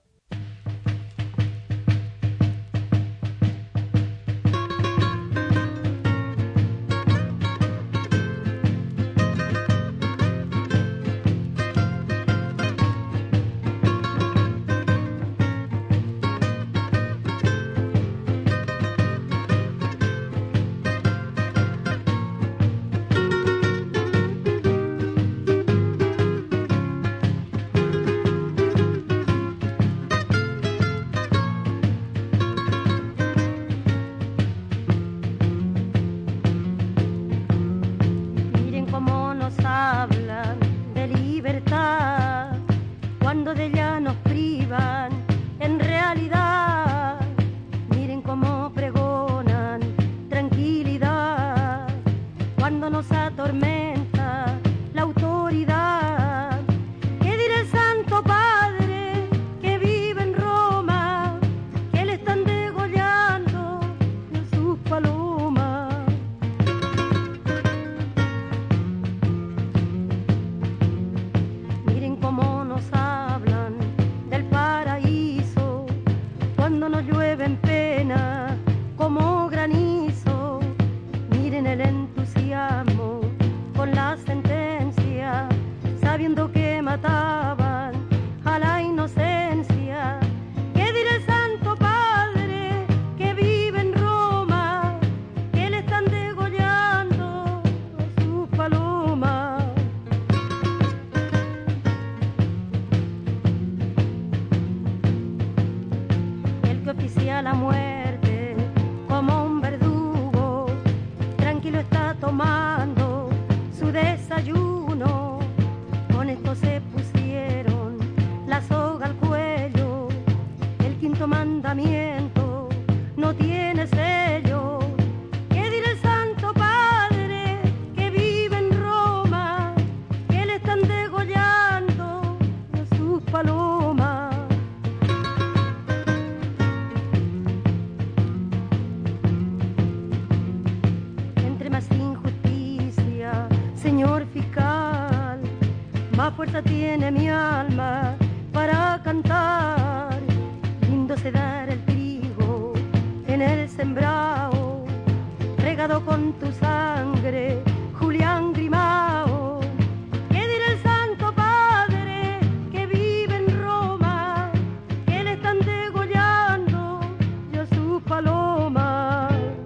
Fuerza tiene mi alma para cantar, lindo se dar el trigo en el sembrado, regado con tu sangre, Julián Grimao. ¿Qué dirá el Santo Padre que vive en Roma, que le están degollando ya su paloma?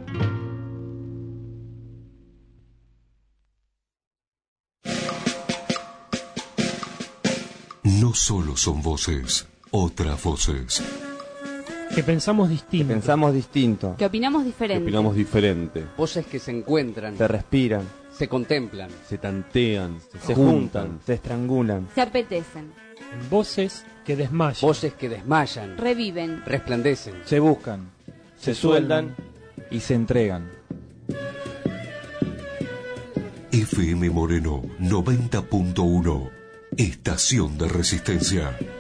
No solo son voces, otras voces. Que pensamos distinto. Que pensamos distinto. Que opinamos diferente. Que opinamos diferente. Voces que se encuentran. Se respiran. Se contemplan. Se tantean. Se, se juntan, juntan. Se estrangulan. Se apetecen. Voces que desmayan. Voces que desmayan. Reviven. Resplandecen. Se buscan. Se, se sueldan. Y se entregan. F M Moreno noventa punto uno. Estación de Resistencia.